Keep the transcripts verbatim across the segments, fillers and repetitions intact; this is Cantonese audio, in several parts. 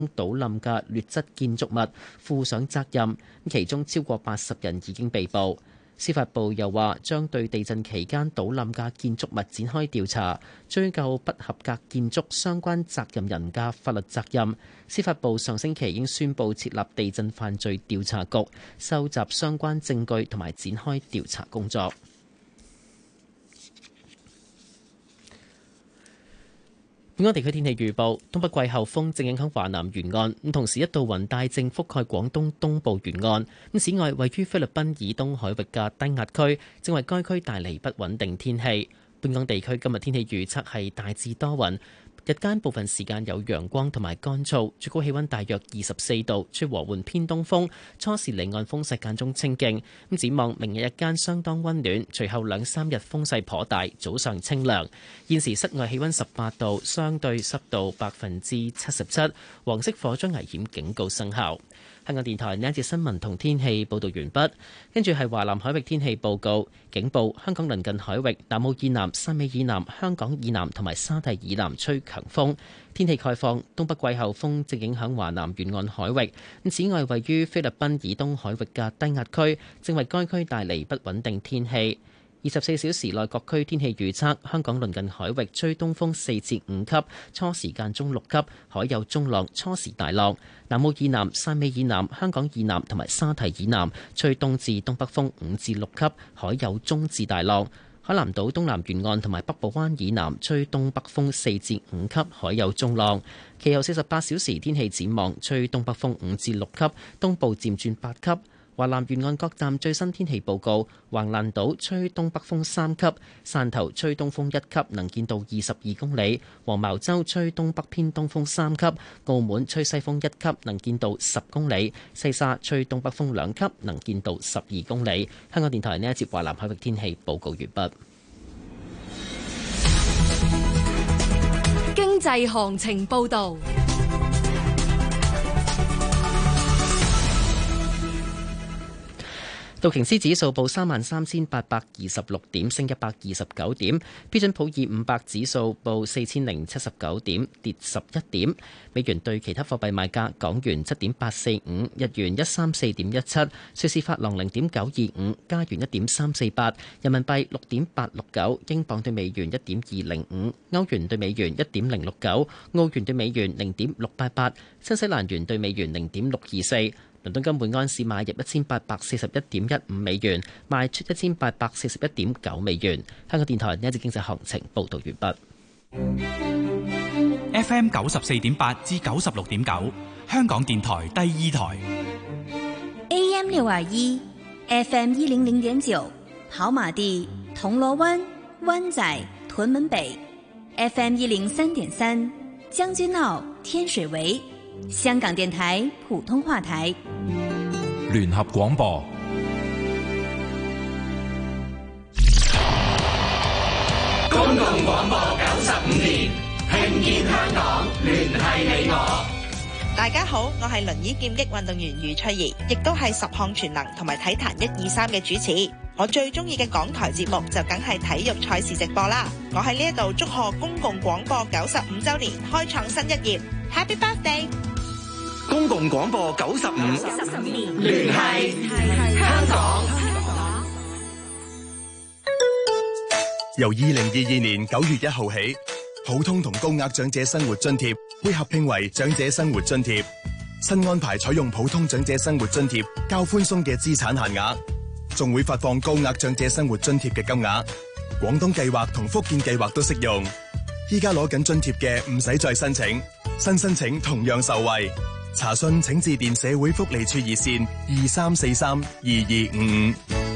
倒冧嘅劣質建築物負上責任，其中超過八十人已經被捕。司法部又話將對地震期間倒冧嘅建築物展開調查，追究不合格建築相關責任人嘅法律責任。司法部上星期已經宣布設立地震犯罪調查局，收集相關證據同埋展開調查工作。本港地區天氣預報：東北季候風正影響華南沿岸，咁同時一道雲帶正覆蓋廣東東部沿岸。咁此外，位於菲律賓以東海域嘅低壓區正為該區帶嚟不穩定天氣。本港地區今日天氣預測係大致多雲，日間部分時間有陽光同埋乾燥，最高氣溫大約二十四度，吹和緩偏東風，初時離岸風勢間中清勁。咁展望明日日間相當溫暖，隨後兩三日風勢頗大，早上清涼。現時室外氣溫十八度，相對濕度百分之七十七，黃色火災危險警告生效。香港電台呢一節新聞同天氣報道完畢，跟住係華南海域天氣報告，警報：香港鄰近海域、南澳以南、汕尾以南、香港以南同埋沙堤以南吹強風。天氣概況：東北季候風正影響華南沿岸海域。此外，位於菲律賓以東海域嘅低壓區正為該區帶嚟不穩定天氣。二十四小時內各區天氣預測：香港鄰近海域吹東風四至五級，初時間中六級，海有中浪，初時大浪。南澳以南、汕尾以南、香港以南同埋沙堤以南吹東至東北風五至六級，海有中至大浪。海南島東南沿岸同埋北部灣以南吹東北風四至五級，海有中浪。其後四十八小時天氣展望：吹東北風五至六級，東部漸轉八級。華南沿岸各站最新天氣報告：橫瀾島吹東北風三級，汕頭吹東風一級，能見度二十二公里；黃茅洲吹東北偏東風三級，澳門吹西風一級，能見度十公里；西沙吹東北風兩級，能見度十二公里。香港電台呢一節華南海域天氣報告完畢。 經濟行情報導。 道瓊斯指數報三萬三千八百二十六點，升一百二十九點。標準普爾五百指數報四千零七十九點，跌十一點。美元對其他貨幣賣價：港元七點八四五，日元一三四點一七，瑞士法郎零點九二五，加元一點三四八，人民幣六點八六九，英鎊對美元一點二零五，歐元對美元一點零六九，澳元對美元零點六八八，新西蘭元對美元零點六二四。倫敦金每安士買入一千八百四十一點一五美元，賣出一千八百四十一點九美元。香港電台呢一節經濟行情報道完畢。F M 九十四點八至九十六點九，香港電台第二台。 A M 六二一 ，F M 一零零點九，跑馬地、銅鑼灣、灣仔、屯門北 ，F M 一零三點三，將軍澳、天水圍。香港電台普通話台聯合廣播， 公共廣播九十五年，聽見香港，聯繫你我。 大家好，我係輪椅劍擊運動員余翠怡，亦都係十項全能同埋體壇一二三嘅主持。我最中意嘅港台節目就梗係體育賽事直播啦。我喺呢一度祝賀公共廣播九十五周年，開創新一頁。Happy birthday！ 公共廣播九十五年，聯繫香港。 由二零二二年九月一號起，普通同高額長者生活津貼會合併為長者生活津貼。新安排採用普通長者生活津貼較寬鬆嘅資產限額，仲會發放高額長者生活津貼嘅金額。廣東計劃同福建計劃都適用。依家攞緊津貼嘅唔使再申請，新申請同樣受惠。查詢請致電社會福利處熱線二三四三二二五五。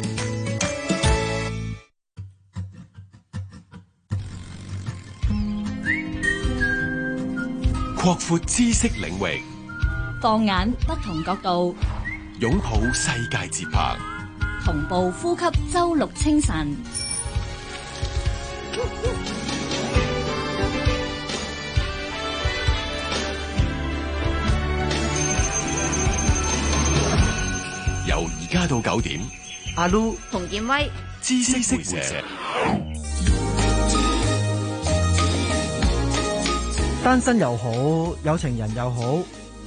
擴闊知識領域， 放眼不同角度， 擁抱世界節拍， 同步呼吸周六清晨。 由而家到九點， 阿 Lu 洪建威， 知識會社。 單身又好，有情人又好，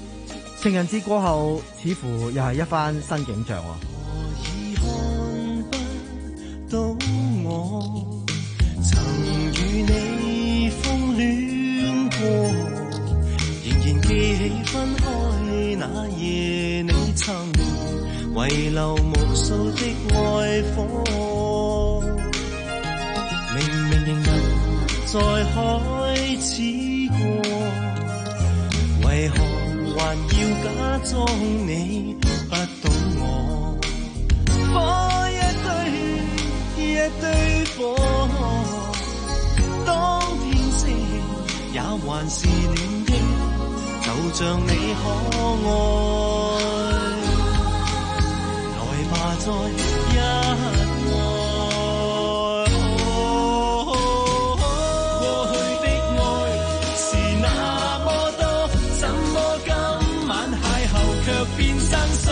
情人節過後，似乎又係一番新景象喎。 到我曾與你風戀過，仍然記起分開那夜，你曾遺留無數的愛火。明明仍能再開始過，為何還要假裝你不懂我？火一堆一堆火，當天色也還是暖的，就像你可愛。來吧，再一愛。過去的愛是那麼多，怎麼今晚邂逅卻變生疏？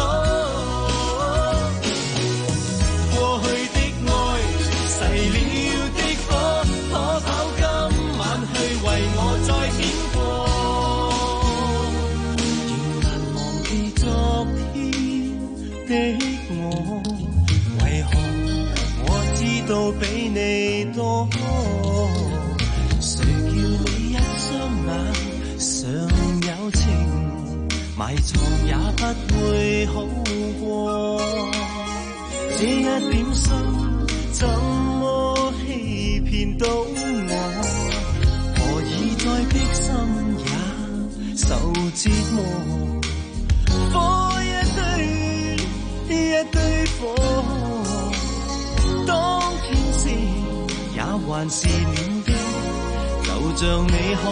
過去的愛逝了的火，可否今晚去為我再點過？仍難忘記昨天的我，為何我知道比你多？誰叫你一雙眼尚有情，埋藏也不會好過。這一點心怎麼欺騙到我？何以再逼心也受折磨？火一堆一堆火，當天色也還是暖的，就像你可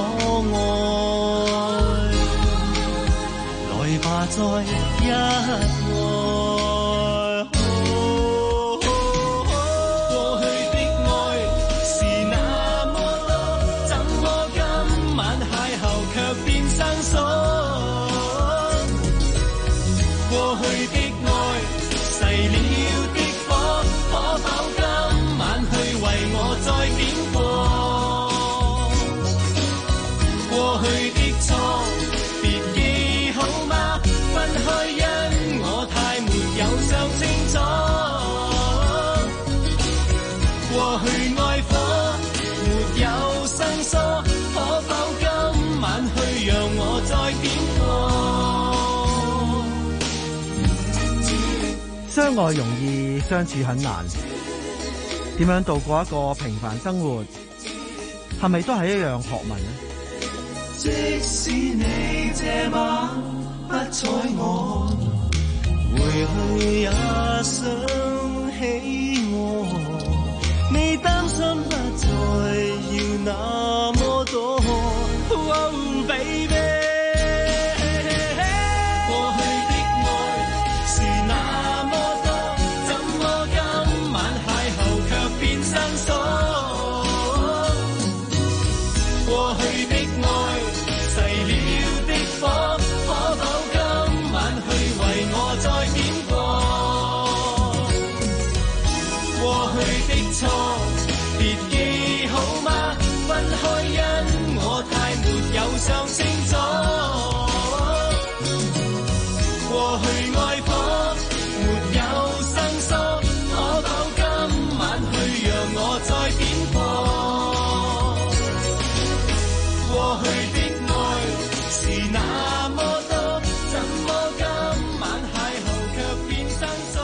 愛。來吧，再一愛。過去的愛逝了的火，可否今晚去為我再點過？過去的錯別記好嗎？分開因我太沒有想清楚。過去愛火沒有生疏，可否今晚去讓我再點過？ 相愛容易，相處很難。點樣度過一個平凡生活，係咪都係一樣學問呢？ 即使你這晚不睬我，回去也想起我。你擔心不再要那麼多，Oh baby。過去的愛逝了的火，可否今晚去為我再點過？過去的錯別記好嗎？分開因我太沒有想清楚。過去愛火沒有生疏，可否今晚去讓我再點過？過去的愛是那麼多，怎麼今晚邂逅卻變生疏？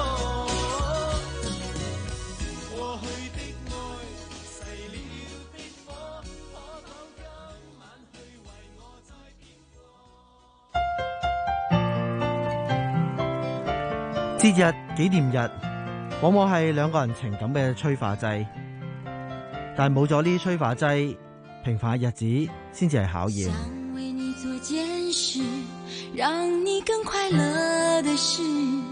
過去的愛逝了的火，可否今晚去為我再點過？ 節日紀念日往往係兩個人情感嘅催化劑，但冇咗呢啲催化劑，平凡嘅日子先至係考驗。 想為你做件事，讓你更快樂的事，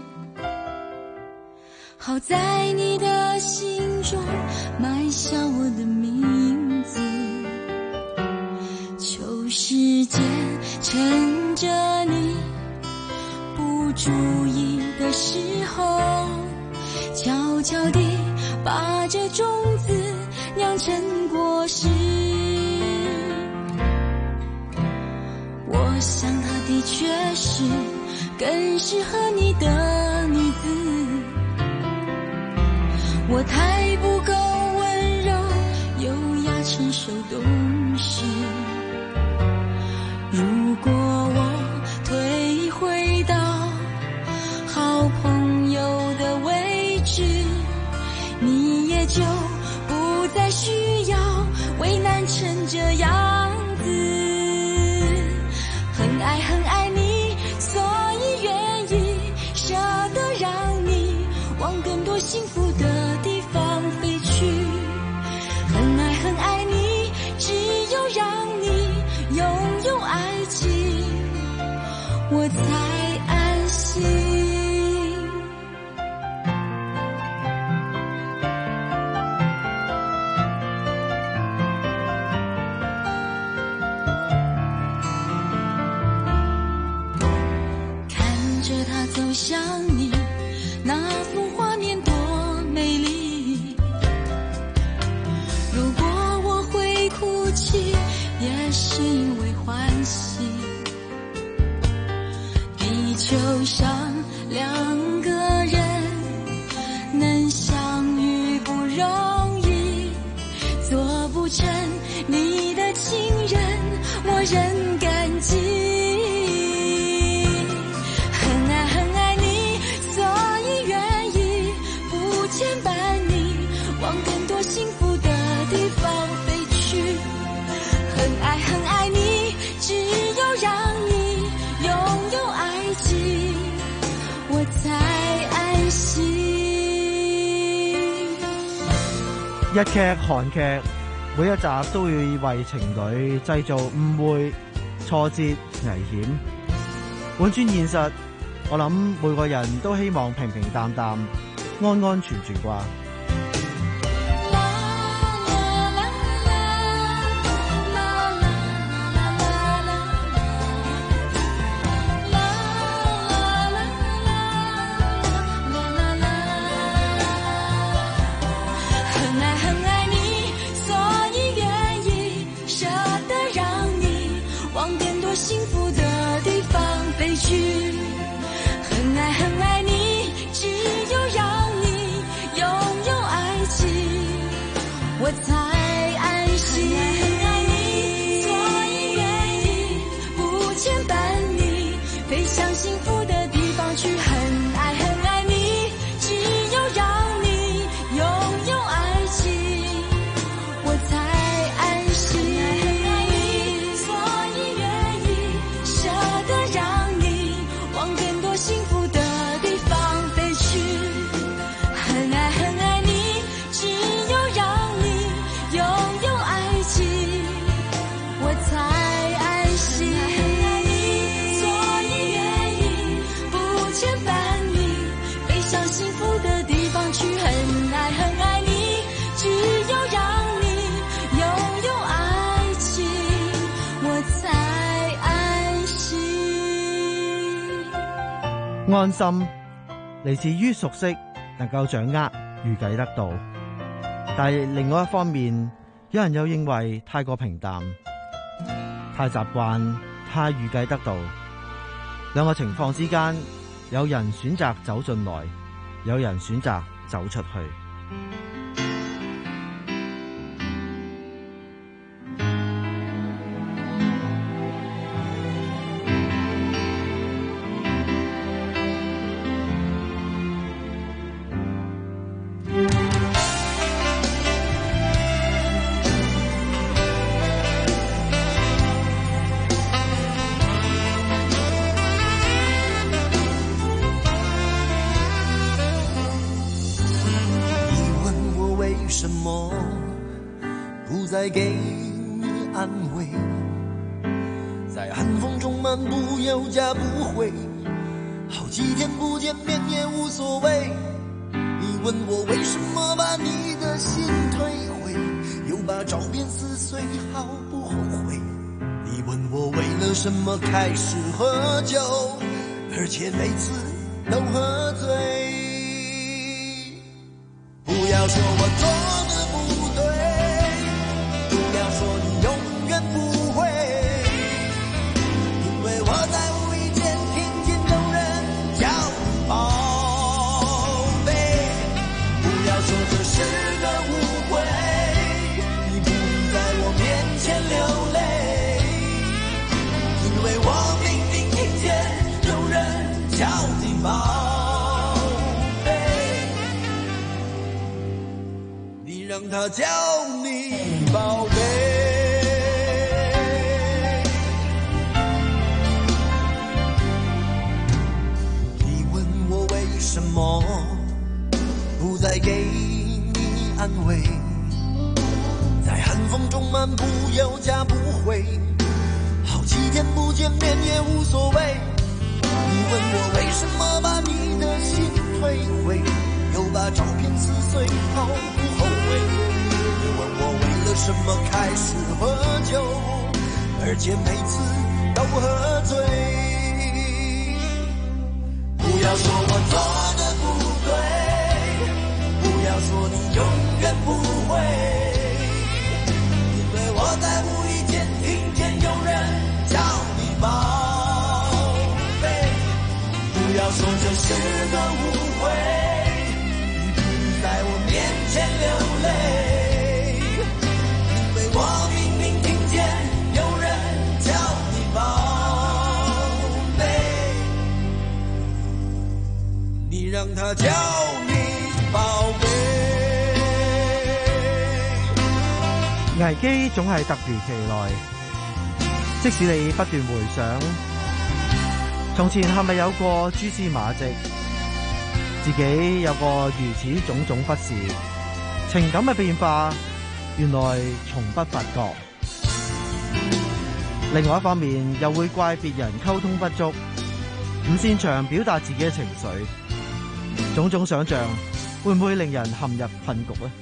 好在你的心中埋下我的名字。求時間趁着你不注意的時候，悄悄地把這種子釀成果實。我想他的确是更适合你的女子。我太不够温柔优雅成熟懂事，如果我退回到好朋友的位置，你也就不再需要为难成这样子。很爱很爱你，所以愿意舍得让你往更多幸福的地方飞去。很爱很爱你，只有让你拥有爱情，我才安心。走向你，那幅画面多美丽。如果我会哭泣，也是因为欢喜。地球上两个人能相遇不容易，做不成你的情人，我仍感激。幸福的地方飞去，很爱很爱你，只有让你拥有爱情，我才安心。 日劇、韓劇每一集都會為情侶製造誤會、挫折、危險。換轉現實，我諗每個人都希望平平淡淡、安安全全啩。 幸福的地方飞去，很爱很爱你，只有让你拥有爱情，我才安心。很爱你，所以愿意不牵绊你，飞向幸福的地方去。很爱很爱你，只有让你拥有爱情，我才安心。幸福的地方飞去，很爱很爱你，只有让你拥有爱情，我才安心。所以愿意不牵绊你，飞向幸福的地方去。很爱很爱你，只有让你拥有爱情，我才安心。 安心嚟自於熟悉，能夠掌握、預計得到。但係另外一方面，有人又認為太過平淡、太習慣、太預計得到。兩個情況之間，有人選擇走進來，有人選擇走出去。 再给你安慰，在寒风中漫步有家不回，好几天不见面也无所谓。你问我为什么把你的心退回，又把照片撕碎，毫不后悔。你问我为了什么开始喝酒，而且每次都喝醉。不要说我做的不对，不要说你永远不会，因为我在乎他叫你寶貝。你問我為什麼不再給你安慰，在寒風中漫步有家不回，好幾天不見面也無所謂。你問我為什麼把你的心退回，又把照片撕碎毫不後悔。你問我為了什麼開始喝酒，而且每次都喝醉。不要說我做的不對，不要說你永遠不會，因為我在無意間聽見有人叫你寶貝。不要說這是個誤會，你不必在我面前流淚，因為我明明聽見有人叫你寶貝。你讓他叫你寶貝。 危機總係突如其來，即使你不斷回想，從前係咪有過蛛絲馬跡，自己有過如此種種忽視，情感嘅變化原來從不發覺。另外一方面又會怪別人溝通不足，唔擅長表達自己嘅情緒，種種想象會唔會令人陷入困局呢？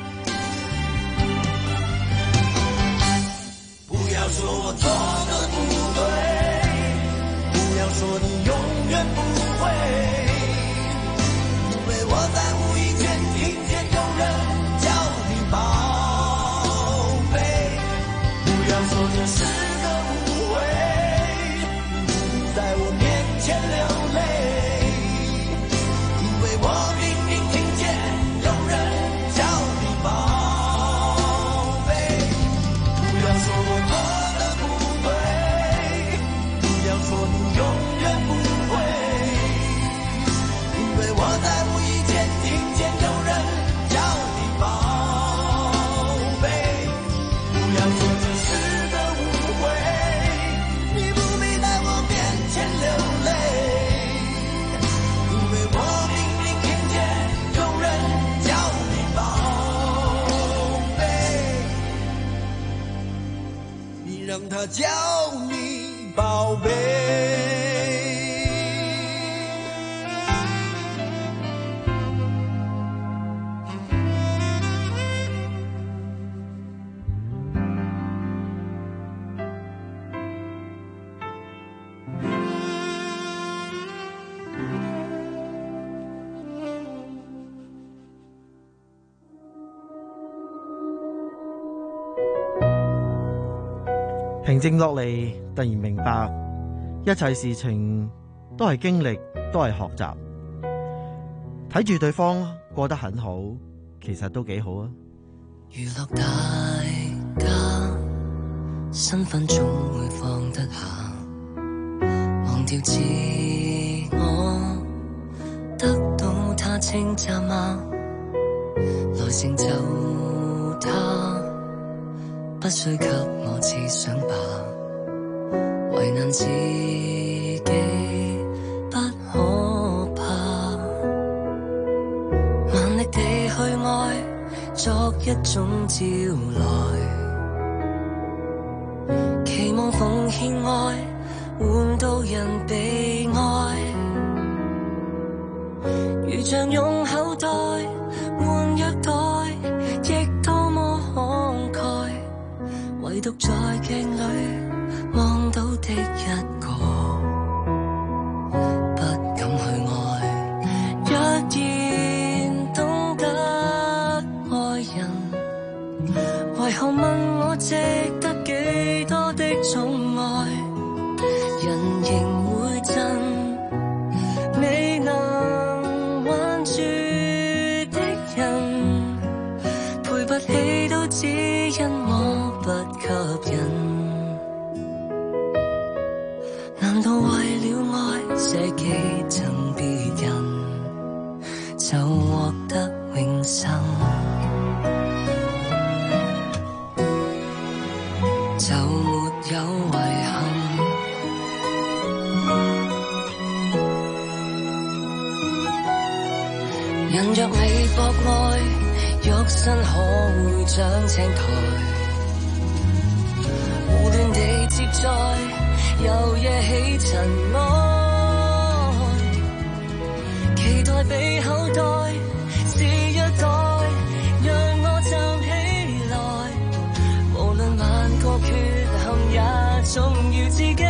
不要說我做的不對，不要說你永遠不會，因為我在無意間聽見有人叫你寶貝。不要說這是個誤會，你不必在我面前流淚，因為我明明聽見有人叫你寶貝。不要說我做的不對，不要說你永遠不會，因為我在無意間聽見有人叫你寶貝。不要說這是個誤會，你不必在我面前流淚，因為我明明聽見有人叫你寶貝。你讓他叫你寶貝。 平靜落嚟，突然明白一切事情都係經歷，都係學習。睇住對方過得很好，其實都幾好啊。 娛樂大家身份總會放得下，忘掉自我，得到他稱讚嗎？來成就他，不需給我設想吧，為難自己不可怕，萬力地去愛，作一種招來，期望奉獻愛，換到人被愛，如像用口袋換虐待，亦多麼慷慨，唯獨在鏡裏望到的一個，不敢去愛。若然懂得愛人，為何問我值得幾多的寵愛？人仍會震，未能挽住的人，賠不起都只因我不吸引。難道為了愛捨己贈別人，就獲得永生？ 人若未博愛，肉身可會長青苔？胡亂地接載，又惹起塵埃。期待被口袋是一代，讓我站起來。無論萬個缺陷，也總要自己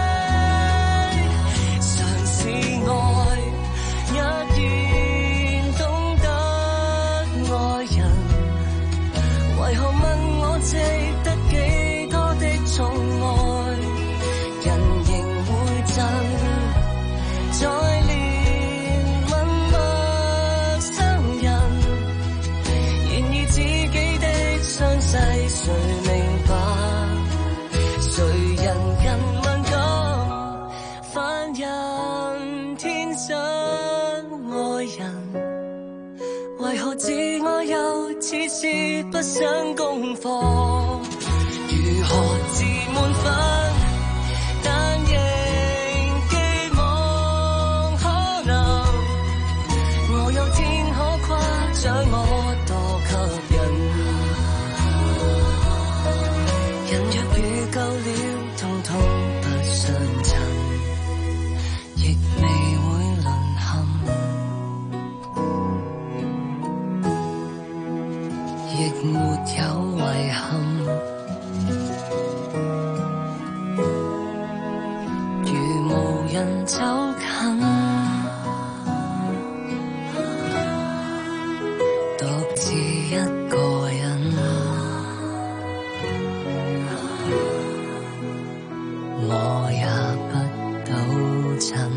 嘗試愛。若然懂得愛人，為何問我值得幾多的寵愛？人仍會震，再連問陌生人。然而自己的傷勢誰明白？誰人更敏感？凡人天生愛人，為何自愛又次次不想功課？如何自滿分？但仍寄望可能，我有天可誇獎我多吸引。人若遇夠了，通通不相襯，亦未會淪陷，亦沒有遺憾。如無人走近，獨自一個人，我也不抖震。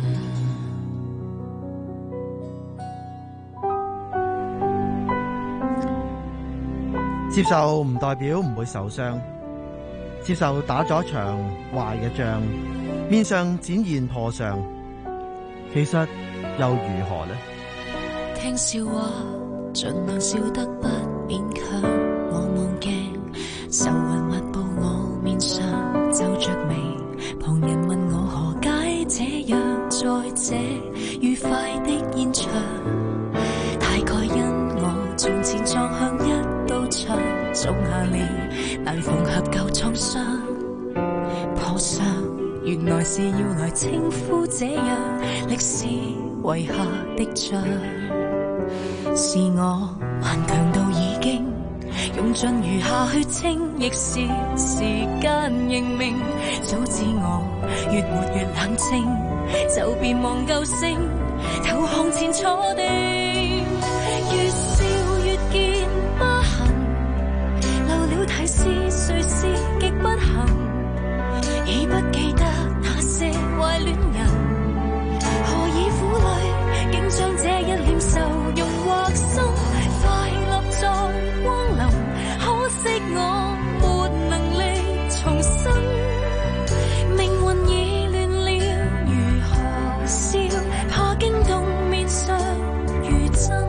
接受唔代表唔會受傷，接受打咗場壞嘅仗，面上展現破相，其實又如何呢？ 聽笑話，盡量笑得不勉強。我望鏡，愁雲密布我面上，皺着眉。旁人問我何解這樣，在這愉快的現場，大概因我從前撞向一道牆，種下了難縫合舊創傷破傷。原來是要來稱呼這樣歷史遺下的像，是我頑強到已經用盡餘下去清，亦是時間認命。早知我越活越冷靜，就別忘舊聲，投降前坐定。越笑越見疤痕，漏了提示誰是極不幸，已不記得那些壞戀人，何以苦淚竟將這一臉愁容劃心。快樂在光臨，可惜我沒能力重生，命運已亂了，如何笑？怕驚動面上如真。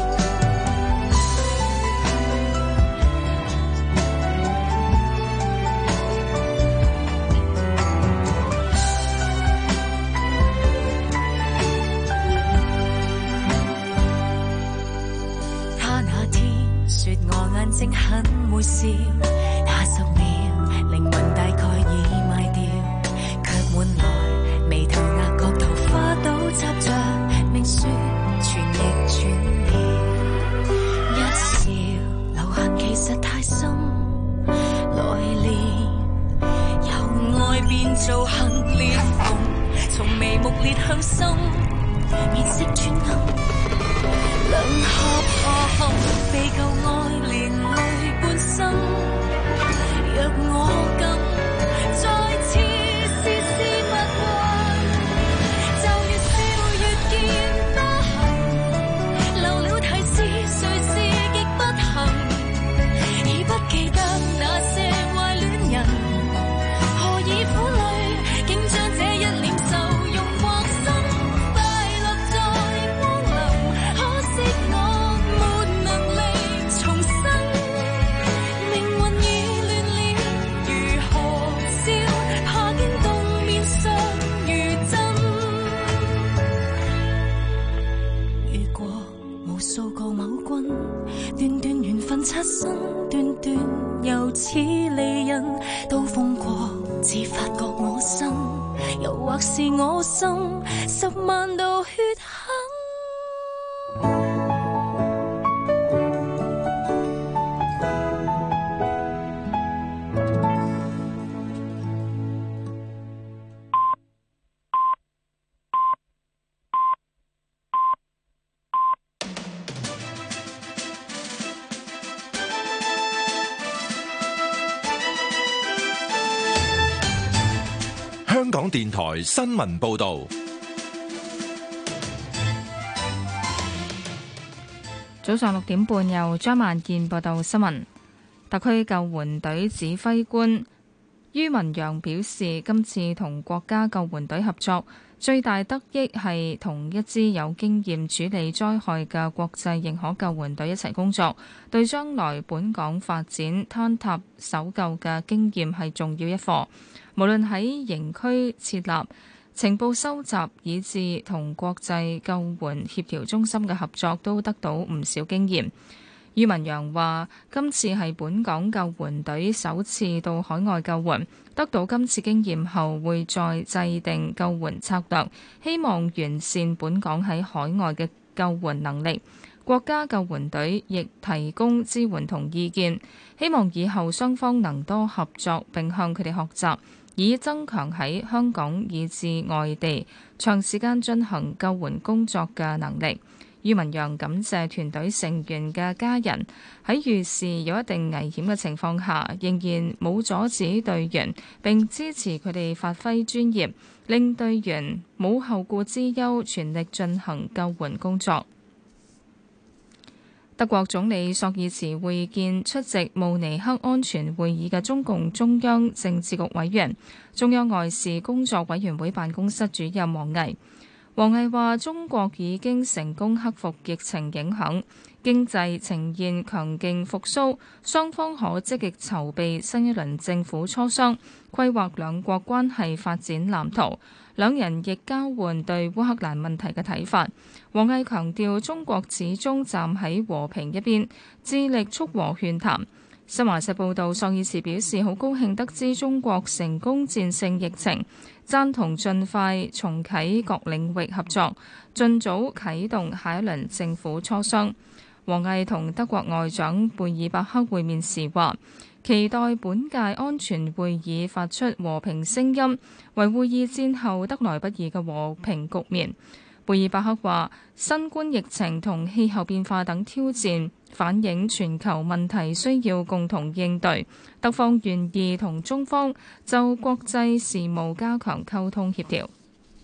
說我眼睛很會笑，那十秒靈魂大概已賣掉，卻換來眉頭額角桃花都插着明雪，傳亦傳了。一笑留痕其實太深，來年由愛變做恨，裂縫從眉目裂向心，面色轉暗。兩合下陷，被舊愛連累半生。若我敢再次試試不慣，就越笑越見疤痕，漏了提示誰是極不幸，已不記得那些壞戀人，何以苦淚竟將這一臉愁容劃心。快樂在光臨，可惜我沒能力重生，命運已亂了，如何笑？ 一生短短，又似離人，都風過，只發覺我心，又或是我心，十萬道血痕。 香港電台新聞報道， 早上六點半由張萬健報道新聞。特區救援隊指揮官于文陽表示，今次同國家救援隊合作，最大得益係同一支有經驗處理災害嘅國際認可救援隊一齊工作，對將來本港發展坍塌搜救嘅經驗係重要一課。無論喺營區設立、情報收集，以至同國際救援協調中心嘅合作，都得到唔少經驗。于文陽話：今次係本港救援隊首次到海外救援，得到今次經驗後，會再制定救援策略，希望完善本港喺海外嘅救援能力。國家救援隊亦提供支援同意見，希望以後雙方能多合作，並向佢哋學習，以增強喺香港以至外地長時間進行救援工作嘅能力。于文陽感謝團隊成員嘅家人喺遇事有一定危險嘅情況下，仍然冇阻止隊員，並支持佢哋發揮專業，令隊員冇後顧之憂，全力進行救援工作。德國總理朔爾茨會見出席慕尼黑安全會議嘅中共中央政治局委員、中央外事工作委員會辦公室主任王毅。王毅話：中國已經成功克服疫情影響，經濟呈現強勁復甦，雙方可積極籌備新一輪政府磋商，規劃兩國關係發展藍圖。兩人亦交換對烏克蘭問題嘅睇法。王毅強調，中國始終站喺和平一邊，致力促和勸談。新華社報道，朔爾茨表示好高興得知中國成功戰勝疫情，贊同盡快重啟各領域合作，盡早啟動下一輪政府磋商。王毅同德國外長貝爾伯克會面時話，期待本屆安全會議發出和平聲音，維護二戰後得來不易嘅和平局面。貝爾伯克話：新冠疫情同氣候變化等挑戰反映全球問題，需要共同應對。德方願意同中方就國際事務加強溝通協調。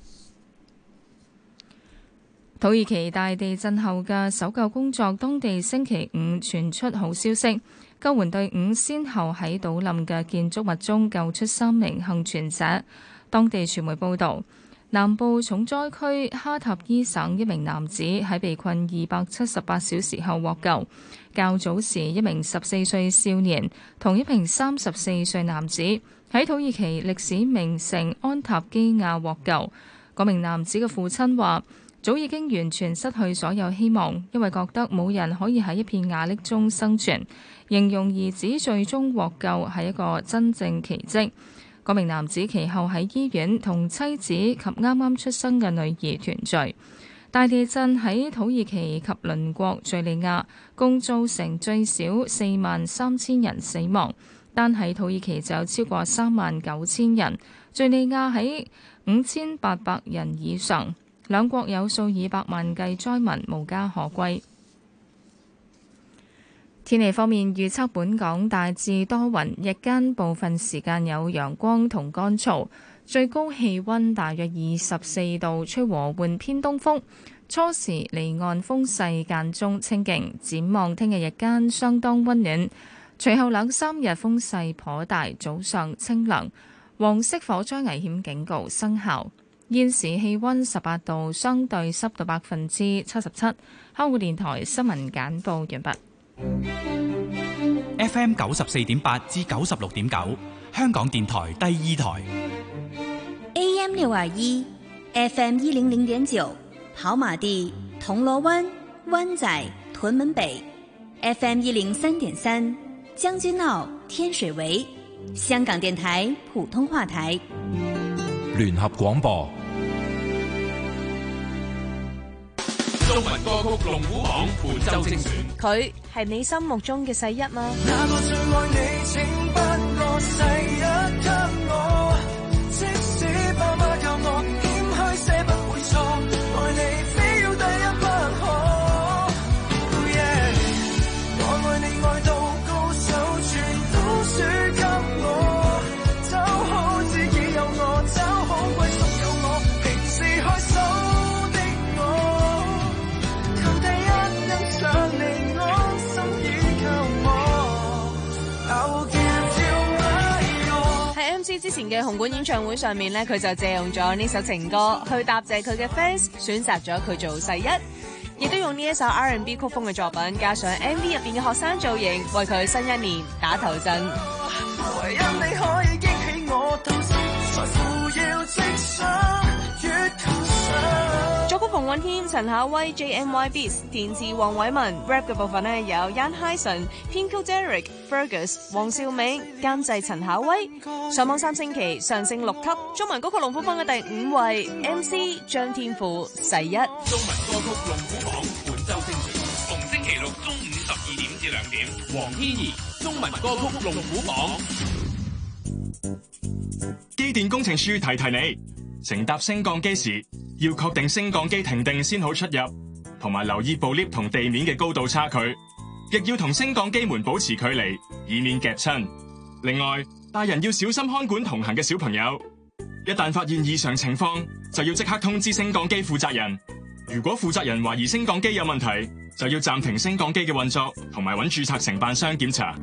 土耳其大地震後嘅搜救工作，當地星期五傳出好消息，救援隊伍先後喺倒冧嘅建築物中救出三名幸存者。當地傳媒報導，南部重災區哈塔伊省一名男子喺被困二百七十八小時後獲救。較早時，一名十四歲少年同一名三十四歲男子喺土耳其歷史名城安塔基亞獲救。嗰名男子嘅父親話：早已經完全失去所有希望，因為覺得冇人可以喺一片瓦礫中生存。形容兒子最終獲救係一個真正奇蹟。嗰名男子其後喺醫院同妻子及啱啱出生嘅女兒團聚。大地震喺土耳其及鄰國敘利亞共造成最少四萬三千人死亡，單喺土耳其就有超過三萬九千人，敘利亞喺五千八百人以上，兩國有數以百萬計災民無家可歸。天氣方面，預測本港大致多雲，日間部分時間有陽光同乾燥，最高氣溫大約二十四度，吹和緩偏東風。初時離岸風勢間中清勁，展望聽日日間相當溫暖，隨後兩三日風勢頗大，早上清涼。黃色火災危險警告生效。現時氣溫十八度，相對濕度百分之七十七。香港電台新聞簡報完畢。 F M 九十四點八至九十六點九，香港電台第二台。 A M 六二一 ，F M 一零零點九，跑馬地、銅鑼灣、灣仔、屯門北 F M 一零三點三，將軍澳、天水圍，香港電台普通話台， 聯合廣播。 中文歌曲龍虎榜本周精選， 佢係你心目中嘅世一嗎？ 那個最愛你，請不過世一給我，即使爸媽教我謙虛些不會錯，愛你只要第一不可。我愛你愛到高手，全都輸給我，就好自己有我，就好歸屬有我，平時開手的我，求第一欣賞你，安心倚靠我。I will give you my all。 喺 M C 之前嘅紅館演唱會上面呢，佢就借用咗呢首情歌去答謝佢嘅 fans，選擇咗佢做世一。亦都用呢一首 R and B 曲風嘅作品，加上 M V 入邊嘅學生造型，為佢新一年打頭陣。 唯有你可以激起我，到時財富要即上月球上。 作曲馮允謙、陳巧威、J M Y Beats， 填詞黃偉文 ，rap 嘅部分呢有 Yan Hyson、編曲 Derek、Fergus、黃兆銘，監製陳巧威。上網三星期上升六級，中文歌曲龍虎榜嘅第五位 M C 張天賦世一。 中文歌曲龍虎榜本周精選，逢星期六中午十二點至兩點，黃天怡中文歌曲龍虎榜。 機電工程署提提你，乘搭升降機時要確定升降機停定先好出入，同埋留意部 lift 同地面嘅高度差距，亦要同升降機門保持距離，以免夾親。另外，大人要小心看管同行嘅小朋友，一旦發現異常情況，就要即刻通知升降機負責人。如果負責人懷疑升降機有問題，就要暫停升降機嘅運作，同埋揾註冊承辦商檢查。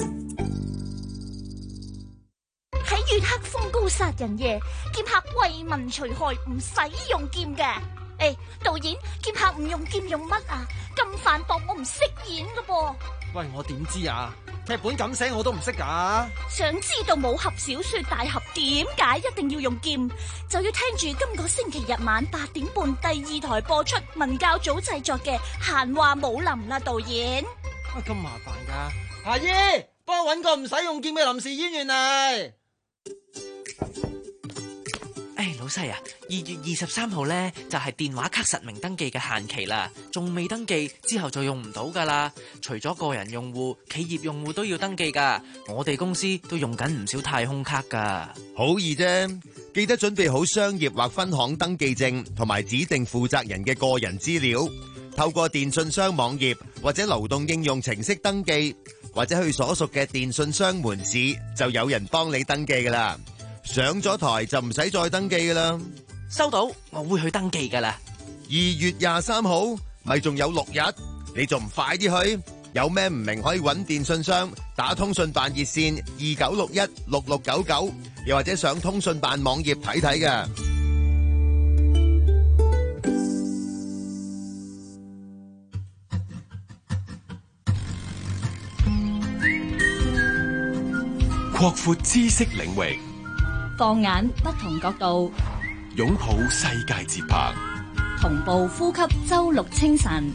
喺月黑風高殺人夜，劍客為民除害，唔使用劍嘅。誒，導演，劍客唔用劍用乜啊？咁反駁，我唔識演噶噃。 喂，我點知啊？劇本咁寫我都唔識噶。 想知道武俠小說大俠點解一定要用劍，就要聽住今個星期日晚八點半第二台播出文教組製作嘅閒話武林啦，導演。 乜咁麻煩噶？阿姨，幫我搵個唔使用劍嘅臨時演員嚟。 誒，老細啊，二月二十三號咧就係電話卡實名登記嘅限期啦，仲未登記之後就用唔到噶啦。除咗個人用戶，企業用戶都要登記噶。我哋公司都用緊唔少太空卡噶。 好易啫，記得準備好商業或分行登記證同埋指定負責人嘅個人資料，透過電信商網頁或者流動應用程式登記，或者去所屬嘅電信商門市，就有人幫你登記噶啦。上咗台就唔使再登記噶啦。 收到，我會去登記噶啦。 二月廿三號咪仲有六日，你仲唔快啲去？有咩唔明可以揾電信商打通訊辦熱線二九六一六六九九，又或者上通訊辦網頁睇睇㗎。 擴闊知識領域， 放眼不同角度， 擁抱世界節拍， 同步呼吸周六清晨。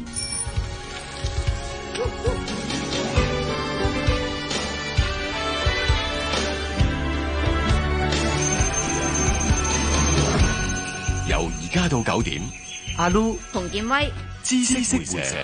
由而家到九點， 阿 Lu 同建威， 知識會社。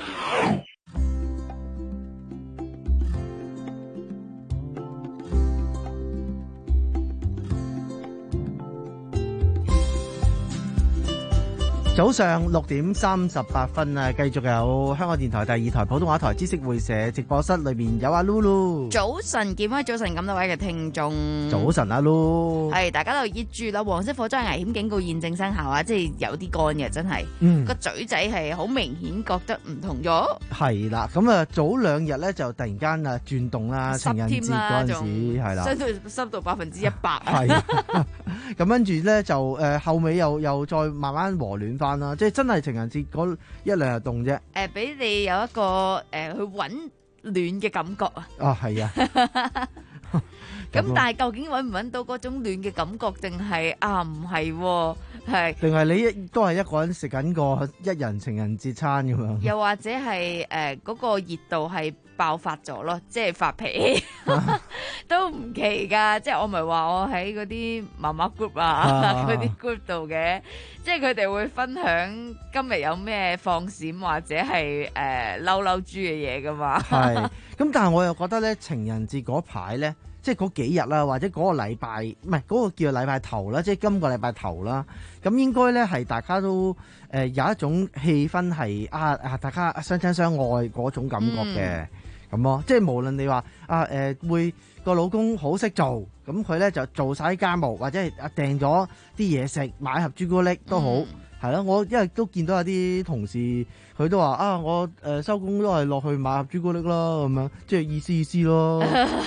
早上六點三十八分啊，繼續有香港電台第二台普通話台知識會社直播室裏邊有阿 Lulu。 早晨，見翻早晨咁多位嘅聽眾。 早晨，阿 Lulu。 係大家留意住啦，黃色火災危險警告現正生效啊！即係有啲乾嘅，真係。 嗯。 個嘴仔係好明顯覺得唔同咗。係啦，咁啊早兩日咧就突然間啊轉凍啦，情人節嗰陣時係啦， 濕到濕到百分之一百啊。 係。咁跟住咧就誒、呃、後尾又又再慢慢和暖翻啦，即係真係情人節嗰一兩日凍啫。 誒，俾你有一個誒、呃、去搵暖嘅感覺啊！ 哦，係啊。 咁但係究竟揾唔揾到嗰種暖嘅感覺，定係啊唔係喎，係定係你一都係一個人食緊個一人情人節餐咁樣？ 又或者係誒嗰個熱度係爆發咗咯，即係發脾氣都唔奇㗎。即係我咪話我喺嗰啲媽媽 group 啊嗰啲 group 度嘅，即係佢哋會分享今日有咩放閃或者係誒嬲嬲豬嘅嘢㗎嘛。 係，咁但係我又覺得咧，情人節嗰排咧，即係嗰幾日啦，或者嗰個禮拜，唔係嗰個叫做禮拜頭啦，即係今個禮拜頭啦，咁應該咧係大家都誒、呃、有一種氣氛係啊啊，大家相親相愛嗰種感覺嘅。嗯咁咯，即係無論你話啊誒、呃、會個老公好識做，咁佢咧就做晒啲家務，或者係啊訂咗啲嘢食，買盒朱古力都好，係咯、嗯。我因為都見到有啲同事佢都話啊，我誒收工都係落去買盒朱古力啦，咁樣即係意思意思咯，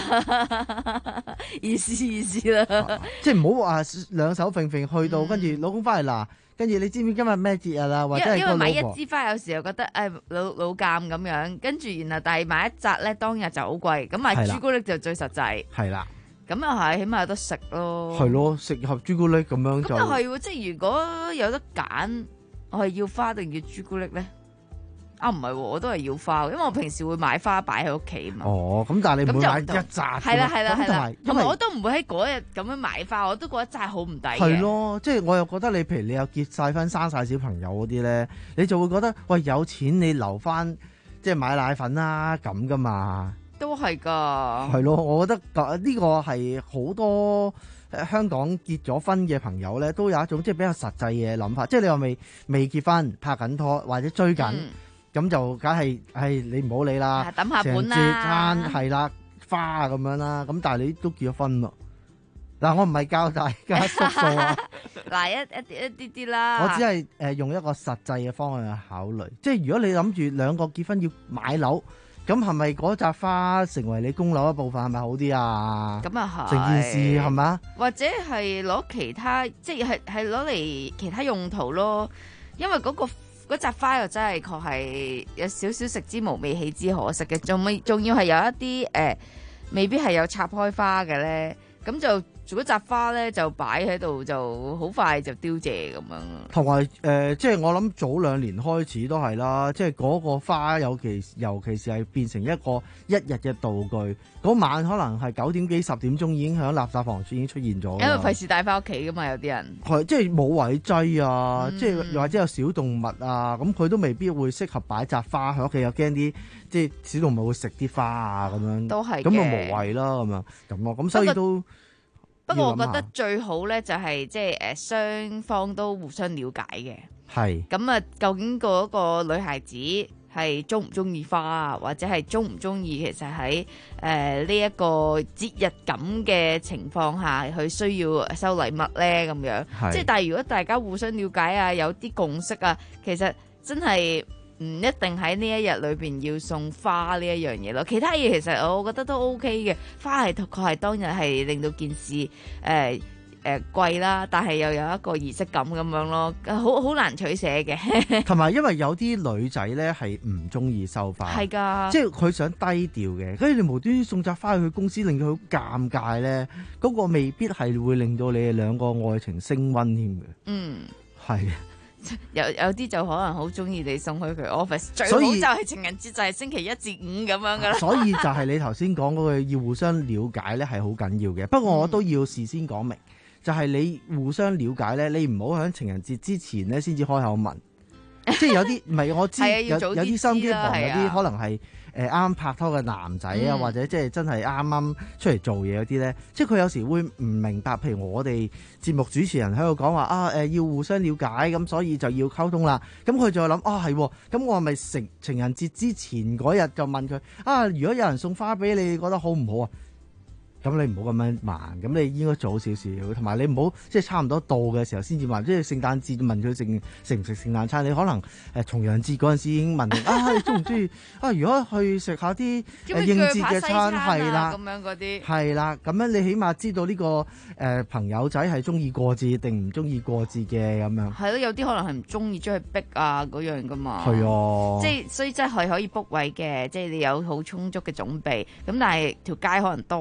意思意思啦、啊， 即係唔好話兩手揈揈去到，跟住、嗯、老公翻嚟嗱。跟住你知唔知今日咩節日啊？或者係個老婆，因為買一支花有時候覺得誒、哎、老老尷咁樣，跟住然後但係買一紮咧當日就好貴，咁買朱古力就最實際。係啦，咁又係，起碼有得食咯。係咯，食盒朱古力咁樣就。咁又係喎，即係如果有得揀，我係要花定要朱古力咧？啊，唔係喎，我都係要花，因為我平時會買花擺喺屋企嘛。哦，咁但係你唔會買一紮。係啦係啦係啦，同埋我都唔會喺嗰日咁樣買花，我都覺得真係好唔抵嘅。係咯，即係我又覺得你譬如你有結晒婚、生晒小朋友嗰啲咧，你就會覺得喂有錢你留翻即係買奶粉啦咁噶嘛。都係㗎。係咯，我覺得呢個係好多香港結咗婚嘅朋友咧，都有一種即係比較實際嘅諗法，即係你話未未結婚拍緊拖或者追緊。嗯咁就梗係，係你唔好理啦，抌下本啦，情人節餐係啦，花啊咁樣啦，咁但係你都結咗婚咯。嗱，我唔係教大家縮數啊，嗱一一一啲啲啦。我只係誒用一個實際嘅方向去考慮，即係如果你諗住兩個結婚要買樓，咁係咪嗰扎花成為你供樓一部分係咪好啲啊？咁啊係，成件事係咪？或者係攞其他，即係係攞嚟其他用途咯，因為嗰個。嗰扎花又真係確係有少少食之無味棄之可惜嘅，仲未仲要係有一啲誒、呃，未必係有插開花嘅咧，咁就。嗰扎花咧就擺喺度，就好快就凋謝咁樣。同埋誒，即係我諗早兩年開始都係啦，即係嗰個花尤其尤其是係變成一個一日嘅道具。嗰晚可能係九點幾十點鐘已經喺垃圾房處已經出現咗。因為費事帶翻屋企噶嘛，有啲人係即係冇位擠啊，嗯、即係又或者有小動物啊，咁佢都未必會適合擺扎花喺屋企，又驚啲即係小動物會食啲花啊咁樣。都係咁就無謂啦，咁樣咁咯，咁所以都。不過我覺得最好咧就係即係誒雙方都互相了解嘅。係咁啊，究竟嗰個女孩子係中唔中意花啊，或者係中唔中意其實喺誒呢一個節日感嘅情況下，佢需要收禮物咧咁樣。即係但係如果大家互相了解啊，有啲共識啊，其實真係。唔一定喺呢一日裏邊要送花呢一樣嘢咯，其他嘢其實我覺得都 OK 嘅。花係確係當日係令到件事誒誒貴啦，但係又有一個儀式感咁樣咯，好好難取捨嘅。同埋因為有啲女仔咧係唔中意收花，係㗎，即係佢想低調嘅，跟住你無端端送扎花去公司，令到佢好尷尬咧，嗰、嗰個未必係會令到你哋兩個愛情升溫添嘅。嗯，係。有有啲就可能好中意你送去佢 office， 最好就係情人節就係星期一至五咁樣噶啦。所以就係你頭先講嗰句要互相了解咧係好緊要嘅。不過我都要事先講明，嗯、就係你互相了解咧，你唔好喺情人節之前咧先至開口問。即係有啲唔係我知有有啲心機旁有啲可能係誒啱啱拍拖嘅男仔啊，嗯、或者即係真係啱啱出嚟做嘢嗰啲咧，即係佢有時會唔明白。譬如我哋節目主持人喺度講話啊誒、呃，要互相了解，咁所以就要溝通啦。咁佢就諗啊係，咁我係咪成情人節之前嗰日就問佢啊？如果有人送花俾你，你覺得好唔好啊？咁你唔好咁樣慢，咁你應該早少少，同埋你唔好即係差唔多到嘅時候先至問，即係聖誕節問佢食食唔食聖誕餐，你可能誒重陽節嗰陣時已經問啊，你中唔中意啊？如果去食下啲應節嘅餐係啦，咁樣嗰啲係啦，咁樣你起碼知道呢、這個誒、呃、朋友仔係中意過節定唔中意過節嘅咁樣。係咯，有啲可能係唔中意出去逼啊嗰樣噶嘛。係啊，即係所以真係可以 book 位嘅，即係你有好充足嘅準備。咁但係條街可能多人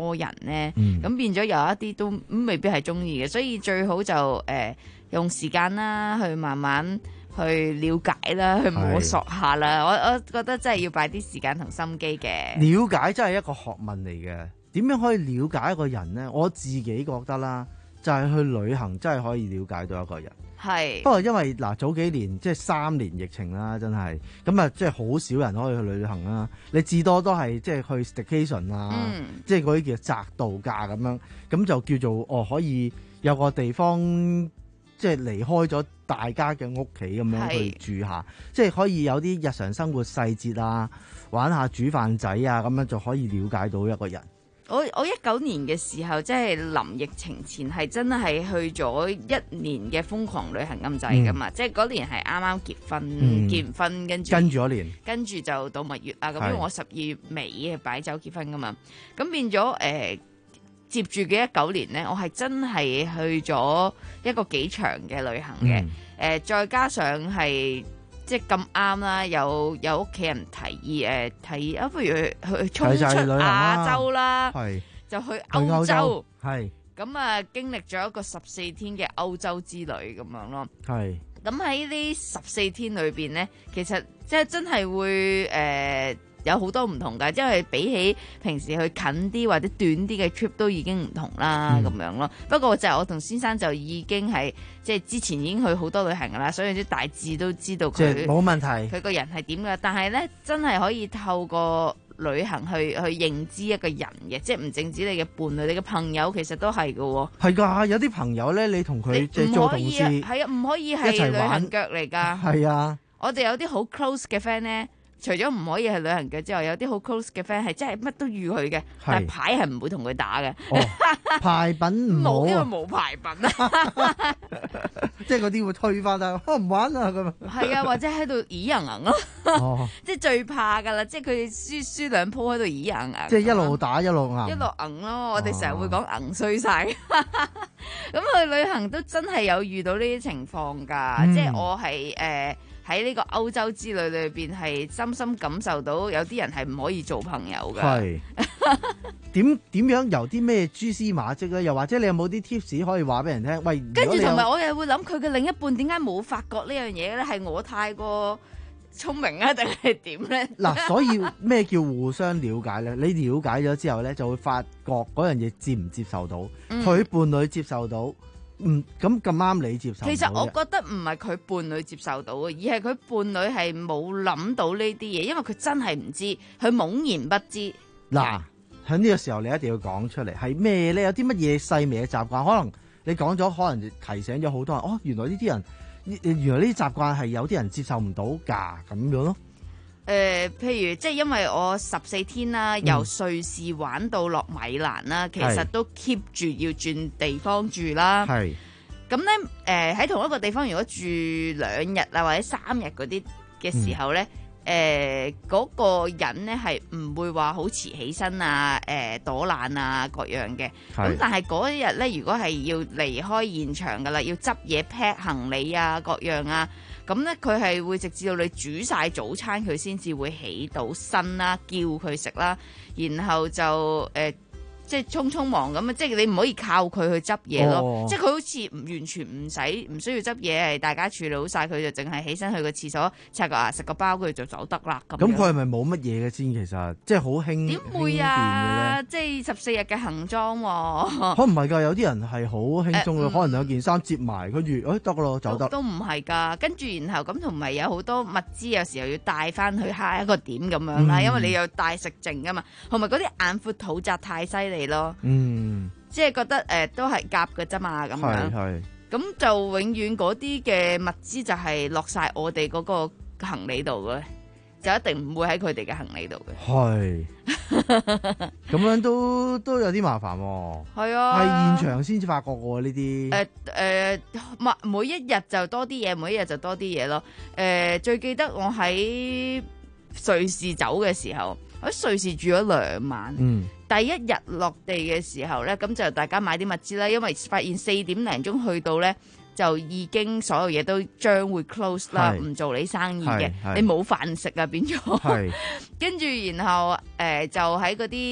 咧，咁、 嗯、 變咗有一啲都未必係中意嘅，所以最好就誒、呃、用時間啦，去慢慢去了解啦，去摸索下啦。我我覺得真係要擺啲時間同心機嘅。 了解真係一個學問嚟嘅，點樣可以了解一個人呢？我自己覺得啦，就係、是、去旅行真係可以了解到一個人。 係， 不過因為嗱早幾年即係三年疫情啦，真係咁啊，即係好少人可以去旅行啦。你至多都係即係去 staycation 啊， 嗯、 即係嗰啲叫宅度假咁樣，咁就叫做哦可以有個地方即係離開咗大家嘅屋企咁樣去住下，即係可以有啲日常生活細節啊，玩下煮飯仔啊，咁樣就可以了解到一個人。 我我一九年嘅時候，即係臨疫情前，係真係去咗一年嘅瘋狂旅行咁滯噶嘛，嗯、即係嗰年係啱啱結婚，嗯、結完婚跟住跟住一年，跟住就到蜜月啊，咁因為我十二月尾嘅擺酒結婚噶嘛，咁變咗誒、呃、接住嘅一九年呢，我係真係去咗一個幾長嘅旅行嘅，誒、嗯呃、再加上係。即係咁啱啦，有有屋企人提議誒、呃、提議啊，不如去去衝出亞洲啦，就去歐洲，係咁啊，經歷咗一個十四天嘅歐洲之旅咁樣咯。係咁喺呢十四天裏邊咧，其實即係真係會誒。呃有好多唔同㗎，即係比起平時去近啲或者短啲嘅 trip 都已經唔同啦咁、嗯、樣咯。不過就係我同先生就已經係即係之前已經去好多旅行㗎啦，所以啲大致都知道佢冇問題， 佢個人係點㗎。但係咧真係可以透過旅行去去認知一個人嘅，即係唔淨止你嘅伴侶，你嘅朋友其實都係㗎喎。係㗎，有啲朋友咧，你同佢即係做同事，係啊，唔可以係旅行腳嚟㗎。係啊，我哋有啲好 close 嘅 friend 咧。除咗唔可以係旅行嘅之外，有啲好 close 嘅 friend 係真係乜都預佢嘅，但係牌係唔會同佢打嘅。哦、牌品唔好，因為冇牌品啊， 即係嗰啲會推翻啊，我唔玩啊咁。 係啊，或者喺度耳硬硬咯，哦、即係最怕㗎啦，即係佢哋輸輸兩鋪喺度耳硬硬。即係一路打一路硬， 一路硬咯。我哋成日會講硬衰晒。咁去旅行都真係有遇到呢啲情況㗎，嗯、即係我係誒。呃喺呢個歐洲之旅裏邊，係深深感受到有啲人係唔可以做朋友嘅。係點點樣由啲咩蛛絲馬跡咧？又或者你有冇啲 tips 可以話俾人聽？喂， 跟住同埋我又會諗佢嘅另一半點解冇發覺呢樣嘢咧？係我太過聰明啊，定係點咧？ 嗱，所以咩叫互相了解咧？你了解咗之後咧，就會發覺嗰樣嘢接唔接受到，佢、嗯、伴侶接受到。嗯，咁咁啱你接受到。 其實我覺得唔係佢伴侶接受到嘅，而係佢伴侶係冇諗到呢啲嘢，因為佢真係唔知，佢懵然不知。 嗱，喺呢個時候你一定要講出嚟，係咩咧？有啲乜嘢細微嘅習慣，可能你講咗，可能提醒咗好多人。哦，原來呢啲人，原來呢啲習慣係有啲人接受唔到㗎，咁樣咯。 誒、呃，譬如即係因為我十四天啦，由瑞士玩到落米蘭啦，嗯、其實都 keep 住要轉地方住啦。係咁咧，誒喺、呃、同一個地方如果住兩日啊或者三日嗰啲嘅時候咧，誒、嗯、嗰、呃那個人咧係唔會話好遲起身啊，誒、呃、躲懶啊各樣嘅。咁但係嗰一日咧，如果係要離開現場噶啦，要執嘢 pack 行李啊各樣啊。咁咧，佢係會直至到你煮晒早餐，佢先至會起到身啦，叫佢食啦，然後就誒。呃即係匆匆忙咁啊！即係你唔可以靠佢去執嘢咯。哦、即係佢好似唔完全唔使唔需要執嘢，係大家處理好晒，佢就淨係起身去個廁所刷個牙食個包，佢就走得啦。咁咁佢係咪冇乜嘢嘅先？其實即係好輕點會啊？即係十四日嘅行裝喎、啊。 可唔係㗎？有啲人係好輕鬆嘅，呃、可能有件衫摺埋，跟住誒得咯，走得。 都唔係㗎。跟住然後咁同埋有好多物資，有時候要帶翻去下一個點咁樣啦，嗯、因為你有帶食剩㗎嘛。同埋嗰啲眼闊肚窄太犀利咯， 嗯， 即係覺得誒、呃、都係夾嘅啫嘛，咁樣，係，咁就永遠嗰啲嘅物資就係落晒我哋嗰個行李度嘅，就一定唔會喺佢哋嘅行李度嘅，係， 咁樣都都有啲麻煩喎，係啊，係現場先至發覺喎呢啲， 誒誒，每每一日就多啲嘢，每一日就多啲嘢咯，誒、呃，最記得我喺瑞士走嘅時候。我喺瑞士住咗兩晚，嗯、第一日落地嘅時候咧，咁就大家買啲物資啦，因為發現四點零鐘去到咧，就已經所有嘢都將會 close 啦，唔做你生意嘅，你冇飯食啊變咗。跟住然後誒、呃、就喺嗰啲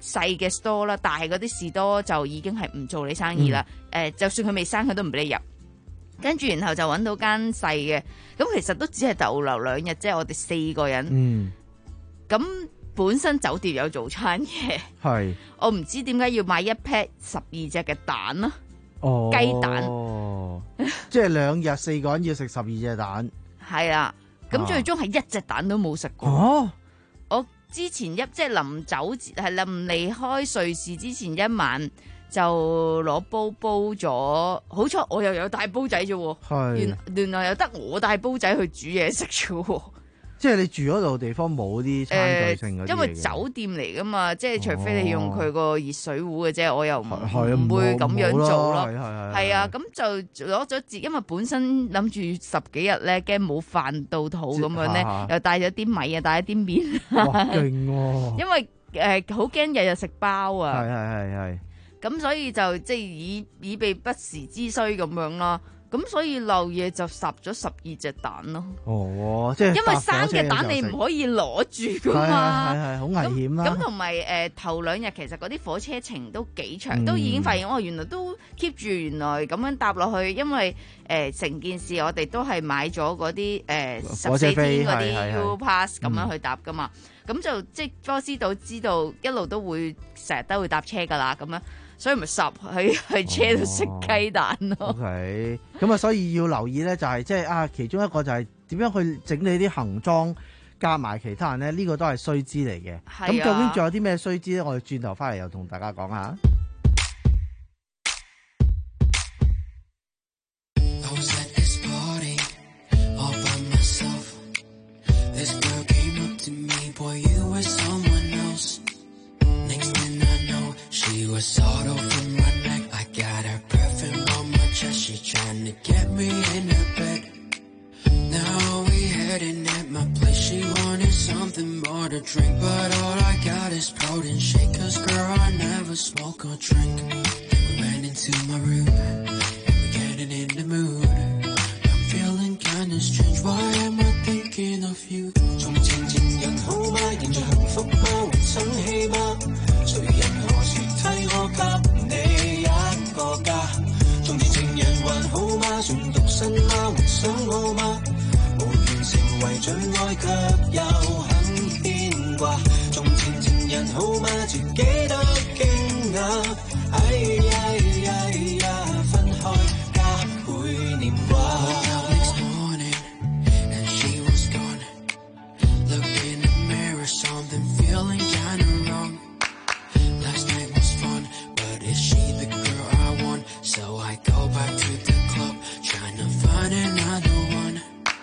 細嘅 store 啦，大嗰啲士多就已經係唔做你生意啦。誒、嗯呃，就算佢未生，佢都唔俾你入。跟住然後就揾到間細嘅，咁其實都只係逗留兩日啫。即係我哋四個人，咁、嗯、本身酒店有早餐嘅，係我唔知點解要買一 pack 十二隻嘅蛋啦， 哦， 雞蛋， 即係兩日四個人要食十二隻蛋， 係啦。咁最終係一隻蛋都冇食過。 哦， 我之前一即係臨走係臨離開瑞士之前一晚。就攞煲煲咗，好彩我又有大煲仔啫，原原來又得我大煲仔去煮嘢食啫。 即係你住嗰度地方冇啲餐具性嗰啲嘢嘅，因為酒店嚟噶嘛，即係除非你用佢個熱水壺嘅啫，我又唔唔會咁樣做咯。 係啊，咁就攞咗節，因為本身諗住十幾日咧，驚冇飯到肚咁樣咧，又帶咗啲米啊，帶咗啲麵。 哇，勁喎！ 因為誒好驚日日食包啊。 係係係係。 咁所以就即係以以備不時之需咁樣啦，咁所以漏夜就烚咗十二隻蛋咯。 哦，即係因為生嘅蛋你唔可以攞住噶嘛， 係係係好危險啦。 咁同埋誒頭兩日其實嗰啲火車程都幾長，嗯、都已經發現哦，原來都 keep 住原來咁樣搭落去，因為誒成、呃、件事我哋都係買咗嗰啲誒十四天嗰啲 U Pass 咁樣去搭噶嘛，咁、嗯、就即係波斯島知道一路都會成日都會搭車噶啦，咁樣。所以咪十喺喺車度食雞蛋咯。 OK，咁啊，所以要留意咧，就係即係啊，其中一個就係點樣去整理啲行裝，夾埋其他人咧，呢、呢個都係須知嚟嘅。咁、啊、究竟仲有啲咩須知咧？我哋轉頭翻嚟又同大家講下。 She was sort of from my neck. I got her perfume on my chest. She trying to get me in her bed. Now we heading at my place. She wanted something more to drink, but all I got is protein shake. Cause girl, I never smoke or drink. We ran into my room, and we're getting in the mood. I'm feeling kinda strange. Why am I thinking of you? 從前情人好嗎？現在幸福嗎？還生氣嗎？誰人何時替我給你一個家？從前情人還好嗎？算獨身嗎？還想我嗎？無緣成為最愛，卻又很牽掛。從前情人好嗎？自己都驚訝。哎呀呀呀，分開加倍年華。Something feeling kinda wrong. Last night was fun, but is she the girl I want? So I go back to the club, trying to find another one.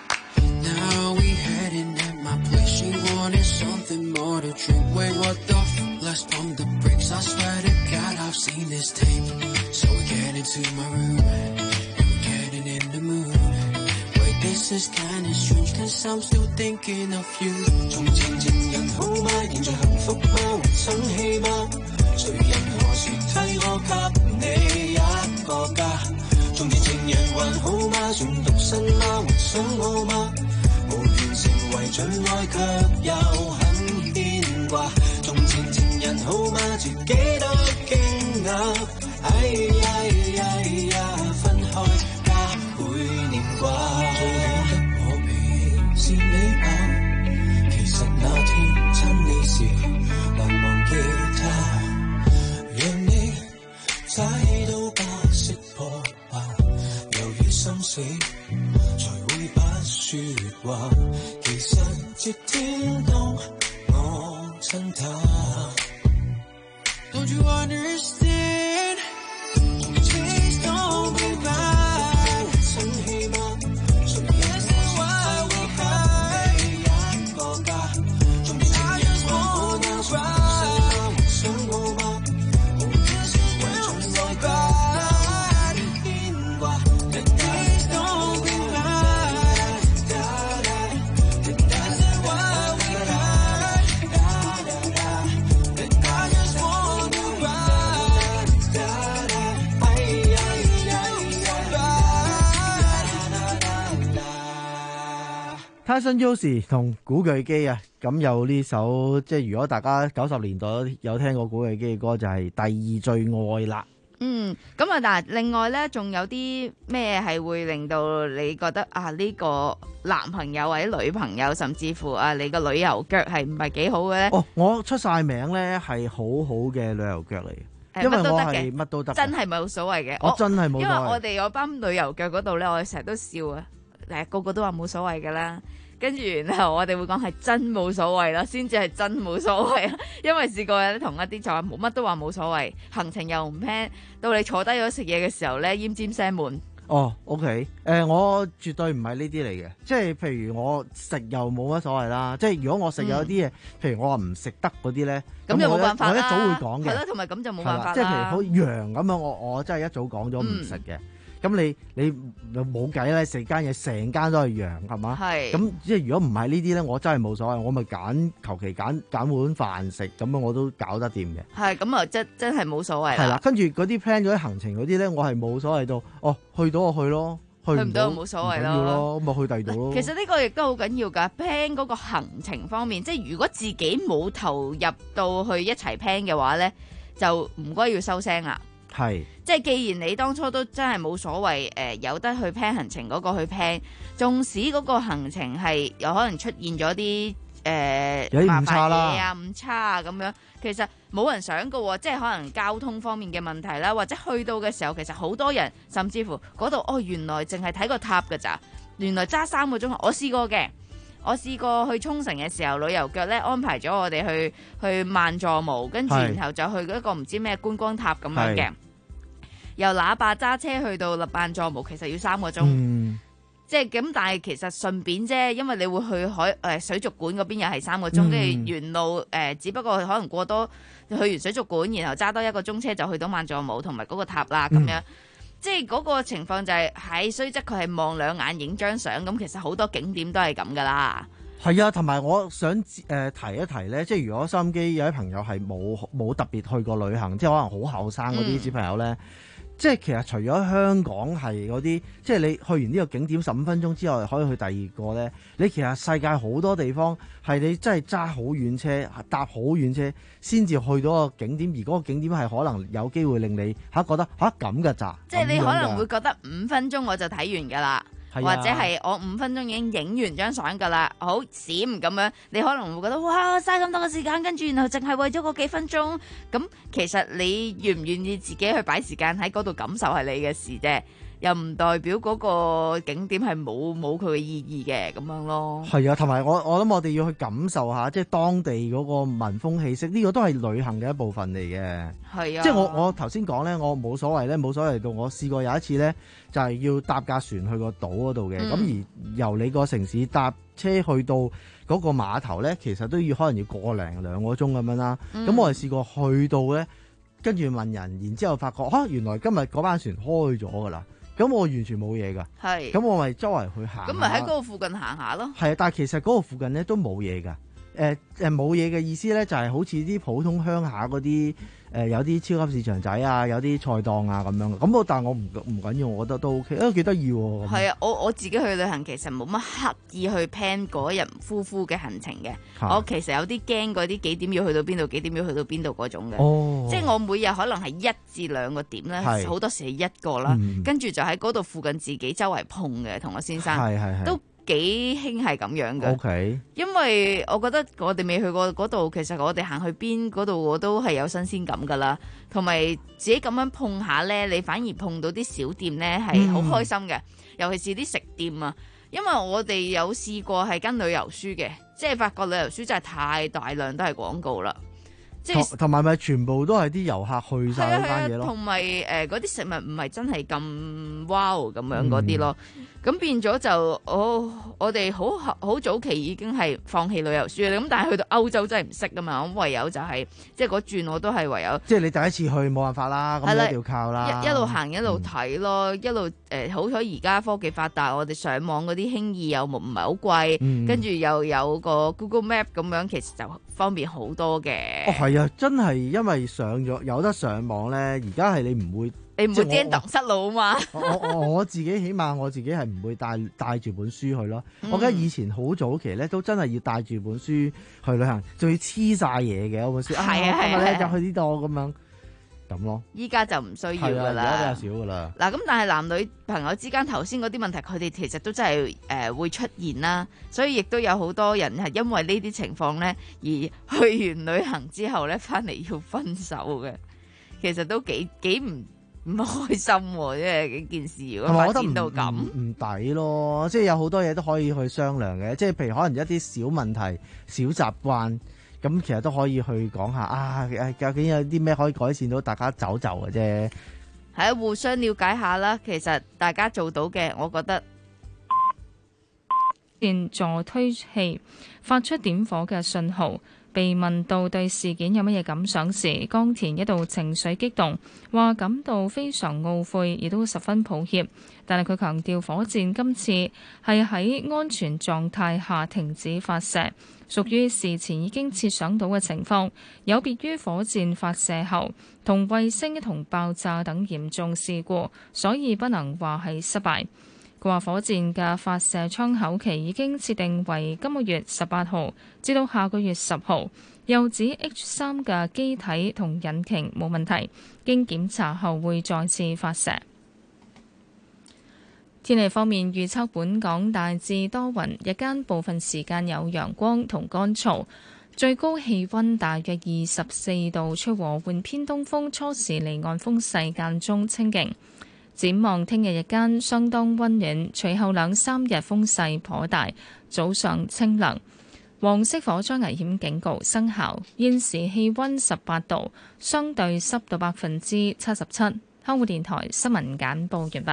Now we heading at my place. She wanted something more to drink. Wait, what the f? Let's pump the brakes. I swear to God, I've seen this tape. So we get into my room, and we're getting in the mood. This is kinda strange, cause I'm still thinking of you. 從前情人好嗎？現在幸福嗎？還生氣嗎？誰人何時替我給你一個家？從前情人還好嗎？算獨身嗎？還想我嗎？無緣成為最愛，卻又很牽掛。從前情人好嗎？自己都驚訝。哎呀呀呀，分開加倍年華。是你吧？其實那天親你時，難忘記他，讓你猜都不識破吧。猶如心死，才會不説話。其實這天當我親他 Don't you understand? Please don't be mad. 生氣嗎？ Tyson Yoshi 同古巨基啊，咁有呢首即係如果大家九十年代有聽過古巨基嘅歌，就係、是、第二最愛啦。 嗯，咁啊，但係另外咧，仲有啲咩係會令到你覺得啊呢、呢個男朋友或者女朋友，甚至乎啊你個旅遊腳係唔係幾好嘅咧？ 哦，我出晒名咧係好好嘅旅遊腳嚟嘅，因為我係乜都得， 真係冇所謂嘅。 我真係冇所謂， 因為我哋嗰班旅遊腳嗰度咧，我哋成日都笑啊，誒個個都話冇所謂噶啦。跟住然後我哋會講係真冇所謂啦，先至係真冇所謂啊！因為試過有啲同一啲就話冇乜都話冇所謂，行程又唔 plan，到你坐低咗食嘢嘅時候咧，奄尖聲悶。 哦 ，OK，誒、呃，我絕對唔係呢啲嚟嘅，即係譬如我食又冇乜所謂啦，即係如果我食有啲嘢，嗯、譬如我話唔食得嗰啲咧， 咁就冇辦法啦。 我一早會講嘅， 係咯，同埋咁就冇辦法啦。 即係譬如好羊咁樣，我我真係一早講咗唔食嘅。嗯咁你你冇計啦，食間嘢成間都係羊係嘛？係。咁即係如果唔係呢啲咧，我真係冇所謂，我咪揀求其揀揀碗飯食，咁樣我都搞得掂嘅。係，咁啊真真係冇所謂啦。係啦，跟住嗰啲 plan 咗啲行程嗰啲咧，我係冇所謂到，哦去到就去咯，去唔到冇所謂咯，咁咪去第二度咯。其實呢個亦都好緊要㗎 plan 嗰個行程方面，即係如果自己冇投入到去一齊 plan 嘅話咧，就唔該要收聲啦。係，即係既然你當初都真係冇所謂，誒、呃、有得去 plan 行程嗰個去 plan，縱使嗰個行程係有可能出現咗啲誒麻煩嘢啊、誤差啊咁樣，其實冇人想過，即係可能交通方面嘅問題啦，或者去到嘅時候，其實好多人甚至乎嗰度哦，原來淨係睇個塔㗎咋，原來揸三個鐘，我試過嘅。我試過去沖繩嘅時候，旅遊腳咧安排咗我哋去去萬座毛，跟住然後就去一個唔知咩觀光塔咁樣嘅，由喇叭揸車去到萬座毛，其實要三個鐘，嗯、即係咁。但係其實順便啫，因為你會去海誒、呃、水族館嗰邊又係三個鐘，跟住、嗯、沿路誒、呃，只不過可能過多去完水族館，然後揸多一個鐘車就去到萬座毛同埋嗰個塔啦咁樣。嗯即係嗰個情況就係、是，係雖則佢係望兩眼影張相，咁其實好多景點都係咁噶啦。係啊，同埋我想誒、呃、提一提咧，即係如果收音機有啲朋友係冇冇特別去過旅行，即係可能好後生嗰啲小朋友咧。嗯即係其實除咗香港係嗰啲，即係你去完呢個景點十五分鐘之後可以去第二個咧，你其實世界好多地方係你真係揸好遠車，搭好遠車先至去到個景點，而嗰個景點係可能有機會令你嚇覺得嚇咁㗎咋？即係你可能會覺得五分鐘我就睇完㗎啦。或者係我五分鐘已經影完張相噶啦，好閃咁樣，你可能會覺得哇嘥咁多嘅時間，跟住然後淨係為咗嗰幾分鐘，咁其實你願唔願意自己去擺時間喺嗰度感受係你嘅事啫，又唔代表嗰個景點係冇冇佢嘅意義嘅咁樣咯。係啊，同埋我我諗我哋要去感受下，即係當地嗰個民風氣息，呢個都係旅行嘅一部分嚟嘅。係啊，即係我我頭先講咧，我冇所謂咧，冇所謂到我試過有一次咧。就係要搭架船去個島嗰度嘅，咁、嗯、而由你個城市搭車去到嗰個碼頭咧，其實都要可能要個零兩個鐘咁樣啦。咁、嗯、我係試過去到咧，跟住問人，然之後發覺嚇、啊、原來今日嗰班船開咗㗎啦。咁我完全冇嘢㗎。係。咁我咪周圍去行。咁咪喺嗰個附近行下咯。係啊，但係其實嗰個附近咧都冇嘢㗎。誒誒冇嘢嘅意思咧，就係好似啲普通鄉下嗰啲誒有啲超級市場仔啊，有啲菜檔啊咁樣。咁我但係我唔唔緊要，我覺得都 OK，都幾得意喎。係啊，我我自己去旅行其實冇乜刻意去 plan 嗰日夫婦嘅行程嘅。啊、我其實有啲驚嗰啲幾點要去到邊度，幾點要去到邊度嗰種嘅。哦，即係我每日可能係一至兩個點咧，好多時係一個啦，嗯、跟住就喺嗰度附近自己周圍碰嘅，同我先生係係係都。幾興係咁樣嘅，okay. 因為我覺得我哋未去過嗰度，其實我哋行去邊嗰度我都係有新鮮感噶啦，同埋自己咁樣碰下呢，你反而碰到啲小店呢係好開心嘅，嗯、尤其是啲食店啊，因為我哋有試過係跟旅遊書嘅，即係發覺旅遊書真係太大量都係廣告啦。同埋咪全部都係啲遊客去晒嗰間嘢咯，同埋誒嗰啲食物唔係真係咁 wow 咁樣嗰啲咯，咁、嗯、變咗就哦，我哋好好早期已經係放棄旅遊書啦，咁但係去到歐洲真係唔識噶嘛，咁唯有就係、是、即係嗰轉我都係唯有，即係你第一次去冇辦法啦，咁一定要靠啦，一一路行一路睇咯，嗯、一路誒、呃、好彩而家科技發達，我哋上網嗰啲輕易又唔唔係好貴，嗯、跟住又有個 Google Map 咁樣，其實就方便好多嘅。哦，係啊，真係因為上咗有得上網咧，而家係你唔會你唔會驚蕩失路啊嘛。 我我我自己起碼我自己係唔會帶帶住本書去咯。嗯、我記得以前好早期咧，都真係要帶住本書去旅行，仲要黐晒嘢嘅嗰本書。係啊，今日咧就去呢度咁樣咁咯。依家就唔需要噶啦，而家比較少噶啦。嗱，咁但係男女朋友之間頭先嗰啲問題，佢哋其實都真係誒、呃、會出現啦。所以亦都有好多人係因為呢啲情況咧，而去完旅行之後咧，翻嚟要分手嘅。其實都幾幾唔唔開心喎，即係幾件事如果發展到咁，唔抵咯。即係有好多嘢都可以去商量嘅，即係譬如可能一啲小問題、小習慣，咁其實都可以去講下啊。究竟有啲咩可以改善到大家走就嘅啫？係啊，互相了解下啦。其實大家做到嘅，我覺得電助推器發出點火嘅信號。被問到對事件有乜嘢感想時，江田一度情緒激動，話感到非常懊悔，亦都十分抱歉。但係佢強調，火箭今次係喺安全狀態下停止發射，屬於事前已經設想到嘅情況，有別於火箭發射後同衛星一同爆炸等嚴重事故，所以不能話係失敗。佢話火箭嘅發射窗口期已經設定為今個月十八號至到下個月十號，又指 H 三嘅機體同引擎冇問題，經檢查後會再次發射。天氣方面預測，本港大致多雲，日間部分時間有陽光同乾燥，最高氣溫大約二十四度，吹和緩偏東風，初時離岸風勢間中清勁。展望聽日日間相當溫暖，隨後兩三日風勢頗大，早上清涼。黃色火災危險警告生效。現時氣溫十八度，相對濕度百分之七十七。香港電台新聞簡報完畢。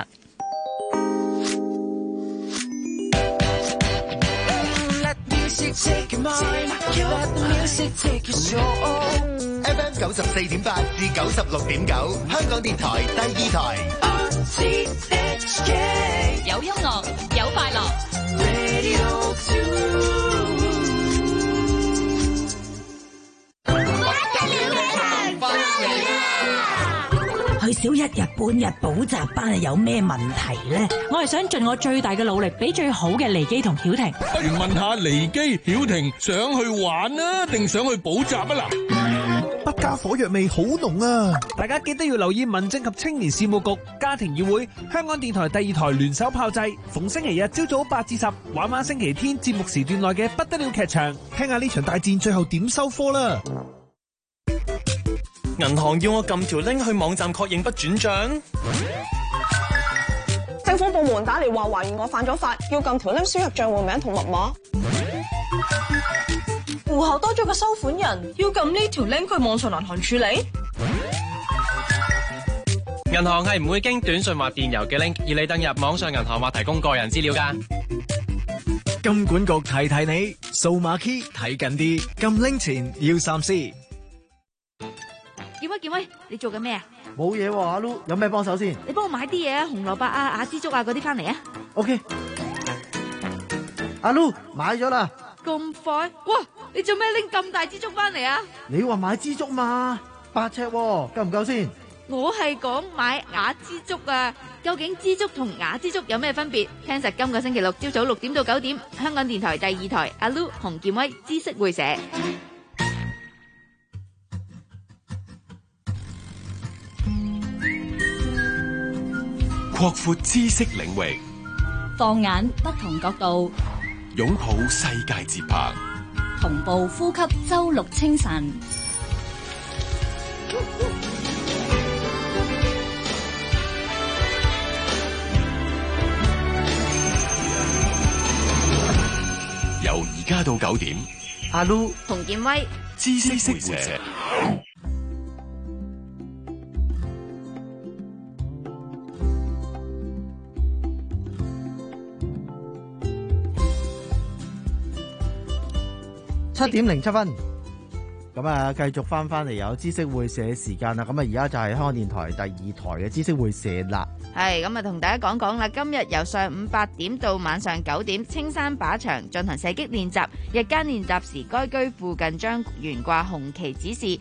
F M 九十四點八至九十六點九，香港電台第二台。 有音樂，有快樂。 去少一日半日補習班係有咩問題呢？我係想盡我最大嘅努力，俾最好嘅妮基同曉婷。 不如問下妮基、曉婷想去玩啊，定想去補習啊？嗱， 不加火藥味好濃啊！大家記得要留意民政及青年事務局家庭議會、香港電台第二台聯手炮製，逢星期日朝早八至十，玩玩星期天節目時段內嘅不得了劇場，聽下呢場大戰最後點收科啦！ 銀行要我撳條 link 去網站確認不轉賬。 政府部門打嚟話懷疑我犯咗法，要撳條 link 輸入賬戶名同密碼。戶口多咗個收款人，要撳呢條 link 去網上銀行處理。 銀行係唔會經短信或電郵嘅 link，而你登入網上銀行或提供個人資料㗎。 金管局提提你，數碼 key 睇緊啲，撳 link 前要三思。 健威健威，你做緊咩啊？ 冇嘢喎，阿 Lu 有咩幫手先？ 你幫我買啲嘢啊，紅蘿蔔啊、亞枝竹啊嗰啲翻嚟啊。 OK， 阿 Lu 買咗啦。 咁快？哇！你做咩拎咁大支竹翻嚟啊？ 你話買支竹嘛，八尺喎，夠唔夠先？ 我係講買亞枝竹啊，究竟枝竹同亞枝竹有咩分別？聽實今個星期六朝早六點到九點，香港電台第二台阿 Lu 洪健威知識會社。 擴闊知識領域， 放眼不同角度， 擁抱世界節拍， 同步呼吸周六清晨。 由而家到九點， 阿 Lu 洪健威知識會社。 七點零七分，咁啊，繼續翻翻嚟有知識會社嘅時間啦。咁啊，而家就係香港電台第二台嘅知識會社啦。 係咁啊，同大家講講啦。今日由上午八點到晚上九點，青山靶場進行射擊練習。日間練習時，該區附近將懸掛紅旗指示。誒、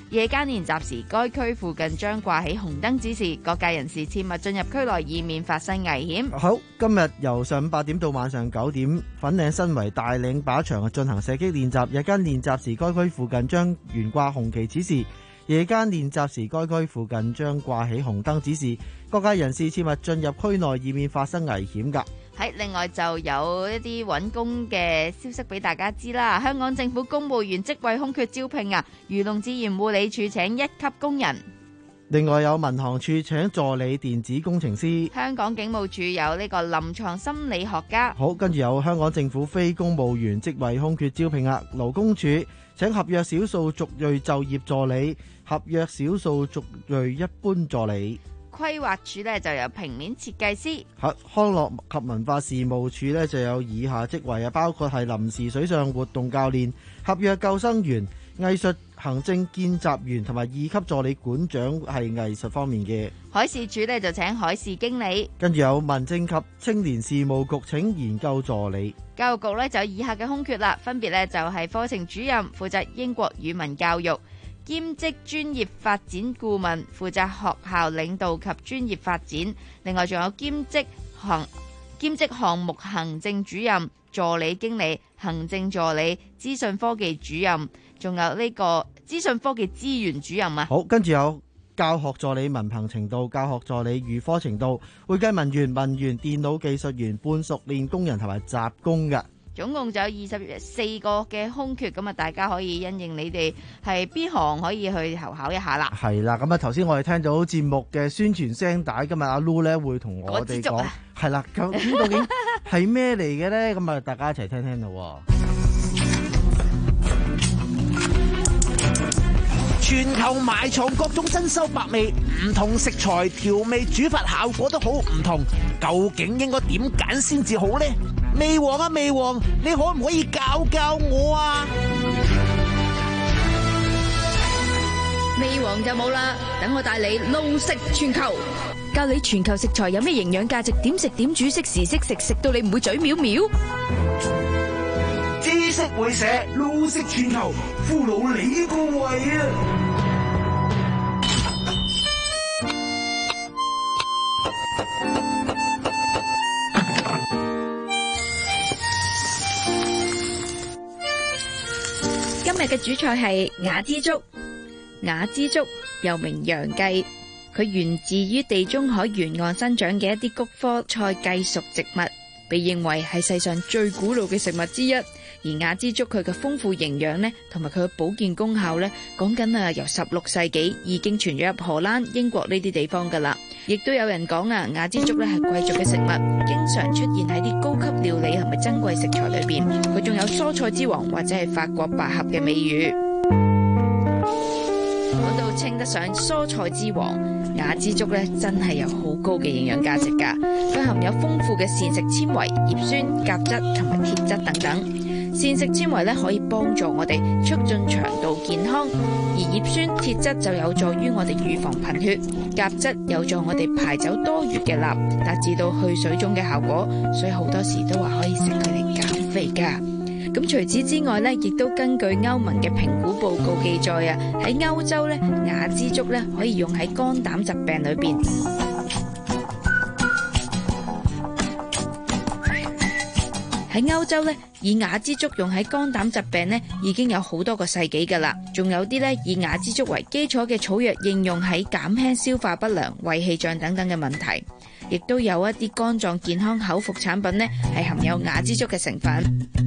夜間練習時，該區附近將掛起紅燈指示，各界人士切勿進入區內，以免發生危險。 好，今日由上午八點到晚上九點，粉嶺新圍大嶺靶場進行射擊練習。日間練習時，該區附近將懸掛紅旗指示；夜間練習時，該區附近將掛起紅燈指示，各界人士切勿進入區內，以免發生危險㗎。 喺另外就有一啲揾工嘅消息俾大家知啦。香港政府公務員職位空缺招聘啊，漁農自然護理署請一級工人。 另外有民航處請助理電子工程師。 香港警務處有呢個臨床心理學家。 好，跟住有香港政府非公務員職位空缺招聘啊，勞工處請合約少數族裔就業助理、合約少數族裔一般助理。 規劃署呢就有平面設計師。 康樂及文化事務署呢就有以下職位啊，包括係臨時水上活動教練、合約救生員、藝術行政見習員同埋二級助理館長，係藝術方面嘅。 海事處呢就請海事經理。 跟住有民政及青年事務局請研究助理。 教育局呢就有以下嘅空缺啦，分別呢就係課程主任，負責英國語文教育；兼職專業發展顧問，負責學校領導及專業發展。另外仲有兼職行兼職項目行政主任、助理經理、行政助理、資訊科技主任，仲有呢個資訊科技資源主任啊。 好，跟住有教學助理文憑程度、教學助理預科程度、會計文員、文員、電腦技術員、半熟練工人同埋雜工嘅。 總共就有二十四個嘅空缺，咁啊大家可以因應你哋係邊行可以去投考一下啦。 係啦，咁啊頭先我哋聽到節目嘅宣傳聲帶，今日阿 Lu 咧會同我哋講，係啦，咁究竟係咩嚟嘅咧？咁啊大家一齊聽聽咯。 全球埋藏各種珍饈百味，唔同食材調味煮法效果都好唔同，究竟應該點揀先至好呢？味王啊味王，你可唔可以教教我啊？ 味王就冇啦，等我帶你路食全球，教你全球食材有咩營養價值，點食點煮，識時識食，食到你唔會嘴藐藐。 知識會社路食全球，俘虜你個胃啊！ 今日嘅主菜係雅之竹。雅之竹又名洋薊，佢源自於地中海沿岸生長嘅一啲菊科菜薊屬植物，被認為係世上最古老嘅食物之一。而雅之竹佢嘅豐富營養呢，同埋佢嘅保健功效呢，講緊啊由十六世紀已經傳咗入荷蘭、英國呢啲地方噶啦。亦都有人講啊，雅之竹呢係貴族嘅食物，經常出現喺啲高級料理同埋珍貴食材裏邊。佢仲有蔬菜之王或者係法國百合嘅美譽。講到稱得上蔬菜之王，雅之竹呢真係有好高嘅營養價值噶。佢含有豐富嘅膳食纖維、葉酸、鉀質同埋鐵質等等。膳食纖維咧可以幫助我哋促進腸道健康，而葉酸、鐵質就有助於我哋預防貧血，鉀質有助我哋排走多餘嘅鈉，達至到去水腫嘅效果，所以好多時都話可以食佢嚟減肥噶。咁除此之外咧，亦都根據歐盟嘅評估報告記載啊，喺歐洲咧，雅之竹咧可以用喺肝膽疾病裏邊。喺歐洲咧，以雅之竹用喺肝膽疾病咧，已經有好多個世紀噶啦。仲有啲咧以雅之竹為基礎嘅草藥應用喺減輕消化不良、胃氣脹等等嘅問題，亦都有一啲肝臟健康口服產品咧係含有雅之竹嘅成分。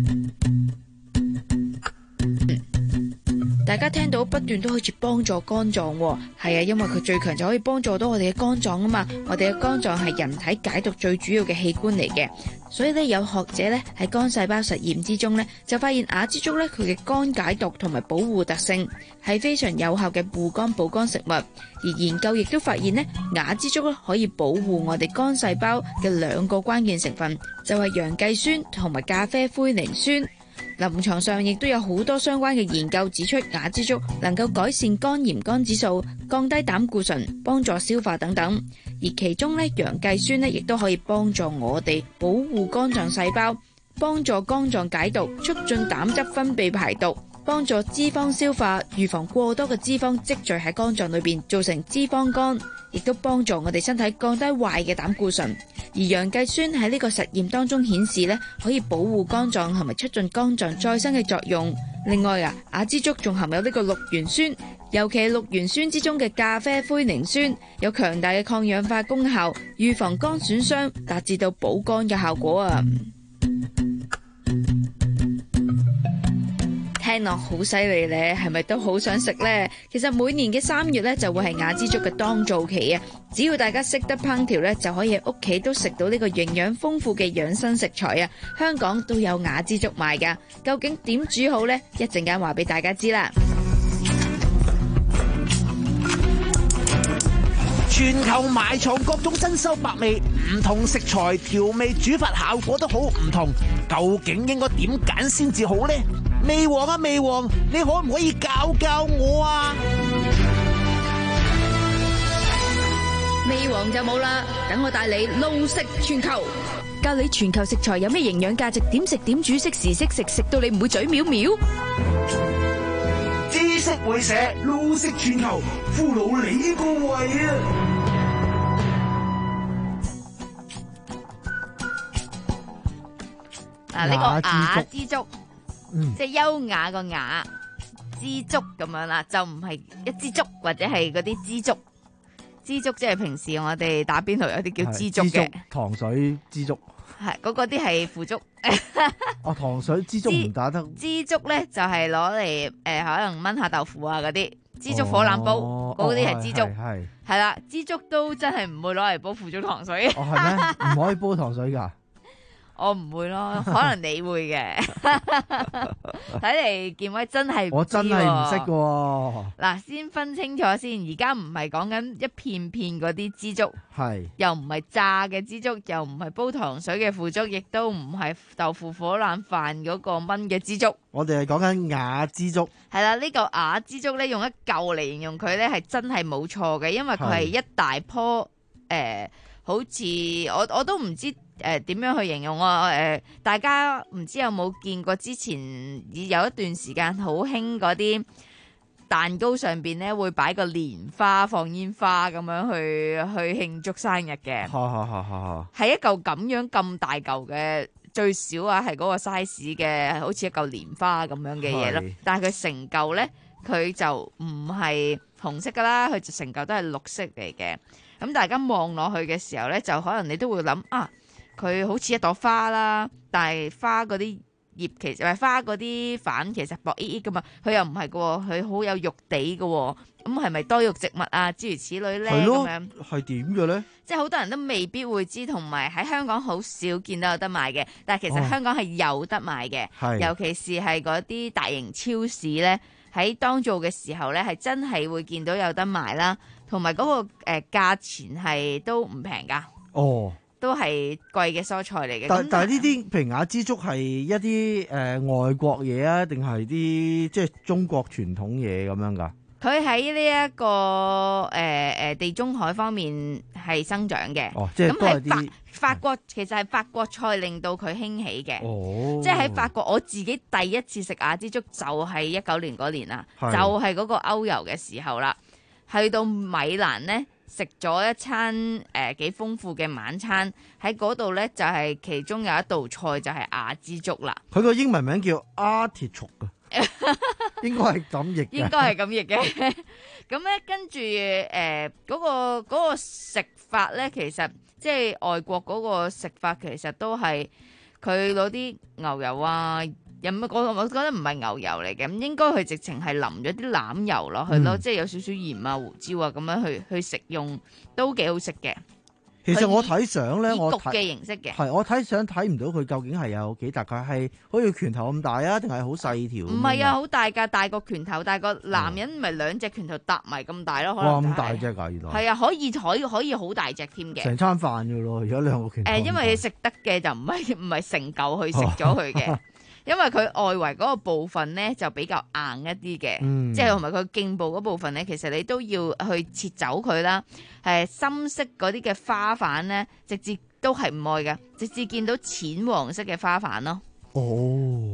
大家聽到不斷都好似幫助肝臟，係啊，因為佢最強就可以幫助到我哋嘅肝臟啊嘛。我哋嘅肝臟係人體解毒最主要嘅器官嚟嘅，所以咧有學者咧喺肝細胞實驗之中咧就發現雅之竹咧佢嘅肝解毒同埋保護特性係非常有效嘅護肝補肝食物。而研究亦都發現咧雅之竹咧可以保護我哋肝細胞嘅兩個關鍵成分，就係洋薊酸同埋咖啡灰磷酸。臨床上亦都有好多相關嘅研究指出，雅之竹能夠改善肝鹽肝指數、降低膽固醇、幫助消化等等。而其中咧，洋薊酸咧亦都可以幫助我哋保護肝臟細胞，幫助肝臟解毒，促進膽汁分泌排毒， 幫助脂肪消化，預防過多嘅脂肪積聚喺肝臟裏邊，造成脂肪肝，亦都幫助我哋身體降低壞嘅膽固醇。而洋薊酸喺呢個實驗當中顯示咧，可以保護肝臟同埋促進肝臟再生嘅作用。另外啊，亞枝竹仲含有呢個綠原酸，尤其係綠原酸之中嘅咖啡灰凝酸，有強大嘅抗氧化功效，預防肝損傷，達至到保肝嘅效果啊！聽落好犀利咧，係咪都好想食呢？其實每年嘅三月咧就會係亞枝竹嘅當造期啊！只要大家識得烹調咧，就可以喺屋企都食到呢個營養豐富嘅養生食材啊！香港都有亞枝竹賣噶，究竟點煮好呢？一陣間話俾大家知啦！ 全球埋藏各種珍饈百味，唔同食材調味煮法效果都好唔同，究竟應該點揀先至好呢？味王啊味王，你可唔可以教教我啊？ 味王就冇啦，等我帶你路食全球，教你全球食材有咩營養價值，點食點煮，適時適食，食到你唔會嘴藐藐。 知識會社路食全球，俘虜你個胃啊！ 嗱，呢個亞枝竹。 嗯、 即係優雅個雅枝竹咁樣啦，就唔係一支竹或者係嗰啲枝竹。枝竹即係平時我哋打邊爐有啲叫枝竹嘅， 糖水枝竹係嗰個啲係腐竹。 哦，糖水枝竹唔打得。 枝竹咧就係攞嚟誒，可能炆下豆腐啊嗰啲。枝竹火腩煲嗰啲係枝竹，係係啦，枝竹都真係唔會攞嚟煲腐竹糖水。 哦，係咩？唔可以煲糖水噶？ 我唔會咯，可能你會嘅。睇嚟建威真係我真係唔識嘅。 嗱，先分清楚先，而家唔係講緊一片片嗰啲枝竹，係又唔係炸嘅枝竹，又唔係煲糖水嘅腐竹，亦都唔係豆腐火腩飯嗰個炆嘅枝竹。 我哋係講緊亞枝竹。 係啦，呢個亞枝竹咧，用一嚿嚟形容佢咧，係真係冇錯嘅，因為佢係一大棵誒、呃，好似我我都唔知。誒點、呃、樣去形容啊？誒、呃、大家唔知有冇見過之前有一段時間好興嗰啲蛋糕上邊咧會擺個蓮花放煙花咁樣去去慶祝生日嘅。係一嚿咁樣咁大嚿嘅，最少啊係嗰個 size 嘅，好似一嚿蓮花咁樣嘅嘢咯。但係佢成嚿咧，佢就唔係紅色噶啦，佢就成嚿都係綠色嚟嘅。咁大家望落去嘅時候咧，就可能你都會諗啊〜佢好似一朵花啦，但係花嗰啲葉其實係花嗰啲瓣其實薄ít ít噶嘛，佢又唔係噶，佢好有肉地噶，咁係咪多肉植物啊？諸如此類咧，咁樣係點嘅咧？即係好多人都未必會知，同埋喺香港好少見到有得賣嘅。但係其實香港係有得賣嘅，哦、尤其是係嗰啲大型超市咧，喺當造嘅時候咧，係真係會見到有得賣啦。同埋嗰個誒價錢係都唔平噶。哦。都係貴嘅蔬菜嚟嘅。 但但係呢啲譬如亞枝竹係一啲誒、呃、外國嘢啊，定係啲即係中國傳統嘢咁樣㗎？ 佢喺呢一個誒誒、呃、地中海方面係生長嘅。 哦，即係都係啲法國，其實係法國菜令到佢興起嘅。哦，即係喺法國，我自己第一次食亞枝竹就係一九年嗰年啦，就係嗰個歐遊嘅時候啦，去到米蘭呢。食咗一餐誒幾豐富嘅晚餐，喺嗰度咧就係、是、其中有一道菜就係亞枝竹啦。 佢個英文名叫 artichoke 嘅，應該係咁譯嘅。 應該係咁譯嘅。咁咧跟住誒嗰個嗰、嗰個食法咧，其實即係外國嗰個食法，其實都係佢攞啲牛油啊。有乜我我覺得唔係牛油嚟嘅，咁應該佢直情係淋咗啲欖油落去咯，嗯、即係有少少鹽啊、胡椒啊咁樣去去食用，都幾好食嘅。 其實我睇相咧，我焗嘅形式嘅係我睇相睇唔到佢究竟係有幾大，佢係好似拳頭咁大啊，定係好細條？ 唔係啊，好大㗎，大個拳頭，大個男人咪兩隻拳頭搭埋咁大咯，可能、就係。哇！咁大隻㗎，原來係啊，可以可以可以好大隻添嘅。成餐飯㗎咯，如果兩個拳頭。誒、 呃，因為你食得嘅就唔係唔係成嚿去食咗佢嘅。因為佢外圍嗰個部分咧就比較硬一啲嘅，嗯、即係同埋佢頸部嗰部分咧，其實你都要去切走佢啦。係深色嗰啲嘅花瓣咧，直至都係唔愛嘅，直至見到淺黃色嘅花瓣咯。哦，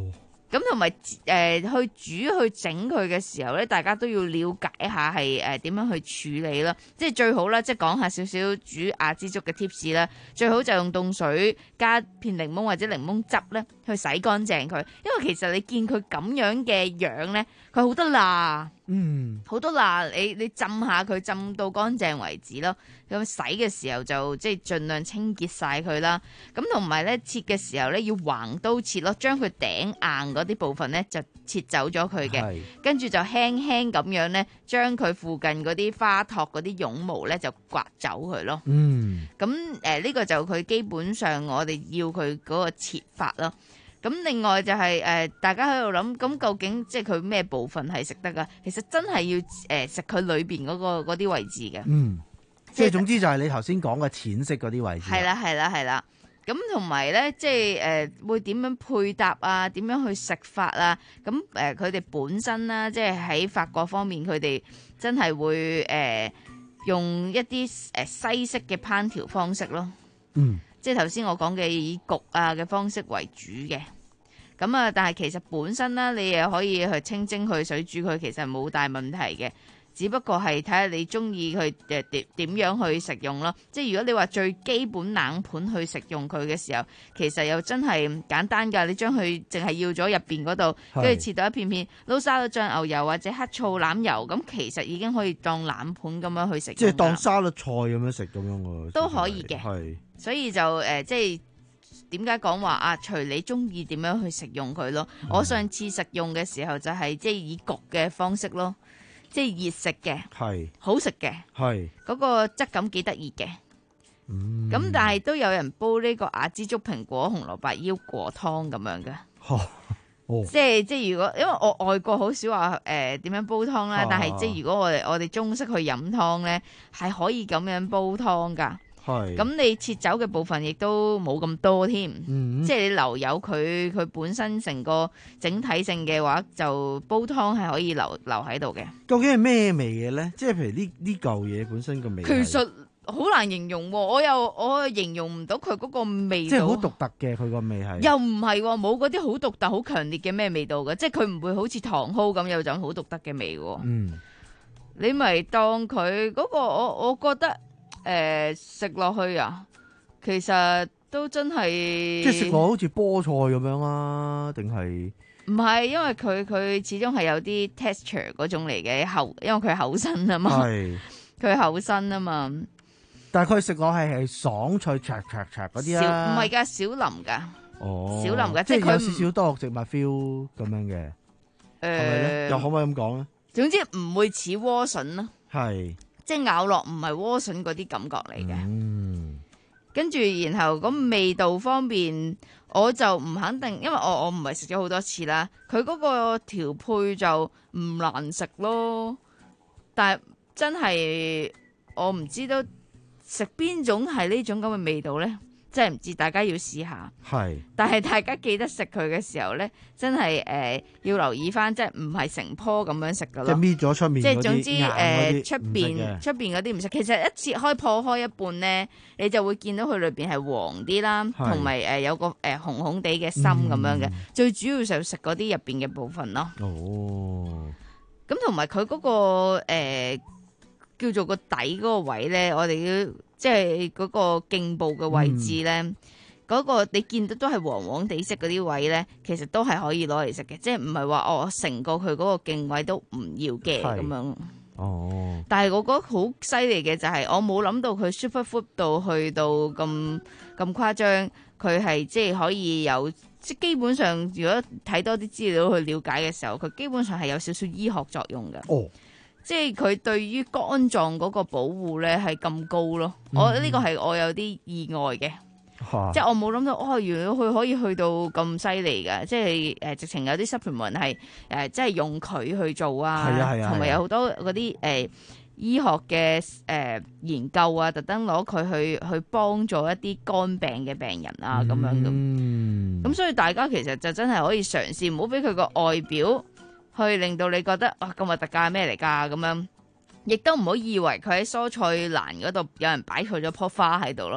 咁同埋誒去煮去整佢嘅時候咧，大家都要了解下係誒點樣去處理啦。即係最好啦，即係講下少少煮亞枝竹嘅 tips 啦。最好就用凍水加片檸檬或者檸檬汁咧去洗乾淨佢，因為其實你見佢咁樣嘅樣咧，佢好多罅。 嗯， 好多罅，你你浸下佢，浸到乾淨為止咯。咁洗嘅時候就即係盡量清潔晒佢啦。咁同埋咧切嘅時候咧要橫刀切咯，將佢頂硬嗰啲部分咧就切走咗佢嘅，跟住就輕輕咁樣咧將佢附近嗰啲花托嗰啲絨毛咧就刮走佢咯。 嗯， 咁誒呢個就佢基本上我哋要佢嗰個切法咯。咁另外就係、是、誒、呃，大家喺度諗，咁究竟即係佢咩部分係食得噶？其實真係要誒食佢裏邊嗰、那個嗰啲位置嘅。嗯， 即係總之就係你頭先講嘅淺色嗰啲位置。 係啦係啦係啦。咁同埋咧，即係誒、呃、會點樣配搭啊？點樣去食法啊？咁誒佢哋本身啦，即係喺法國方面，佢哋真係會誒、呃、用一啲誒西式嘅烹調方式咯。嗯，即係頭先我講嘅以焗啊嘅方式為主嘅。咁啊，但係其實本身咧，你又可以去清蒸去水煮佢，其實冇大問題嘅。只不過係睇下你中意佢誒點點樣去食用咯。即係如果你話最基本冷盤去食用佢嘅時候，其實又真係簡單㗎。你將佢淨係要咗入邊嗰度，跟住切到一片片，撈沙律醬牛油或者黑醋欖油，咁其實已經可以當冷盤咁樣去食。 即係當沙律菜咁樣食咁樣喎。 都可以嘅。係。所以就誒、呃，即係。點解講話啊？隨你中意點樣去食用佢咯。嗯、我上次食用嘅時候就係即係以焗嘅方式咯，即係熱食嘅，係好食嘅，係嗰、嗰個質感幾得意嘅。咁、嗯、但係都有人煲呢個亞枝竹蘋果紅蘿蔔腰果湯咁樣嘅、哦哦。即係即係如果因為我外國好少話誒點樣煲湯啦，但係即係如果我哋我哋中式去飲湯咧，係可以咁樣煲湯噶。咁你切走嘅部分亦都冇咁多添、嗯，即係你留有佢佢本身成個整體性嘅話，就煲湯係可以留留喺度嘅。 究竟係咩味嘅咧？即係譬如呢呢嚿嘢本身個味。其實好難形容，我又我形容唔到佢嗰個味道。 即係好獨特嘅，佢個味係。 又唔係冇嗰啲好獨特、好強烈嘅咩味道嘅，即係佢唔會好似糖蒿咁有種好獨特嘅味。嗯，你咪當佢嗰個我我覺得。誒食落去啊，其實都真係即係食落好似菠菜咁樣啊，定係唔係？因為佢佢始終係有啲 texture 嗰種嚟嘅厚，因為佢厚身啊嘛，佢厚身啊嘛。 但係佢食落係係爽脆、灼灼灼嗰啲啊， 唔係㗎，小腍㗎，哦，小腍㗎， 即係佢有少少多植物 feel 咁樣嘅，誒、呃，又可唔可以咁講咧？ 總之唔會似萵筍咯，係。即係咬落唔係萵筍嗰啲感覺嚟嘅，嗯，跟住然後咁味道方面，我就唔肯定，因為我我唔係食咗好多次啦。佢嗰個調配就唔難食咯，但係真係我唔知道食邊種係呢種咁嘅味道咧。真係唔知，大家要試下。係，但係大家記得食佢嘅時候咧，真係誒、呃、要留意翻，即係唔係成棵咁樣食噶咯。即係搣咗出面嗰啲，即係總之誒出邊出邊嗰啲唔食。其實一切開破開一半咧，你就會見到佢裏邊係黃啲啦，同埋誒有個誒、呃、紅紅地嘅心咁樣嘅、嗯。最主要就食嗰啲入邊嘅部分咯。哦。咁同埋佢嗰個、呃、叫做個底嗰個位咧，我哋要。即係嗰個頸部嘅位置咧，嗰、嗯嗰個你見到都係黃黃地色嗰啲位咧，其實都係可以攞嚟食嘅，即係唔係話哦成個佢嗰個頸位都唔要嘅咁樣。哦。但係我覺得好犀利嘅就係我冇諗到佢 super food 到去到咁咁誇張，佢係即係可以有即係基本上，如果睇多啲資料去了解嘅時候，佢基本上係有少少醫學作用嘅。哦。即係佢對於肝臟嗰個保護咧係咁高咯，嗯、我呢、呢個係我有啲意外嘅、啊，即係我冇諗到哦，原來佢可以去到咁犀利㗎，即係誒、呃、直情有啲 supplement 係誒即係用佢去做啊，同埋有好多嗰啲誒醫學嘅誒、呃、研究啊，特登攞佢去去幫助一啲肝病嘅病人啊咁、嗯、樣咁，咁所以大家其實就真係可以嘗試，唔好俾佢個外表。去令到你覺得哇咁核突㗎咩嚟㗎咁樣，亦都唔好以為佢喺蔬菜欄嗰度有人擺錯咗棵花喺度咯。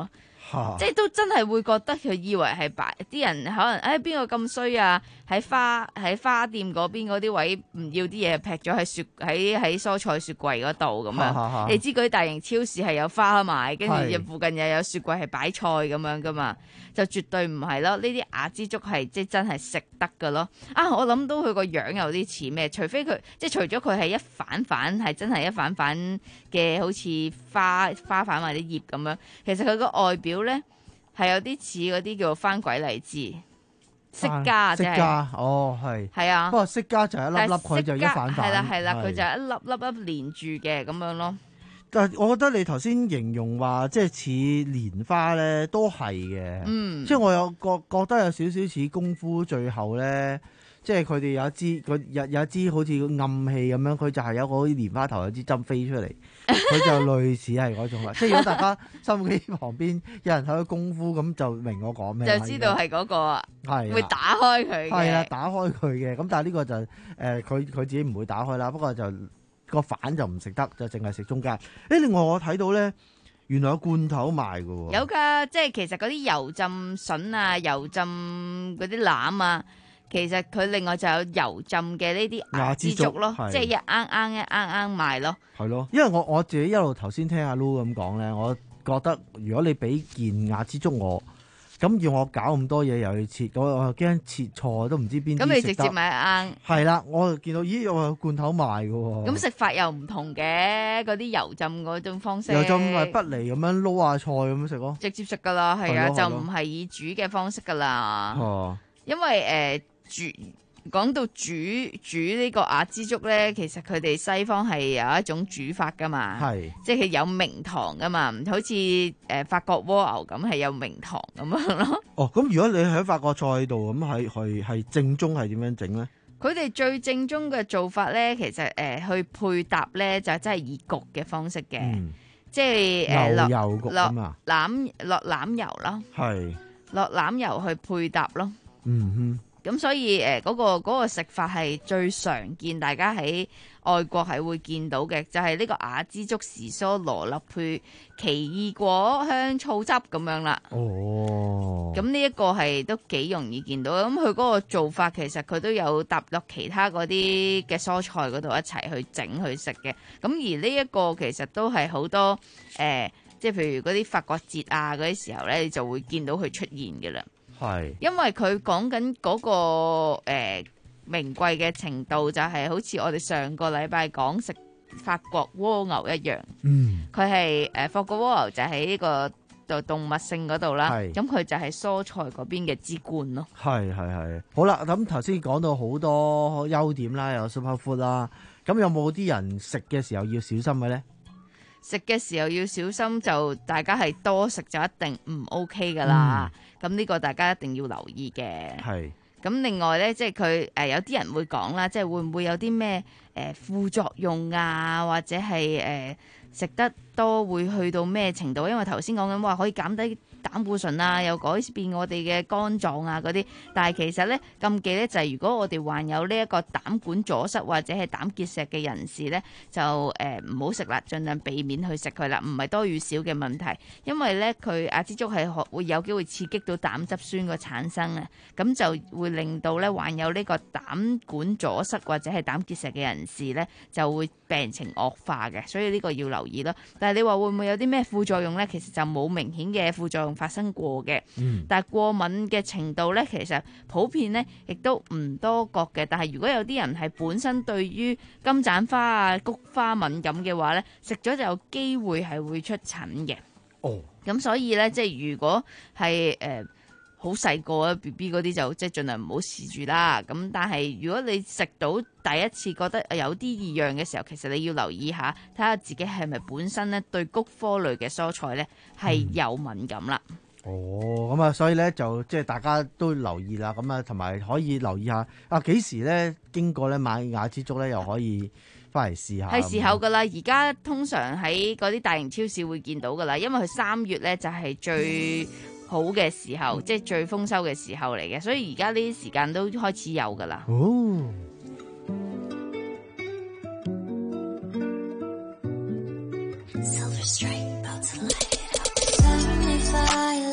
即係都真係會覺得佢以為係擺啲人可能誒邊個咁衰啊？喺花喺花店嗰邊嗰啲位唔要啲嘢劈咗喺雪喺喺蔬菜雪櫃嗰度咁樣。你知嗰啲大型超市係有花賣，跟住附近又有雪櫃係擺菜咁樣噶嘛，就絕對唔係咯。呢啲雅之竹係即係真係食得噶咯。啊，我諗到佢個樣有啲似咩？除非佢即係除咗佢係一反反係真係一反反嘅，好似花花瓣或者葉咁樣。其實佢個外表咧係有啲似嗰啲叫番鬼荔枝。釋迦即係，釋迦哦係， 係啊， 不過釋迦就一粒粒，佢就一反反， 係啦係啦，佢就一粒粒粒連住嘅咁樣咯。 但係我覺得你頭先形容話即係似蓮花咧，都係嘅，嗯，即係我有覺覺得有少少似功夫最後咧，即係佢哋有一支佢有有一支好似暗器咁樣，佢就係有個好似蓮花頭有支針飛出嚟。佢就類似係嗰種啦，即係如果大家收音機旁邊有人睇到功夫咁，就明我講咩， 就知道係嗰個啊， 係會打開佢嘅， 係啦，打開佢嘅。咁但係呢個就誒，佢佢自己唔會打開啦。不過就個反就唔食得，就淨係食中間。誒，另外我睇到咧，原來有罐頭賣㗎喎， 有㗎，即係其實嗰啲油浸筍啊、油浸嗰啲欖啊。其實佢另外就有油浸嘅呢啲雅之竹咯，即係一啱啱一啱啱賣咯。 係咯，因為我我自己一路頭先聽阿 Lu 咁講咧，我覺得如果你俾件雅之竹我，咁要我搞咁多嘢又要切，我我驚切錯都唔知邊啲食得。咁你直接買啱。係啦，我就見到咦，我有罐頭賣㗎喎。咁食法又唔同嘅，嗰啲油浸嗰種方式。 油浸咪不離咁樣撈下菜咁樣食咯。 直接食㗎啦，係啊，就唔係以煮嘅方式㗎啦。哦。因為誒。呃煮講到煮煮呢個雅之竹咧，其實佢哋西方係有一種煮法噶嘛，係即係有明糖噶嘛，好似誒法國蝸牛咁係有明糖咁樣咯。 哦，咁如果你喺法國菜度咁係係係正宗係點樣整咧？ 佢哋最正宗嘅做法咧，其實誒、呃、去配搭咧就真係以焗嘅方式嘅，嗯、即係誒落落欖落欖油啦，係落欖油去配搭咯。嗯哼。咁所以誒嗰個嗰個食法係最常見，大家喺外國係會見到嘅，就係呢個雅之竹時蔬羅勒配奇異果香醋汁咁樣啦。哦，咁呢一個係都幾容易見到，咁佢嗰個做法其實佢都有搭落其他嗰啲嘅蔬菜嗰度一齊去整去食嘅。咁而呢一個其實都係好多誒，即係譬如嗰啲法國節啊嗰啲時候咧，你就會見到佢出現嘅啦。係，因為佢講緊嗰個誒、呃、名貴嘅程度，就係好似我哋上個禮拜講食法國蝸牛一樣。嗯，佢係誒法國蝸牛就喺呢個就動物性嗰度啦。係，咁佢就係蔬菜嗰邊嘅之冠咯。係係係，好啦，咁頭先講到好多優點啦，有 Superfood 啦，咁有冇啲人食嘅時候要小心嘅咧？食嘅時候要小心，就大家係多食就一定唔 OK 噶啦。咁呢、嗯、個大家一定要留意嘅。係。咁另外咧，即係佢誒有啲人會講啦，即係會唔會有啲咩誒副作用啊，或者係誒食得多會去到咩程度？因為頭先講緊話可以減低膽固醇啊，又改變我哋嘅肝臟啊嗰啲，但係其實咧禁忌咧就係如果我哋患有呢一個膽管阻塞或者係膽結石嘅人士咧，就誒唔好食啦，盡量避免去食佢啦，唔係多與少嘅問題，因為咧佢雅之竹係學會有機會刺激到膽汁酸嘅產生啊，咁就會令到咧患有呢個膽管阻塞或者係膽結石嘅人士咧就會病情惡化嘅，所以呢個要留意咯。但係你話會唔會有啲咩副作用咧？其實就冇明顯嘅副作用發生過嘅，嗯、但係過敏嘅程度咧，其實普遍咧亦都唔多覺嘅。但係如果有啲人係本身對於金盞花啊、菊花敏感嘅話咧，食咗就有機會係會出疹嘅。哦，咁所以咧，即係如果係誒好細個啊 B B 嗰啲就即係盡量唔好試住啦。咁但係如果你食到第一次覺得有啲異樣嘅時候，其實你要留意下，睇下自己係咪本身咧對菊科類嘅蔬菜咧係有敏感啦。 嗯、哦，咁啊，所以咧就即係大家都留意啦。咁啊，同埋可以留意下啊，幾時咧經過咧買雅之竹咧又可以翻嚟試下。係時候噶啦，而家通常喺嗰啲大型超市會見到噶啦，因為佢三月咧就係最好嘅時候，即係最豐收嘅時候嚟嘅，所以而家呢啲時間都開始有噶啦。哦。Silver Stripe, about to light it up. Seventy-five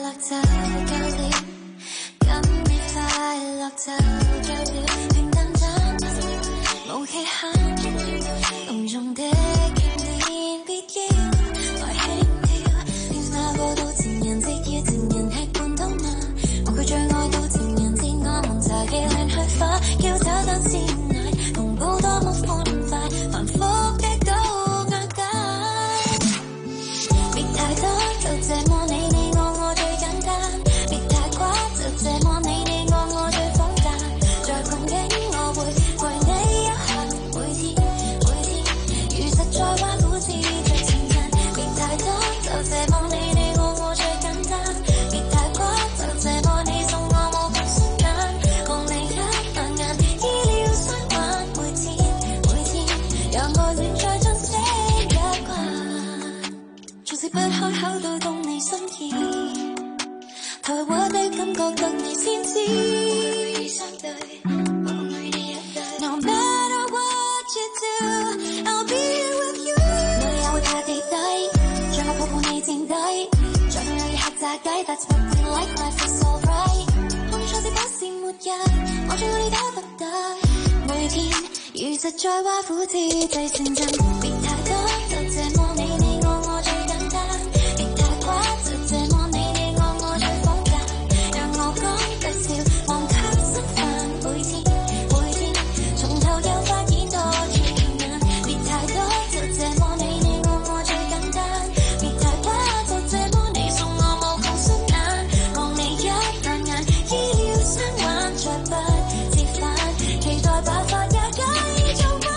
後來我對感覺更易先知。No matter what you do, I'll be here with you。我也會怕地底，將我抱抱你墊底，在夢裏客炸雞 ，That's what we like, life is so right。碰錯是不是末日，我最愛你得不得？每天如實在挖苦之際成真，別太多，就這麼你你我我最簡單，別太誇，就這麼你你我我最複雜，讓我講不笑，忘卻心煩，每天每天從頭又發現多轉眼，別太多，就這麼你你我我最簡單，別太誇，就這麼你送我無窮雙眼，望你一兩眼，意料相挽，再不折返，期待爆發也繼續玩。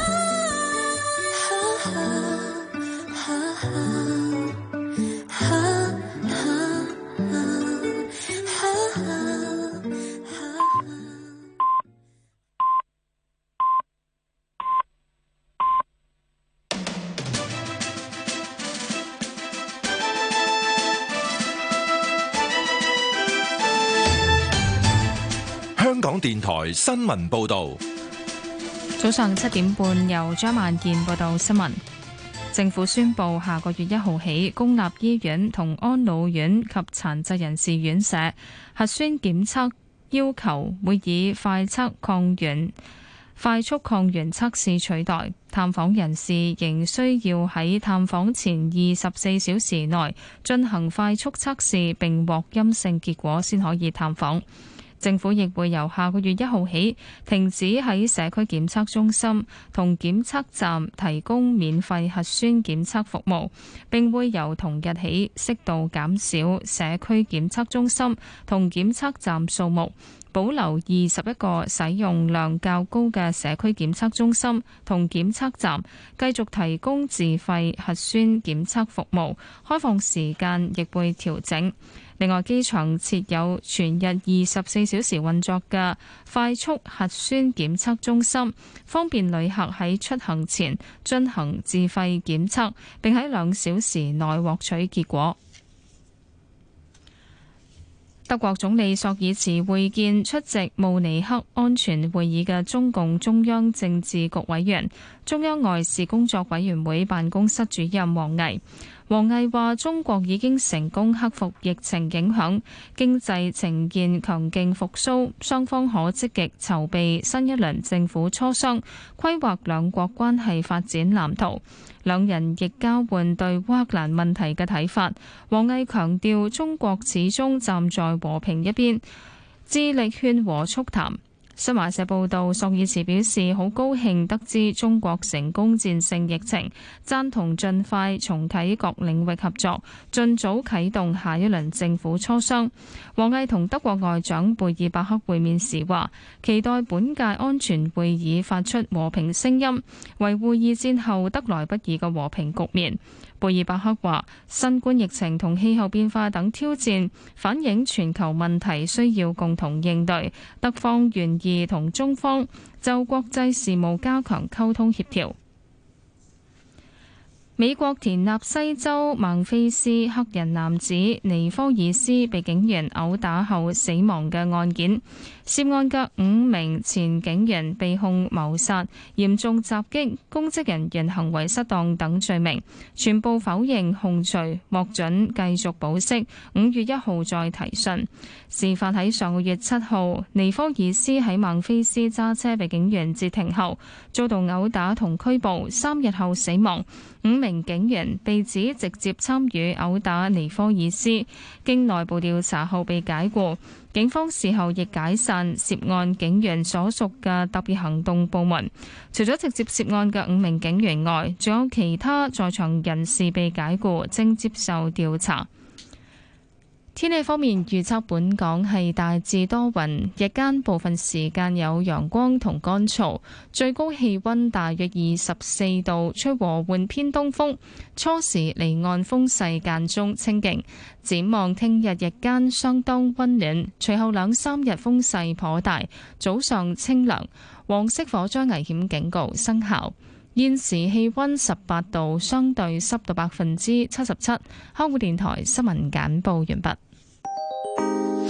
香港電台新聞報道。 早上七點半，由張萬健報道新聞。政府宣布，下個月一號起，公立醫院同安老院及殘疾人士院舍核酸檢測要求會以快測抗原、快速抗原測試取代。探訪人士仍需要喺探訪前二十四小時內進行快速測試，並獲陰性結果先可以探訪。政府亦會由下個月一號起停止喺社區檢測中心同檢測站提供免費核酸檢測服務，並會由同日起適度減少社區檢測中心同檢測站數目，保留二十一個使用量較高嘅社區檢測中心同檢測站，繼續提供自費核酸檢測服務，開放時間亦會調整。另外，機場設有全日二十四小時運作嘅快速核酸檢測中心，方便旅客喺出行前進行自費檢測，並喺兩小時內獲取結果。德國總理朔爾茨會見出席慕尼黑安全會議嘅中共中央政治局委員、中央外事工作委員會辦公室主任王毅。王毅話：中國已經成功克服疫情影響，經濟呈現強勁復甦，雙方可積極籌備新一輪政府磋商，規劃兩國關係發展藍圖。兩人亦交換對烏克蘭問題嘅睇法。王毅強調，中國始終站在和平一邊，致力勸和促談。新華社報道，朔爾茨表示好高興得知中國成功戰勝疫情，贊同盡快重啟各領域合作，盡早啟動下一輪政府磋商。王毅同德國外長貝爾伯克會面時話，期待本屆安全會議發出和平聲音，維護二戰後得來不易嘅和平局面。貝爾伯克話：新冠疫情同氣候變化等挑戰反映全球問題需要共同應對，德方願意同中方就國際事務加強溝通協調。美國田納西州孟菲斯黑人男子尼科爾斯被警員毆打後死亡嘅案件，涉案嘅五名前警員被控謀殺、嚴重襲擊、公職人員行為失當等罪名，全部否認控罪，獲准繼續保釋，五月一號再提訊。事發喺上個月七號，尼科爾斯喺孟菲斯揸車被警員截停後，遭到毆打同拘捕，三日後死亡。五名警員被指直接參與毆打尼科爾斯，經內部調查後被解雇。警方事後亦解散涉案警員所屬嘅特別行動部門。除咗直接涉案嘅五名警員外，仲有其他在場人士被解雇，正接受調查。天氣方面預測，本港係大致多雲，日間部分時間有陽光同乾燥，最高氣溫大約二十四度，吹和緩偏東風，初時離岸風勢間中清勁。展望聽日日間相當溫暖，隨後兩三日風勢頗大，早上清涼。黃色火災危險警告生效。現時氣溫十八度，相對濕度百分之七十七。香港電台新聞簡報完畢。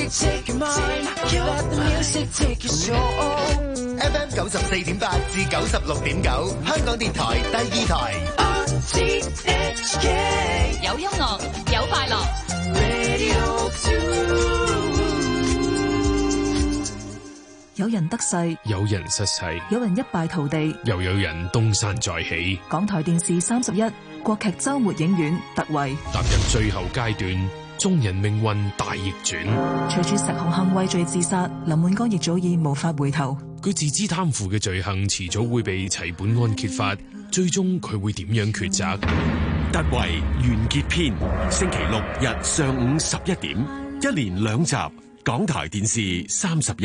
F M 九十四點八至九十六點九，香港電台第二台。 有音樂，有快樂。 有人得勢， 有人失勢， 有人一敗塗地， 又有人東山再起。 港台電視三十一國劇週末影院特惠踏入最後階段，眾人命運大逆轉。 隨住石紅杏畏罪自殺，林滿江亦早已無法回頭。 佢自知貪腐嘅罪行遲早會被齊本安揭發，最終佢會點樣抉擇？ 特惠完結篇，星期六日上午十一點，一連兩集，港台電視三十一。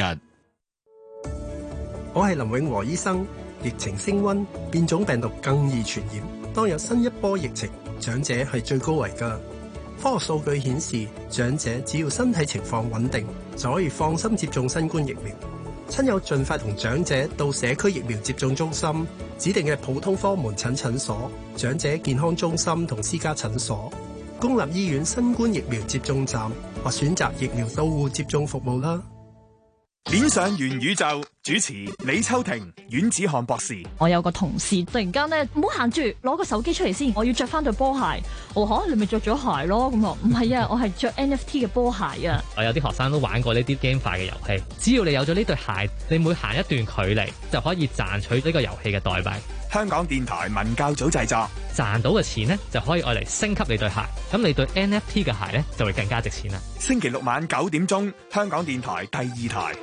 我係林永和醫生。疫情升溫，變種病毒更易傳染。當有新一波疫情，長者係最高危㗎。科學數據顯示，長者只要身體情況穩定，就可以放心接種新冠疫苗。親友盡快同長者到社區疫苗接種中心、指定嘅普通科門診診所、長者健康中心同私家診所、公立醫院新冠疫苗接種站或選擇疫苗到戶接種服務啦。 臉上元宇宙主持李秋婷、阮子漢博士。 我有個同事突然間咧，唔好行住，攞個手機出嚟先，我要着翻對波鞋。我吓，你咪着咗鞋咯，咁我唔係啊，我係着 N F T 嘅波鞋啊。 我有啲學生都玩過呢啲 GameFi 嘅遊戲，只要你有咗呢對鞋，你每行一段距離就可以賺取呢個遊戲嘅代幣。 香港電台文教組製作， 賺到嘅錢呢，就可以愛嚟升級你對鞋，咁你對 N F T 嘅鞋呢，就會更加值錢啦。 星期六晚九點鐘，香港電台第二台。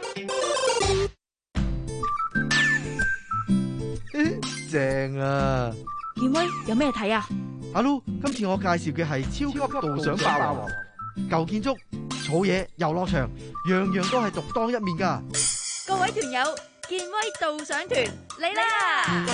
正啊！ 健威有咩睇啊？ 阿 Lu，今次我介紹嘅係超級導賞霸王，舊建築、草野、遊樂場，樣樣都係獨當一面噶。 各位團友，健威導賞團嚟啦！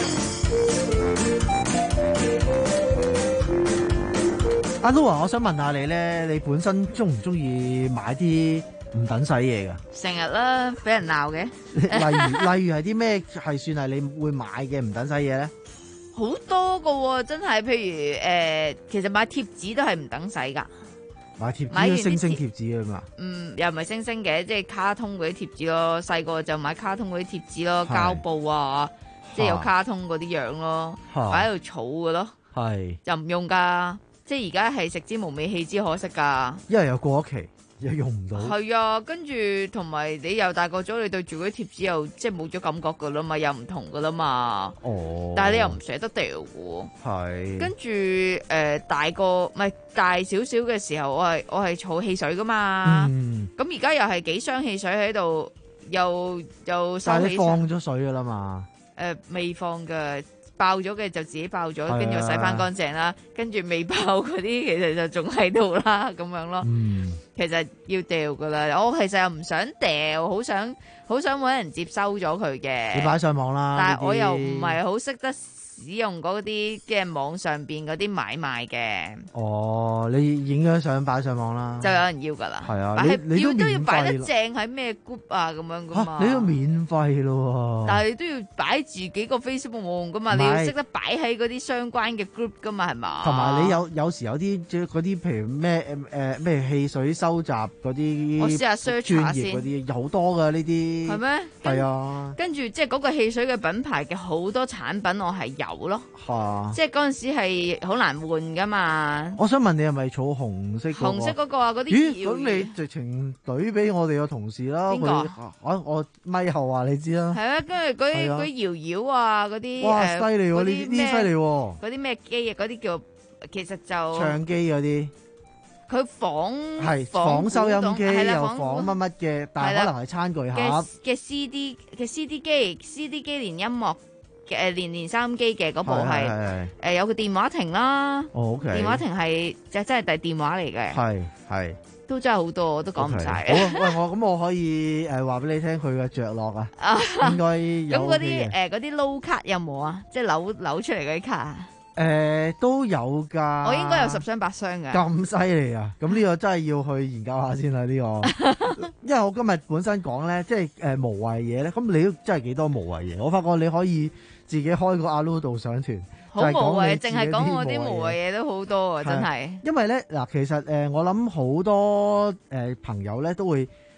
阿 Lu 啊，我想問下你咧，你本身中唔中意買啲唔等使嘢噶？ 成日啦，俾人鬧嘅。 例如例如係啲咩係算係你會買嘅唔等使嘢咧？ 好多噶喎，真係，譬如誒、呃，其實買貼紙都係唔等使噶。 買貼紙，星星貼紙啊嘛。 嗯，又唔係星星嘅，即係卡通嗰啲貼紙咯。細個就買卡通嗰啲貼紙咯，膠布啊，即係有卡通嗰啲樣咯，擺喺度儲嘅咯。係。就唔用噶。即係而家係食之無味棄之可惜㗎， 因為又過咗期又用唔到。 係啊，跟住同埋你又大個咗，你對住嗰啲貼紙又即係冇咗感覺㗎啦嘛，又唔同㗎啦嘛。哦。但係你又唔捨得掉㗎。係。跟住誒、呃、大個唔係大少少嘅時候，我係我係儲汽水㗎嘛。嗯。咁而家又係幾箱汽水喺度，又又收起。但係你放咗水㗎啦嘛。 誒、呃、未放㗎。爆咗嘅就自己爆咗，跟住洗翻乾淨啦。跟住未爆嗰啲，其實就仲喺度啦，咁樣咯。嗯，其實要掉噶啦。我其實又唔想掉，好想好想搵人接收咗佢嘅。 你擺上網啦。 但係我又唔係好識得使用嗰啲即係網上邊嗰啲買賣嘅。 哦，你影咗相擺上網啦， 就有人要噶啦。係啊， 你你都都要擺得正喺咩 group 啊咁樣噶嘛。 你都免費咯。 但係你都要擺自己個 Facebook 網噶嘛，你要識得擺喺嗰啲相關嘅 group 噶嘛，係嘛？同埋你有有時有啲即係嗰啲譬如咩誒咩汽水收集嗰啲， 我試下 search 下先。 嗰啲有好多噶呢啲。係咩？係啊。 跟住即係嗰個汽水嘅品牌嘅好多產品我係有咯。係。即係嗰陣時係好難換噶嘛。 我想問你係咪儲紅色嗰個？ 紅色嗰個啊，嗰啲。 咦？咁你直情懟俾我哋個同事啦。邊個？我我咪後話你知啦。係啊，跟住嗰啲嗰啲搖搖啊，嗰啲哇犀利喎！呢啲犀利喎。 嗰啲咩機啊？嗰啲叫其實就唱機嗰啲。 佢仿係仿收音機又仿乜乜嘅，但係可能係餐具盒嘅 C D 嘅 C D 機，C D 機連音樂嘅連連收音機嘅嗰部係誒有個電話亭啦。哦，OK。電話亭係就真係第電話嚟嘅。係係。都真係好多，我都講唔晒。 好，喂，我咁我可以誒話俾你聽佢嘅着落啊，應該有。 咁嗰啲誒嗰啲撈卡有冇啊？即係扭扭出嚟嗰啲卡啊？ 誒都有噶。 我應該有十箱八箱嘅。 咁犀利啊！咁呢個真係要去研究下先啦，呢個。因為我今日本身講咧，即係誒無謂嘢咧，咁你都真係幾多無謂嘢。我發覺你可以自己開個阿 Lu 導賞團。 好無謂，淨係講我啲無謂嘢都好多啊！真係。 因為咧嗱，其實誒、呃，我諗好多誒、呃、朋友咧都會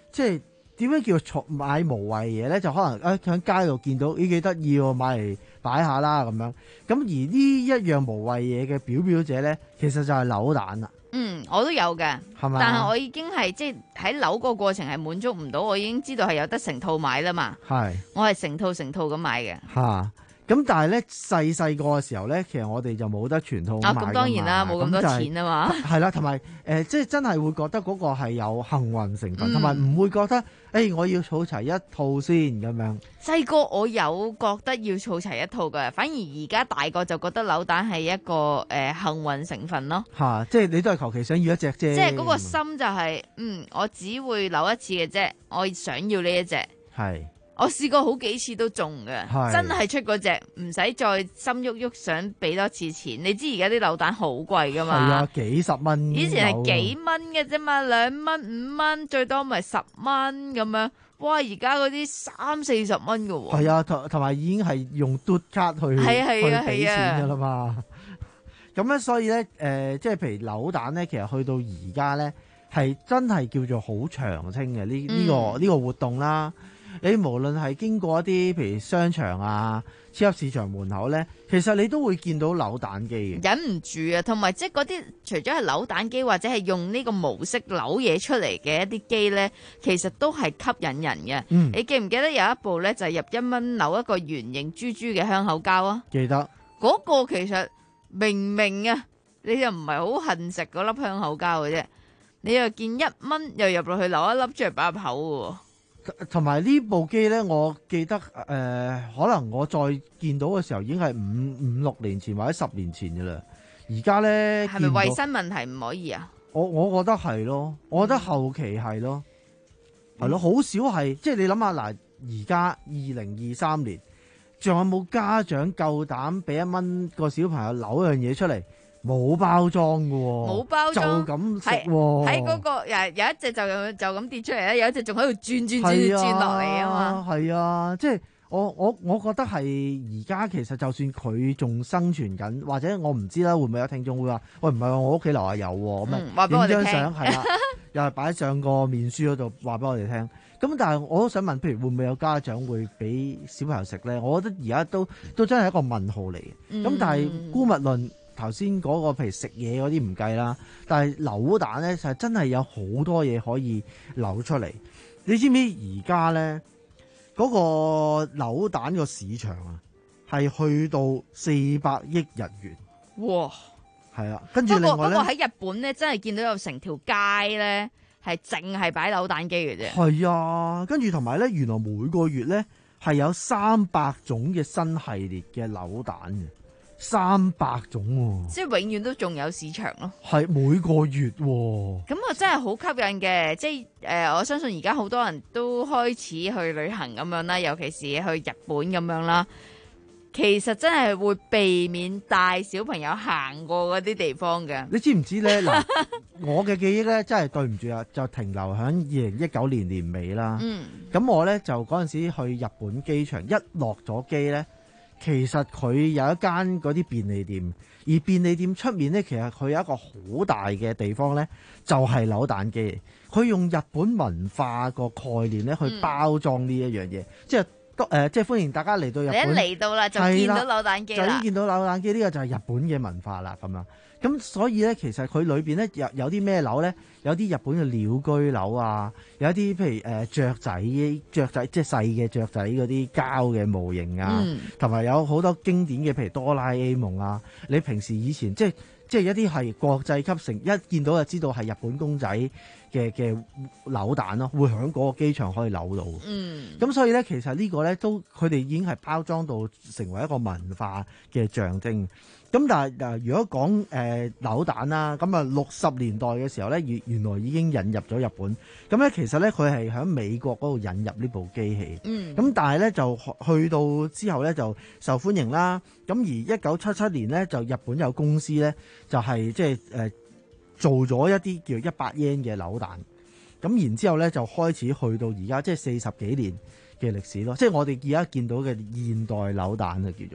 即係點樣叫做買無謂嘢咧？就可能誒喺街度見到咦幾得意喎，買嚟擺下啦咁樣。咁而呢一樣無謂嘢嘅表表者咧，其實就係扭蛋啦。 嗯，我都有嘅， 係嘛？ 但係我已經係即係喺扭個過程係滿足唔到，我已經知道係有得成套買啦嘛。 係， 我係成套成套咁買嘅。 嚇。咁但係咧細細個嘅時候咧，其實我哋就冇得全套買㗎嘛。 啊，咁當然啦，冇咁多錢啊嘛。 係啦，同埋誒，即係真係會覺得嗰個係有幸運成分，同埋嗯唔會覺得誒、欸、我要儲齊一套先咁樣。 細個我有覺得要儲齊一套嘅，反而而家大個就覺得扭蛋係一個誒、呃、幸運成分咯。 嚇、啊，即係你都係求其想要一隻啫。 即係嗰個心就係、是，嗯，我只會扭一次嘅啫，我想要呢一隻。 係。 我試過好幾次都中嘅，真係出嗰隻，唔使再心喐喐想俾多次錢。你知而家啲扭蛋好貴噶嘛？ 係啊，幾十蚊。 以前係幾蚊嘅啫嘛，兩蚊、五蚊，最多咪十蚊咁樣。哇！而家嗰啲三四十蚊噶喎。 係啊，同同埋已經係用嘟卡去係啊係啊去俾係啊錢噶啦嘛。咁咧，所以咧，誒、呃，即係譬如扭蛋咧，其實去到而家咧，係真係叫做好長青嘅呢呢個呢、 嗯、 個活動啦。你無論係經過一啲譬如商場啊、超級市場門口咧，其實你都會見到扭蛋機嘅。 忍唔住啊！同埋即係嗰啲除咗係扭蛋機或者係用呢個模式扭嘢出嚟嘅一啲機咧，其實都係吸引人嘅。 嗯， 你記唔記得有一部咧就係入一蚊扭一個圓形豬豬嘅香口膠啊？ 記得。嗰個其實明明啊，你又唔係好恨食嗰粒香口膠嘅啫，你又見一蚊又入落去扭一粒出嚟擺入口嘅喎。 同埋呢部機咧，我記得誒、呃，可能我再見到嘅時候已經係五五六年前或者十年前嘅啦。而家咧係咪衞生問題唔可以啊？ 我我覺得係咯，我覺得後期係咯，係、嗯、咯，好少係即係你諗下嗱，而家二零二三年仲有冇家長夠膽俾一蚊個小朋友扭樣嘢出嚟？冇包裝嘅喎， 冇包裝就咁食喎。 喺嗰個有有一隻就咁就咁跌出嚟咧，有一隻仲喺度轉轉轉轉落嚟啊嘛。 係啊，即係我我我覺得係而家其實就算佢仲生存緊，或者我唔知啦，會唔會有聽眾會話喂，唔係我屋企樓下有喎，咁啊影張相係啦，又係擺上個面書嗰度話俾我哋聽。咁但係我都想問，譬如會唔會有家長會俾小朋友食咧？我覺得而家都都真係一個問號嚟嘅。咁、嗯、但係姑勿論。頭先嗰個譬如食嘢嗰啲唔計啦，但係扭蛋咧就真係有好多嘢可以扭出嚟。你知唔知而家咧嗰個扭蛋個市場啊係去到四百億日元？ 哇！ 係啊，跟住另外咧， 不過喺日本咧真係見到有成條街咧係淨係擺扭蛋機嘅啫。 係啊，跟住同埋咧，原來每個月咧係有三百種嘅新系列嘅扭蛋嘅。三百種喎、啊， 即係永遠都仲有市場咯。 係每個月喎、啊， 咁啊真係好吸引嘅。即係誒、呃，我相信而家好多人都開始去旅行咁樣啦，尤其是去日本咁樣啦。其實真係會避免帶小朋友行過嗰啲地方嘅。 你知唔知咧？嗱，我嘅記憶咧真係對唔住啊，就停留喺二零一九年年尾啦。嗯，咁我咧就嗰陣時去日本機場，一落咗機咧。其實佢有一間嗰啲便利店，而便利店出面咧，其實佢有一個好大嘅地方咧，就係扭蛋機。佢用日本文化個概念咧去包裝呢一樣嘢，即係都誒，即係歡迎大家嚟到日本。 你一嚟到啦，就見到扭蛋機啦， 就已經見到扭蛋機，呢個就係日本嘅文化啦，咁樣。咁所以咧，其實佢裏邊咧有有啲咩扭咧？有啲日本嘅鳥居扭啊，有一啲譬如誒、呃、雀仔、雀仔即係細嘅雀仔嗰啲膠嘅模型啊，同、嗯、埋有好多經典嘅譬如哆啦 A 夢啊。你平時以前即係即係一啲係國際級成，一見到就知道係日本公仔嘅嘅扭蛋咯，會喺嗰個機場可以扭到。嗯，咁所以咧，其實呢個咧都佢哋已經係包裝到成為一個文化嘅象徵。咁但係嗱，如果講誒、呃、扭蛋啦，咁啊六十年代嘅時候咧，原原來已經引入咗日本。咁咧其實咧佢係喺美國嗰度引入呢部機器。嗯。咁但係咧就去到之後咧就受歡迎啦。咁而一九七七年咧就日本有公司咧就係即係誒做咗一啲叫一百 yen 嘅扭蛋。咁然之後咧就開始去到而家即係四十幾年嘅歷史咯。即係我哋而家見到嘅現代扭蛋啊叫做。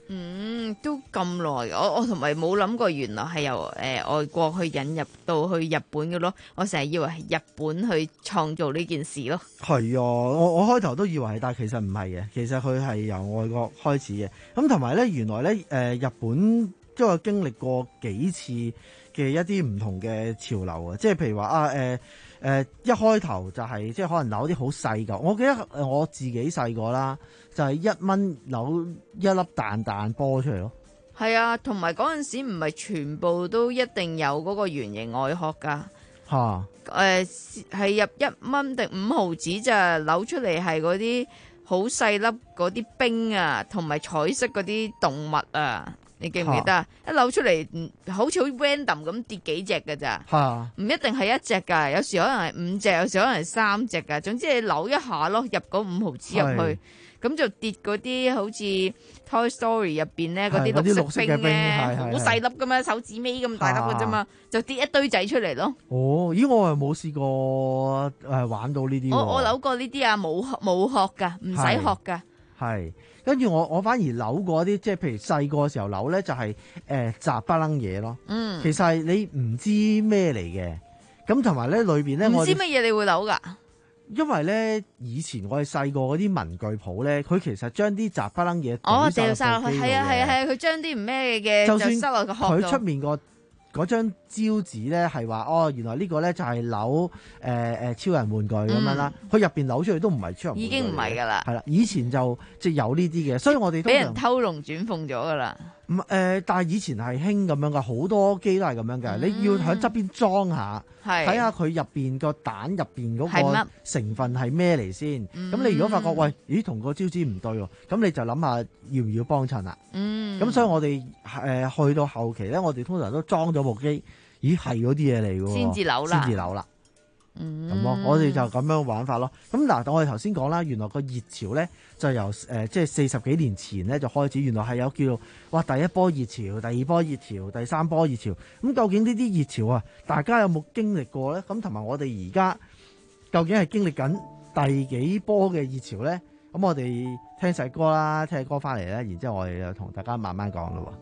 嗯，都咁耐，我我同埋冇諗過，原來係由誒、呃、外國去引入到去日本嘅咯。我成日以為係日本去創造呢件事咯。 係啊，我我開頭都以為係，但係其實唔係嘅。其實佢係由外國開始嘅。咁同埋咧，原來咧誒、呃、日本都有經歷過幾次嘅一啲唔同嘅潮流啊。即係譬如話啊誒。呃誒、呃、一開頭就係、是、即係可能扭啲好細嚿，我記得我自己細個啦，就係、是、一蚊扭一粒彈彈波出嚟咯。 係啊，同埋嗰陣時唔係全部都一定有嗰個圓形外殼㗎。嚇、啊！誒係、呃、入一蚊定五毫子咋，扭出嚟係嗰啲好細粒嗰啲冰啊，同埋彩色嗰啲動物啊。你記唔記得啊？一扭出嚟，好似好 random 咁跌幾隻㗎咋？嚇！唔一定係一隻㗎，有時可能係五隻，有時可能係三隻㗎。總之你扭一下咯，入嗰五毫子入去，咁就跌嗰啲好似 Toy Story 入邊咧嗰啲綠色冰咧，好細粒㗎嘛，手指尾咁大粒㗎啫嘛，就跌一堆仔出嚟咯。 哦，咦！我又冇試過誒玩到呢啲。 我我扭過呢啲啊，冇冇殼㗎，唔使殼㗎。 係。跟住我，我反而扭過啲，即係譬如細個嘅時候扭咧，就係誒雜不楞嘢咯。嗯，其實係你唔知咩嚟嘅，咁同埋咧裏邊咧， 唔知乜嘢你會扭㗎？ 因為咧以前我哋細個嗰啲文具鋪咧，佢其實將啲雜不楞嘢哦掉晒落去，係啊係啊係啊，佢將啲唔咩嘅就塞落個殼度。 佢出面個嗰張招紙咧係話哦，原來呢個咧就係扭誒誒、呃、超人玩具咁樣啦。佢入邊扭出去都唔係超人玩具， 已經唔係㗎啦。 係啦，以前就即係有呢啲嘅，所以我哋俾人偷龍轉鳳咗㗎啦。 唔誒、呃，但係以前係興咁樣㗎，好多機都係咁樣㗎、嗯。你要喺側邊裝下，睇下佢入邊個蛋入邊嗰個成分係咩嚟先。咁、嗯、你如果發覺喂，咦同個招紙唔對喎，咁你就諗下要唔要幫襯啦。嗯，咁所以我哋誒、呃、去到後期咧，我哋通常都裝咗部機，咦係嗰啲嘢嚟㗎喎， 先至扭啦， 先至扭啦。咁咯，我哋就咁樣玩法咯。咁嗱，我哋頭先講啦，原來個熱潮咧就由誒、呃、即係四十幾年前咧就開始，原來係有叫做哇第一波熱潮、第二波熱潮、第三波熱潮。咁究竟呢啲熱潮啊，大家有冇經歷過咧？咁同埋我哋而家究竟係經歷緊第幾波嘅熱潮咧？咁我哋聽細歌啦，聽細歌翻嚟咧，然之後我哋就同大家慢慢講咯。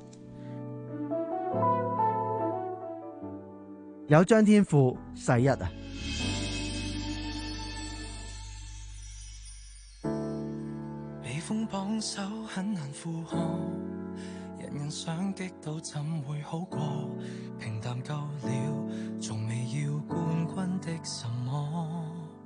有張天賦世一啊！ 綁手很難負荷，人人想擊倒怎會好過？平淡夠了，從未要冠軍的什麼？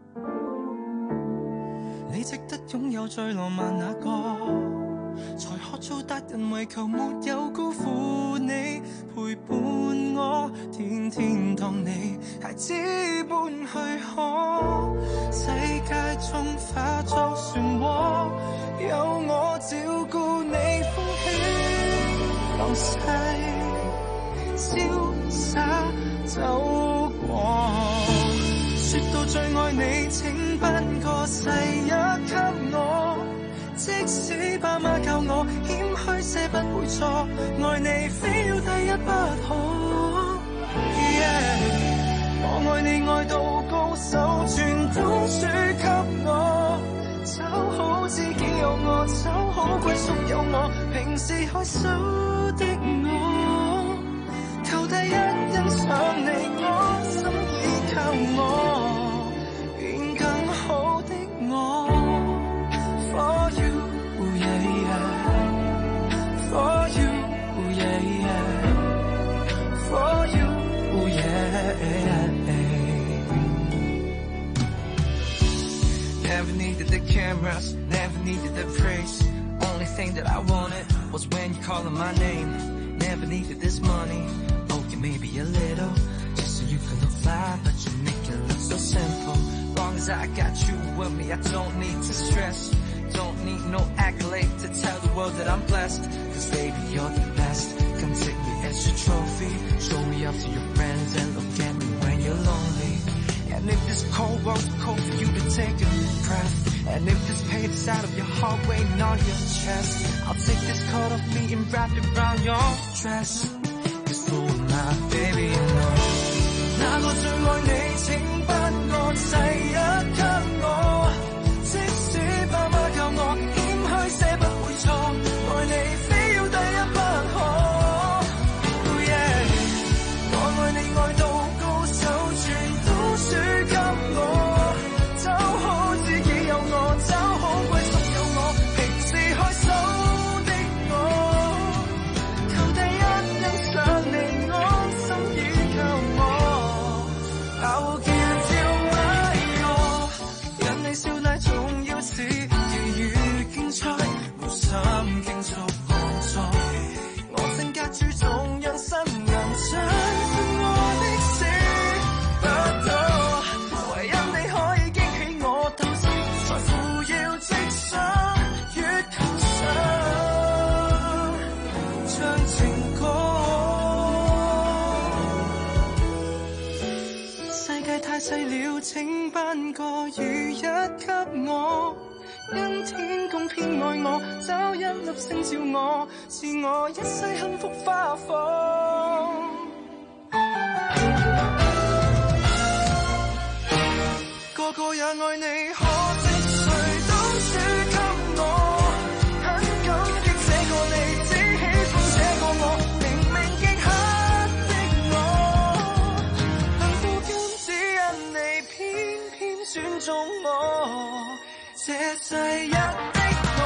你值得擁有最浪漫那個，才可做達人，為求沒有辜負你陪伴我，天天當你孩子般去可，世界中化作漩渦，有我照顧你，風起浪逝，瀟灑走過。說到最愛你，請頒個世一給我，即使爸媽教我謙虛些不會錯，愛你非要第一不可。Yeah, 我愛你愛到高手，全都輸給我。找好知己有我，找好歸宿有我，平時害羞的我，求第一欣賞你，我心依靠我，變更好的我。For you, yeah, yeah. For you, yeah, yeah. For you, yeah, yeah. Never needed the cameras, never needed the praise. Only thing that I wanted was when you calling my name. Never needed this money, okay maybe a little, just so you can look fly, but you make it look so simple. Long as I got you with me, I don't need to stress. Don't need no accolade to tell the world that I'm blessed. Cause baby you're the best, come take me as your trophy. Show me off to your friends and look at me when you're lonely. And if this cold world's cold for you to take a breath, and if this pain is out of your heart waiting on your chest, I'll take this coat off me and wrap it around your dress. Cause who am I, baby, you know. 那個最愛你，請頒個世一給我，即使爸媽教我謙虛些不會錯，愛你非要請頒個雨一給我，因天公偏愛我，找一粒星照我，是我一世幸福花火。個個也愛你，可惜誰都輸給我，很感激這個你，只喜歡這個我，明明極黑的我，幸福竟只因你偏偏選中我，這世一的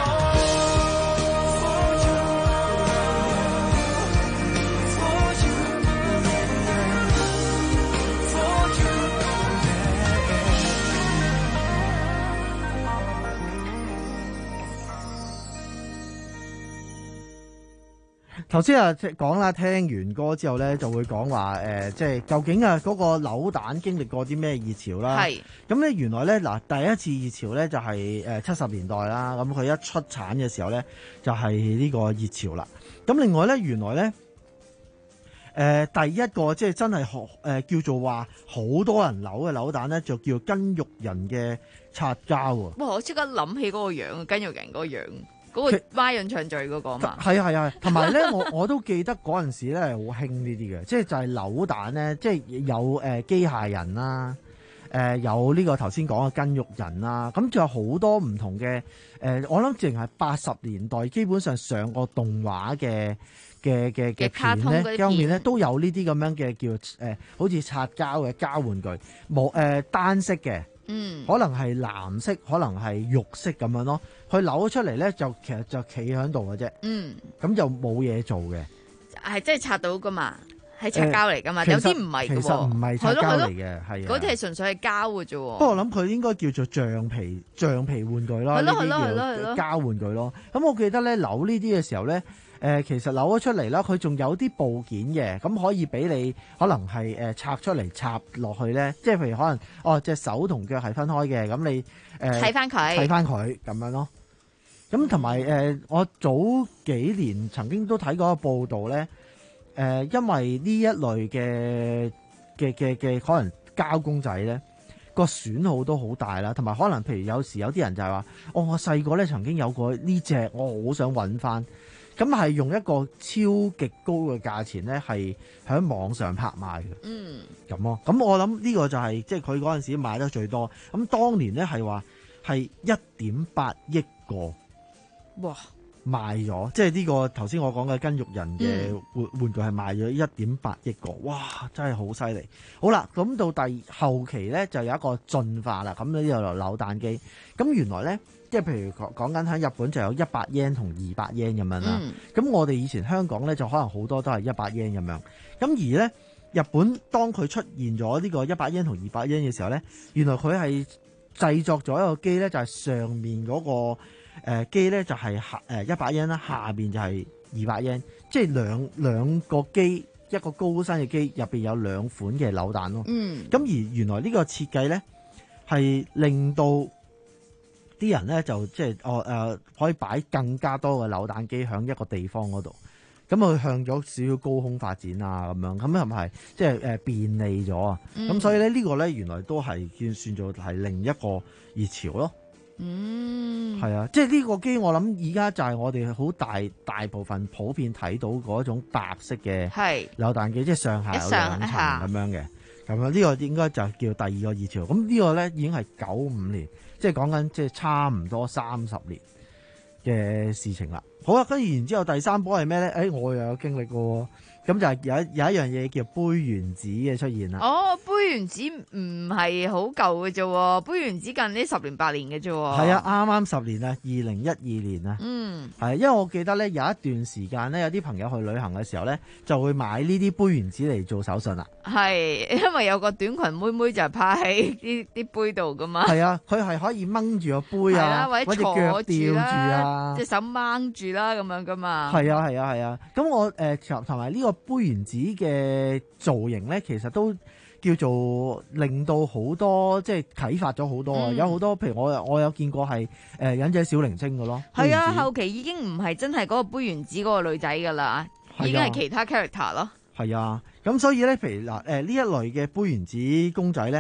頭先啊，即係講啦，聽完歌之後咧，就會講話誒，即係究竟啊嗰個扭蛋經歷過啲咩熱潮啦。係咁咧，原來咧嗱，第一次熱潮咧就係誒七十年代啦。咁佢一出產嘅時候咧，就係呢個熱潮啦。咁另外咧，原來咧誒、呃、第一個即係真係學誒叫做話好多人扭嘅扭蛋咧，就叫筋肉人嘅擦膠喎。 哇！我即刻諗起嗰個樣，筋肉人嗰個樣。嗰、那個孖潤長嘴嗰個嘛， 係啊係啊，同埋咧，我我都記得嗰陣時咧係好興呢啲嘅，即係就係扭蛋咧，即係有誒機械人啦，誒有呢個頭先講嘅筋肉人啦，咁仲有好多唔同嘅誒，我諗淨係八十年代基本上上過動畫嘅嘅嘅嘅片咧，方面咧都有呢啲咁樣嘅叫誒，好似擦膠嘅膠玩具，冇誒單色嘅。嗯，可能係藍色，可能係肉色咁樣咯。佢扭咗出嚟咧，就其實就企喺度嘅啫。嗯，咁就冇嘢做嘅。 係真係擦到噶嘛？係擦膠嚟噶嘛？有啲唔係嘅喎。 其實唔係擦膠嚟嘅，係。 嗰啲係純粹係膠嘅啫。不過我諗佢應該叫做橡皮橡皮玩具咯。係咯係咯係咯係咯。膠玩具咯。咁我記得咧扭呢啲嘅時候咧。誒、呃、其實扭咗出嚟啦，佢仲有啲部件嘅，咁可以俾你可能係誒、呃、拆出嚟插落去咧，即係譬如可能哦隻手同腳係分開嘅，咁你誒睇翻佢睇翻佢咁樣咯。咁同埋誒我早幾年曾經都睇過一個報道咧，誒、呃、因為呢一類嘅嘅嘅嘅可能膠公仔咧個損耗都好大啦，同埋可能譬如有時有啲人就係話，哦我細個咧曾經有過呢隻，我好想揾翻。咁係用一個超極高嘅價錢咧，係喺網上拍賣嘅。嗯，咁咯。咁我諗呢個就係即係佢嗰陣時買得最多。咁當年咧係話係一點八億個，哇賣咗。即係呢個頭先我講嘅筋肉人嘅玩玩具係賣咗一點八億個，哇！真係好犀利。好啦，咁到第後期咧就有一個進化啦。咁呢度扭蛋機。咁原來咧。即係譬如講講緊喺日本就有一百 yen 同二百 yen 咁樣啦，咁、嗯、我哋以前香港咧就可能好多都係一百 yen 咁樣，咁而咧日本當佢出現咗呢個一百 yen 同二百 yen 嘅時候咧，原來佢係製作咗一個機咧，就係上面嗰個誒機咧就係下誒一百 yen 啦，下邊就係二百 yen，即係兩兩個機一個高身嘅機入邊有兩款嘅扭蛋咯。嗯，咁而原來呢個設計咧係令到啲人咧就即係哦誒可以擺更加多嘅扭蛋機喺一個地方嗰度，咁佢向咗少少高空發展啊咁樣，咁係咪即係誒便利咗啊？咁、嗯、所以咧呢個咧原來都係算算做係另一個熱潮咯。嗯，係啊，即係呢個機我諗而家就係我哋好大大部分普遍睇到嗰種白色嘅扭蛋機，即係上下有兩層咁樣嘅，咁樣呢個應該就叫第二個熱潮。咁呢個咧已經係九五年。即係講緊，即係差唔多三十年嘅事情啦。好啦，跟住然之後第三波係咩咧？誒、哎，我又有經歷過，咁就係有一有一樣嘢叫杯原子嘅出現啦。哦，杯原子唔係好舊嘅啫，杯原子近呢十年八年嘅啫。係啊，啱啱十年啊，二零一二年啊。嗯，係，因為我記得咧有一段時間咧，有啲朋友去旅行嘅時候咧，就會買呢啲杯原子嚟做手信啦。係，因為有個短裙妹妹就係趴喺啲啲杯度噶嘛。係啊，佢係可以掹住個杯啊，或者坐住啦，隻手掹住啦咁樣噶嘛。係啊，係啊，係啊。咁我誒同埋呢個杯原子嘅造型咧，其實都叫做令到好多即係啟發咗好多啊！嗯、有好多譬如我我有見過係誒忍者小靈精嘅咯。係啊，後期已經唔係真係嗰個杯原子嗰個女仔噶啦，已經係其他 character 咯。係啊，咁所以咧，譬如嗱誒呢一類嘅杯原子公仔咧，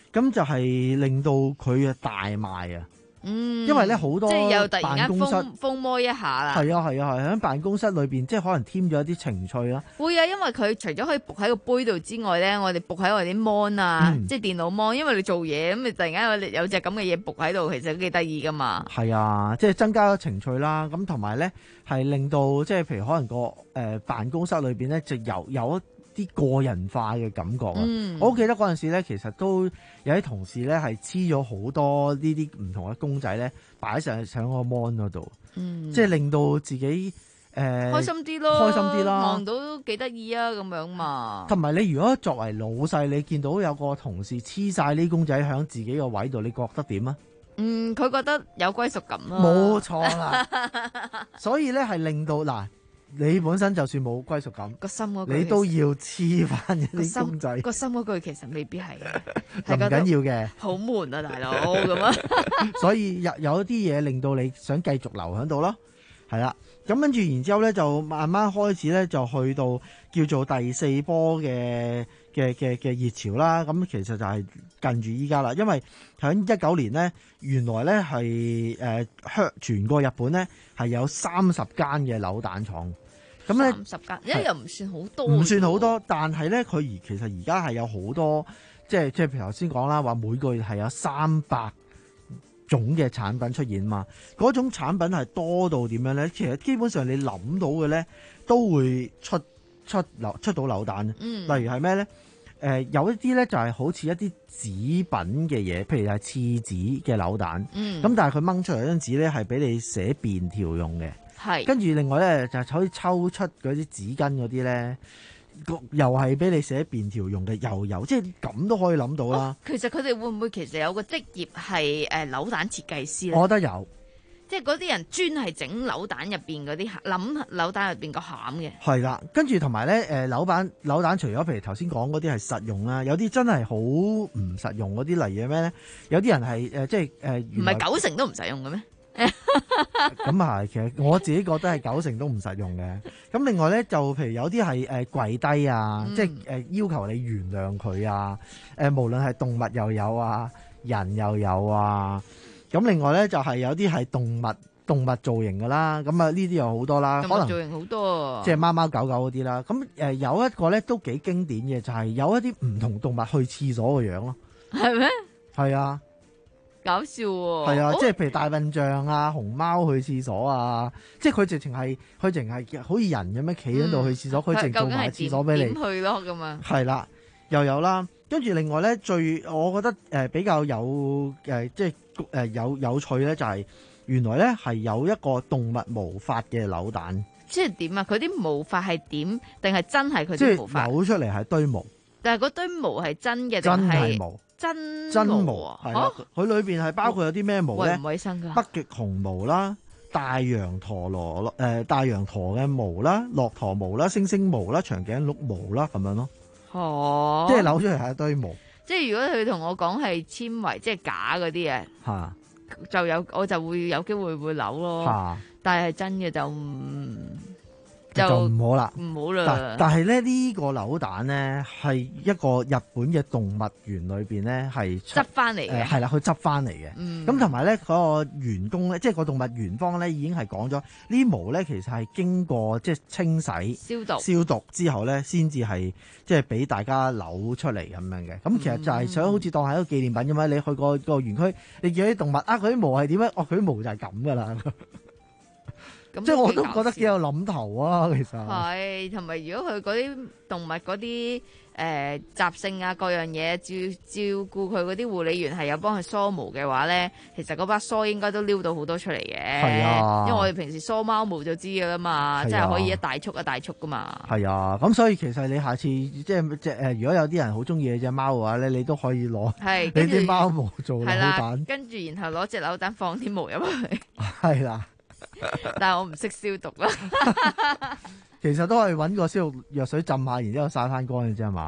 咁就係令到佢啊大賣啊。 嗯， 因為咧好多即係又突然間辦公室風風魔一下啦。 係啊係啊係喺辦公室裏邊，即係可能添咗一啲情趣啦。 會啊，因為佢除咗可以伏喺個杯度之外咧，我哋伏喺我哋啲 mon 啊， 嗯、 即係電腦 mon，因為你做嘢咁，你突然間有有隻咁嘅嘢伏喺度，其實都幾得意噶嘛。 係啊，即係增加咗情趣啦。咁同埋咧係令到即係譬如可能個誒、呃、辦公室裏邊咧就有有一啲個人化嘅感覺啊！嗯、我好記得嗰陣時咧，其實都有啲同事咧係黐咗好多呢啲唔同嘅公仔咧，擺上上個 mon 嗰度，嗯、即係令到自己誒、呃、 開心啲咯， 開心啲啦， 望到都幾得意啊咁樣嘛。 同埋你如果作為老細，你見到有個同事黐晒呢公仔喺自己個位度，你覺得點啊？ 嗯，佢覺得有歸屬感咯。 冇錯啦，所以咧係令到嗱。你本身就算冇歸屬感， 個心嗰句你都要黐翻一啲公仔。 個心嗰句其實未必係， 係唔緊要嘅。 好悶啊，大佬咁啊！ 所以有有啲嘢令到你想繼續留喺度咯，係啦。咁跟住然之後咧，就慢慢開始咧，就去到叫做第四波嘅嘅嘅嘅熱潮啦。咁其實就係近住依家啦，因為喺一九年咧，原來咧係誒香全個日本咧係有三十間嘅扭蛋廠。咁咧三十間，一又唔算好多， 唔算好多，但係咧佢而其實而家係有好多，即係即係譬如頭先講啦，話每個月係有三百種嘅產品出現嘛。嗰種產品係多到點樣咧？其實基本上你諗到嘅咧，都會出出扭出到扭蛋。嗯，例如係咩咧？誒、呃、有一啲咧就係好似一啲紙品嘅嘢，譬如係廁紙嘅扭蛋。嗯，咁但係佢掹出嚟嗰張紙咧係俾你寫便條用嘅。係，跟住另外咧就可以抽出嗰啲紙巾嗰啲咧，又係俾你寫便條用嘅，又有，即係咁都可以諗到啦、哦。其實佢哋會唔會其實有個職業係誒扭蛋設計師咧？我覺得有，即係嗰啲人專係整扭蛋入邊嗰啲諗扭蛋入邊個餡嘅。係啦，跟住同埋咧誒扭蛋扭蛋除咗譬如頭先講嗰啲係實用啦，有啲真係好唔實用嗰啲，例如咩咧？有啲人係誒、呃、即係誒唔係九成都唔實用嘅咩？咁啊，其實我自己覺得係九成都唔實用嘅。咁另外咧，就譬如有啲係誒跪低啊，嗯、即係誒、呃、要求你原諒佢啊。誒、呃，無論係動物又有啊，人又有啊。咁另外咧，就係、是、有啲係動物動物造型噶啦。咁啊，呢啲有好多啦，可能造型好多，即係貓貓狗狗嗰啲啦。咁誒、呃，有一個咧都幾經典嘅，就係、是、有一啲唔同動物去廁所嘅樣咯。係咩？係啊。搞笑喎！係啊，即係譬如大笨象啊、熊貓去廁所啊，即係佢直情係佢淨係好似人咁樣企喺度去廁所，佢淨做埋廁所俾你。點去咯咁啊？係啦，又有啦，跟住另外咧，最我覺得誒、呃、比較有誒、呃、即係誒、呃、有有趣咧，就係、是、原來咧係有一個動物毛髮嘅扭蛋。即係點啊？佢啲毛髮係點？定係真係佢啲毛髮？即係扭出嚟係堆毛。但係嗰堆毛係真嘅定係毛？真真毛啊，係啦，佢裏邊係包括有啲咩毛咧？衛唔衛生噶？北極熊毛啦，大羊陀羅誒、呃，大羊陀嘅毛啦，駱駝毛啦，猩猩毛啦，長頸鹿毛啦，咁樣咯。哦，即係扭出嚟係一堆毛。即係如果佢同我講係纖維，即係假嗰啲嘢，吓就有我就會有機會會扭咯。吓，但係真嘅就唔。就唔好啦，唔好啦。但但係咧呢、這個扭蛋咧係一個日本嘅動物園裏邊咧係執翻嚟嘅，係啦、呃，佢執翻嚟嘅。咁同埋咧嗰個員工咧，即係個動物園方咧已經係講咗，呢毛咧其實係經過即係清洗、消毒、消毒之後咧，先至係即係俾大家扭出嚟咁樣嘅。咁、嗯、其實就係想好似當係一個紀念品咁樣，你去過個園區，你見到啲動物啊，佢啲毛係點樣？哦，佢啲毛就係咁噶啦。即係我都覺得幾有諗頭啊，其實係同埋如果佢嗰啲動物嗰啲誒習性啊，各樣嘢照照顧佢嗰啲護理員係有幫佢梳毛嘅話咧，其實嗰把梳應該都撩到好多出嚟嘅。係啊，因為我哋平時梳貓毛就知噶啦嘛，即係、啊、可以一大束一大束噶嘛。係啊，咁所以其實你下次即係即係誒，如果有啲人好中意你隻貓嘅話咧，你都可以攞你啲貓毛做扭蛋，跟住、啊、然後攞隻扭蛋放啲毛入去。係啦。但係我唔識消毒啦，其實都係揾個消毒藥水浸下，然之後曬翻乾嘅啫嘛。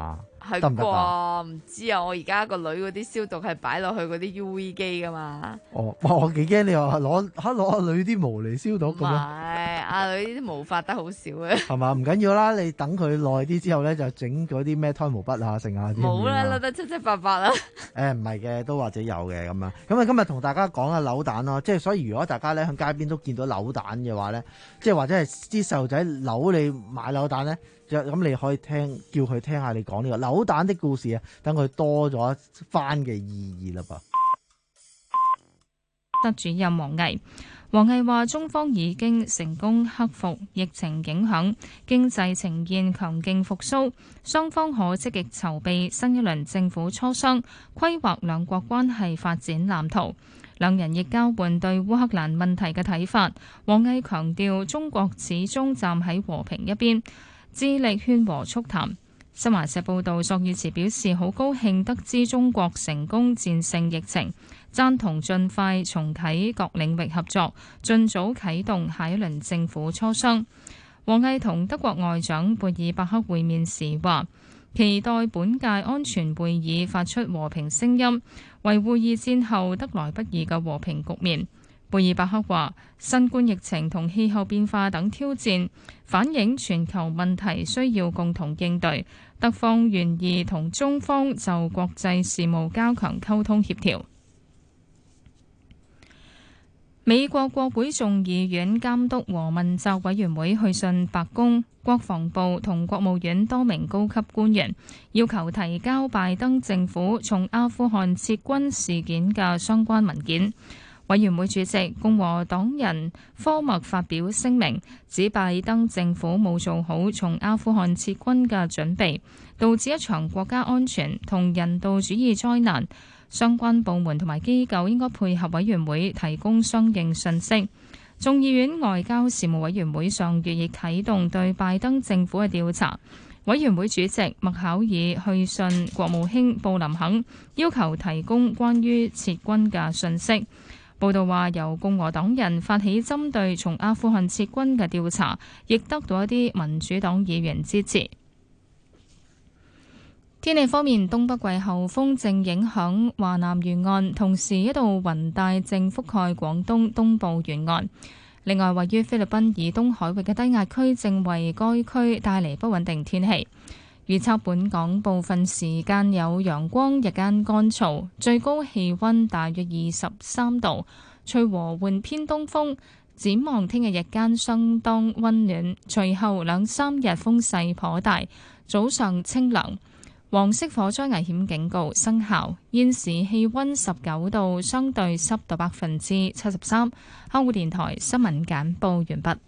係得唔得㗎？ 啩？唔知啊！我而家個女嗰啲消毒係擺落去嗰啲 U V 機噶嘛。 哦，我幾驚你話攞嚇攞阿女啲毛嚟消毒咁樣。 唔係，阿女啲毛髮得好少嘅。 係嘛？唔緊要啦，你等佢耐啲之後咧，就整嗰啲咩胎毛筆啊，剩下啲。 冇啦，甩得七七八八啦。 誒唔係嘅，都或者有嘅咁樣。咁啊，今日同大家講下扭蛋咯，即係所以如果大家咧喺街邊都見到扭蛋嘅話咧，即係或者係啲細路仔扭你買扭蛋咧。咁你可以聽叫佢聽下你講呢個扭蛋的故事啊，等佢多咗番嘅意義啦噃。 得主任王毅，王毅話：中方已經成功克服疫情影響，經濟呈現強勁復甦，雙方可積極籌備新一輪政府磋商，規劃兩國關係發展藍圖。兩人亦交換對烏克蘭問題嘅睇法。王毅強調，中國始終站喺和平一邊，致力勸和促談。新華社報道，朔爾茨表示好高興得知中國成功戰勝疫情，贊同盡快重啟各領域合作，盡早啟動下一輪政府磋商。王毅同德國外長貝爾伯克會面時話，期待本屆安全會議發出和平聲音，維護二戰後得來不易嘅和平局面。貝爾伯克話：新冠疫情同氣候變化等挑戰反映全球問題需要共同應對，德方願意同中方就國際事務加強溝通協調。美國國會眾議院監督和問責委員會去信白宮、國防部同國務院多名高級官員，要求提交拜登政府從阿富汗撤軍事件嘅相關文件。委員會主席共和黨人科默發表聲明，指拜登政府冇做好從阿富汗撤軍嘅準備，導致一場國家安全同人道主義災難。相關部門同埋機構應該配合委員會提供相應信息。眾議院外交事務委員會上月亦啟動對拜登政府嘅調查。委員會主席麥考爾去信國務卿布林肯，要求提供關於撤軍嘅信息。報道話，由共和黨人發起針對從阿富汗撤軍嘅調查，亦得到一啲民主黨議員支持。天氣方面，東北季候風正影響華南沿岸，同時一道雲帶正覆蓋廣東東部沿岸。另外，位於菲律賓以東海域嘅低壓區正為該區帶嚟不穩定天氣。預測本港部分時間有陽光，日間乾燥，最高氣溫大約二十三度，吹和緩偏東風。展望聽日日間相當溫暖，隨後兩三日風勢頗大，早上清涼。黃色火災危險警告生效。現時氣溫十九度，相對濕度百分之七十三。香港電台新聞簡報完畢。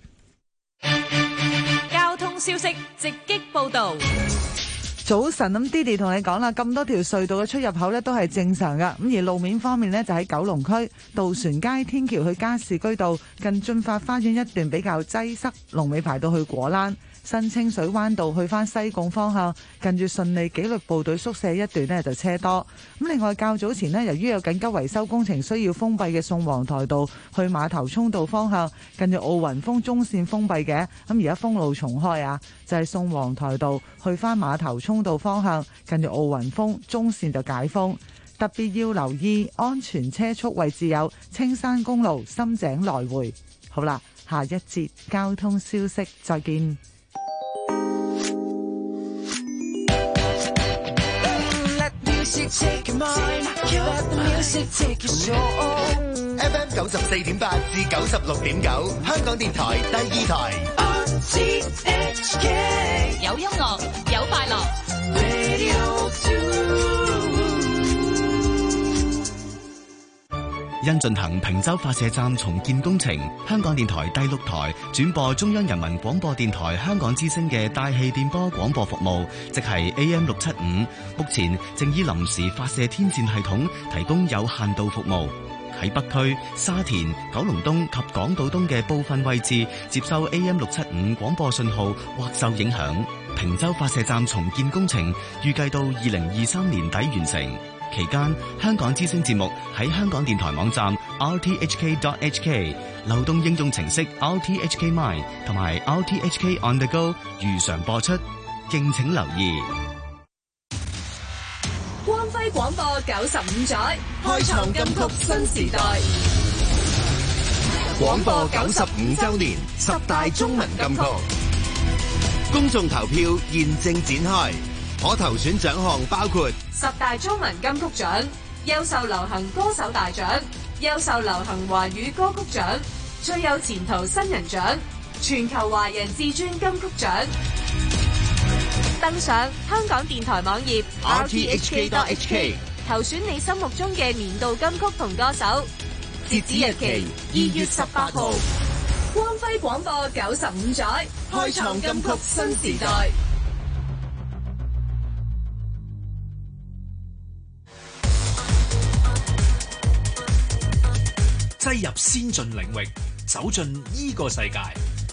交通消息直擊報道。 早晨，咁 Didi 同你講啦，咁多條隧道嘅出入口呢都係正常噶。咁而路面方面呢，就喺九龍區渡船街天橋去加士居道近駿發花園一段比較擠塞，龍尾排到去果欄。新清水灣道去翻西貢方向，近住順利紀律部隊宿舍一段呢就車多。咁另外較早前呢，由於有緊急維修工程需要封閉嘅宋皇台道去馬頭涌道方向，近住奧雲峰中線封閉嘅，咁而家封路重開啊，就係、是、宋皇台道去翻馬頭涌道方向，近住奧雲峰中線就解封。特別要留意安全車速位置有青山公路深井來回。好啦，下一節交通消息再見。 Take your mind, let the music take your soul. F M 九十四點八至九十六點九，香港電台第二台。 R T H K 有音樂，有快樂。 Radio two。 因進行坪洲發射站重建工程，香港電台第六台轉播中央人民廣播電台香港之聲嘅大氣電波廣播服務，即係 A M 六七五，目前正以臨時發射天線系統提供有限度服務。喺北區、沙田、九龍東及港島東嘅部分位置接收 A M 六七五廣播信號或受影響。坪洲發射站重建工程預計到二零二三年底完成。期間，香港之聲節目喺香港電台網站 r t h k dot h k、流動應用程式 r t h k mine 同埋 r t h k on the go 如常播出，敬請留意。 廣播九十五載，開創金曲新時代。 廣播九十五周年十大中文金曲公眾投票現正展開，可投選獎項包括十大中文金曲獎、優秀流行歌手大獎、優秀流行華語歌曲獎、最有前途新人獎、全球華人至尊金曲獎。登上香港電台網頁 r t h k dot h k 投選你心目中嘅年度金曲同歌手，截止日期二月十八號。光輝廣播九十五載，開創金曲新時代。 擠入先進領域，走進呢個世界。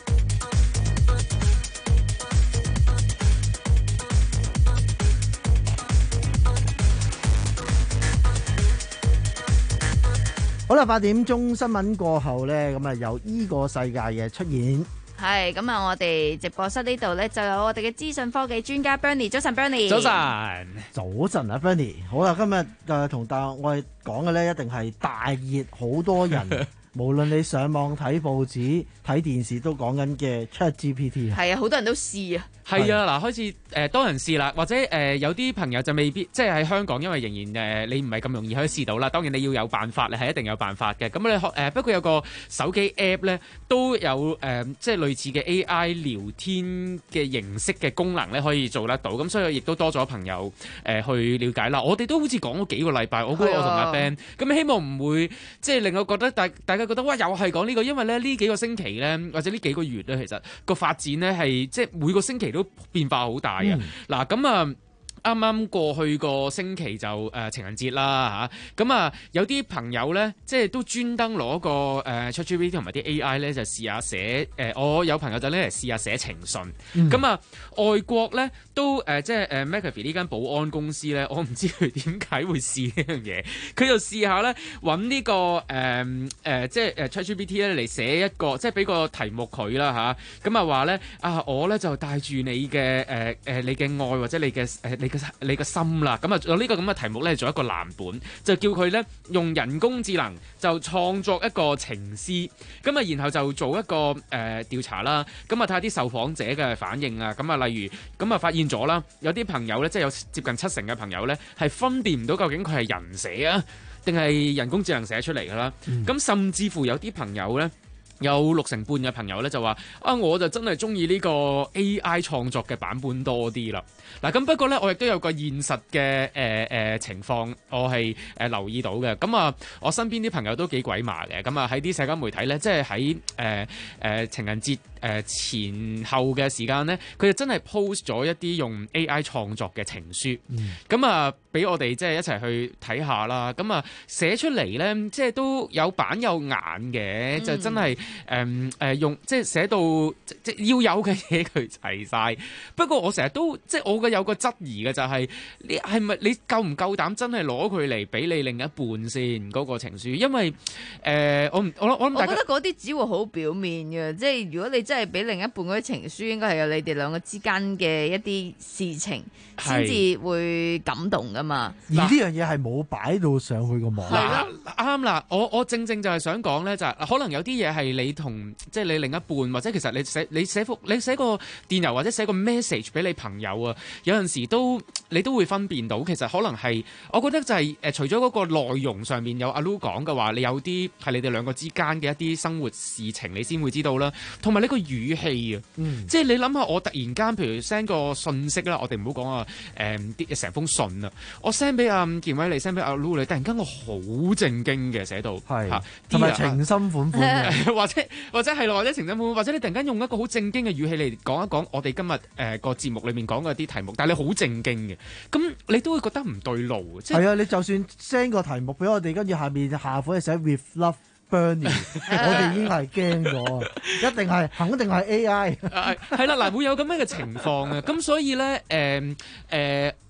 好啦，八點鐘新聞過後咧，咁啊有呢個世界嘅出現。 係咁啊！我哋直播室呢度咧就有我哋嘅資訊科技專家 Bernie。早晨 Bernie。 早晨， 早晨啊 Bernie。好啦，今日誒同大我哋講嘅咧，一定係大熱，好多人無論你上網睇報紙、睇電視都講緊嘅 ChatGPT。 係啊，好多人都試啊。 係啊，嗱，開始誒多人試啦，或者誒、呃、有啲朋友就未必，即係喺香港，因為仍然誒、呃、你唔係咁容易可以試到啦。當然你要有辦法，你係一定有辦法嘅。咁你學誒不過有個手機 app 咧，都有誒、呃、即係類似嘅 A I 聊天嘅形式嘅功能咧，可以做得到。咁所以亦都多咗朋友誒、呃、去了解啦。我哋都好似講咗幾個禮拜，我估我同阿 Ben，咁希望唔會即係令我覺得大大家覺得哇又係講呢個，因為咧呢幾個星期咧或者呢幾個月咧，其實個發展咧係即係每個星期都變化好大嘅。嗱咁啊，啱啱過去個星期就誒、呃、情人節啦嚇，咁啊有啲朋友咧，即係都專登攞個誒 ChatGPT 同埋啲 A I 咧，就試下寫誒、呃，我有朋友就咧嚟試下寫情信。咁、嗯、啊，外國咧都誒、呃、即係誒 McAfee 呢間保安公司咧，我唔知佢點解會試呢樣嘢，佢就試下咧揾呢個誒誒、呃呃、即係誒 ChatGPT 咧嚟寫一個，即係俾個題目佢啦嚇，咁啊話咧啊我咧就帶住你嘅誒誒你嘅愛或者你嘅誒、呃、你。你個心啦，咁啊有呢個咁嘅題目咧，做一個藍本，就叫佢咧用人工智能就創作一個情詩，咁啊然後就做一個誒、呃、調查啦，咁啊睇下啲受訪者嘅反應啊，咁啊例如咁啊發現咗啦，有啲朋友咧即係有接近七成嘅朋友咧係分辨唔到究竟佢係人寫啊定係人工智能寫出嚟噶啦，咁、嗯、甚至乎有啲朋友咧。有六成半嘅朋友咧就話啊，我就真係中意呢個 A I 創作嘅版本多啲啦。嗱，咁不過咧，我亦都有個現實嘅誒誒情況，我係誒、呃、留意到嘅。咁啊，我身邊啲朋友都幾鬼麻嘅。咁啊，喺啲社交媒體咧，即係喺誒誒情人節誒、呃、前後嘅時間咧，佢哋真係 post 咗一啲用 A I 創作嘅情書。咁、嗯、啊，俾我哋即係一齊去睇下啦。咁啊，寫出嚟咧，即係都有板有眼嘅，嗯、就真係。誒、嗯、誒、呃、用即係寫到即即要有嘅嘢佢齊晒。不過我成日都即係我嘅有個質疑嘅就係、是、你係咪你夠唔夠膽真係攞佢嚟俾你另一半先嗰、那個情書？因為誒、呃、我唔我我諗大家， 我覺得嗰啲只會好表面嘅，即係如果你真係俾另一半嗰啲情書，應該係有你哋兩個之間嘅一啲事情先至會感動噶嘛。 而呢樣嘢係冇擺到上去個網。 係啦， 啱啦，我我正正就係想講咧，就係、是、可能有啲嘢係你同即係你另一半，或者其實你寫你寫幅你寫個電郵或者寫個 message 俾你朋友啊，有陣時都你都會分辨到，其實可能係我覺得就係、是、誒、呃，除咗嗰個內容上面有阿 Lu 講嘅話，你有啲係你哋兩個之間嘅一啲生活事情，你先會知道啦。同埋呢個語氣啊，嗯、即係你諗下，我突然間譬如 send 個信息啦，我哋唔好講啊，誒啲成封信啊，我 send 俾阿健偉你 send 俾阿 Lu 你，突然間我好正經嘅寫到，係同埋情深款款嘅， 或者或者係咯，或者情深款款，或者你突然間用一個好正經嘅語氣嚟講一講我哋今日誒個節目裏面講嘅啲題目，但係你好正經嘅，咁你都會覺得唔對路。即係啊，你就算 send 個題目俾我哋，跟住下面下款係寫 with love Bernie， 我哋已經係驚咗，一定係肯定係 A I。 係啦，嗱會有咁樣嘅情況嘅，咁所以咧誒誒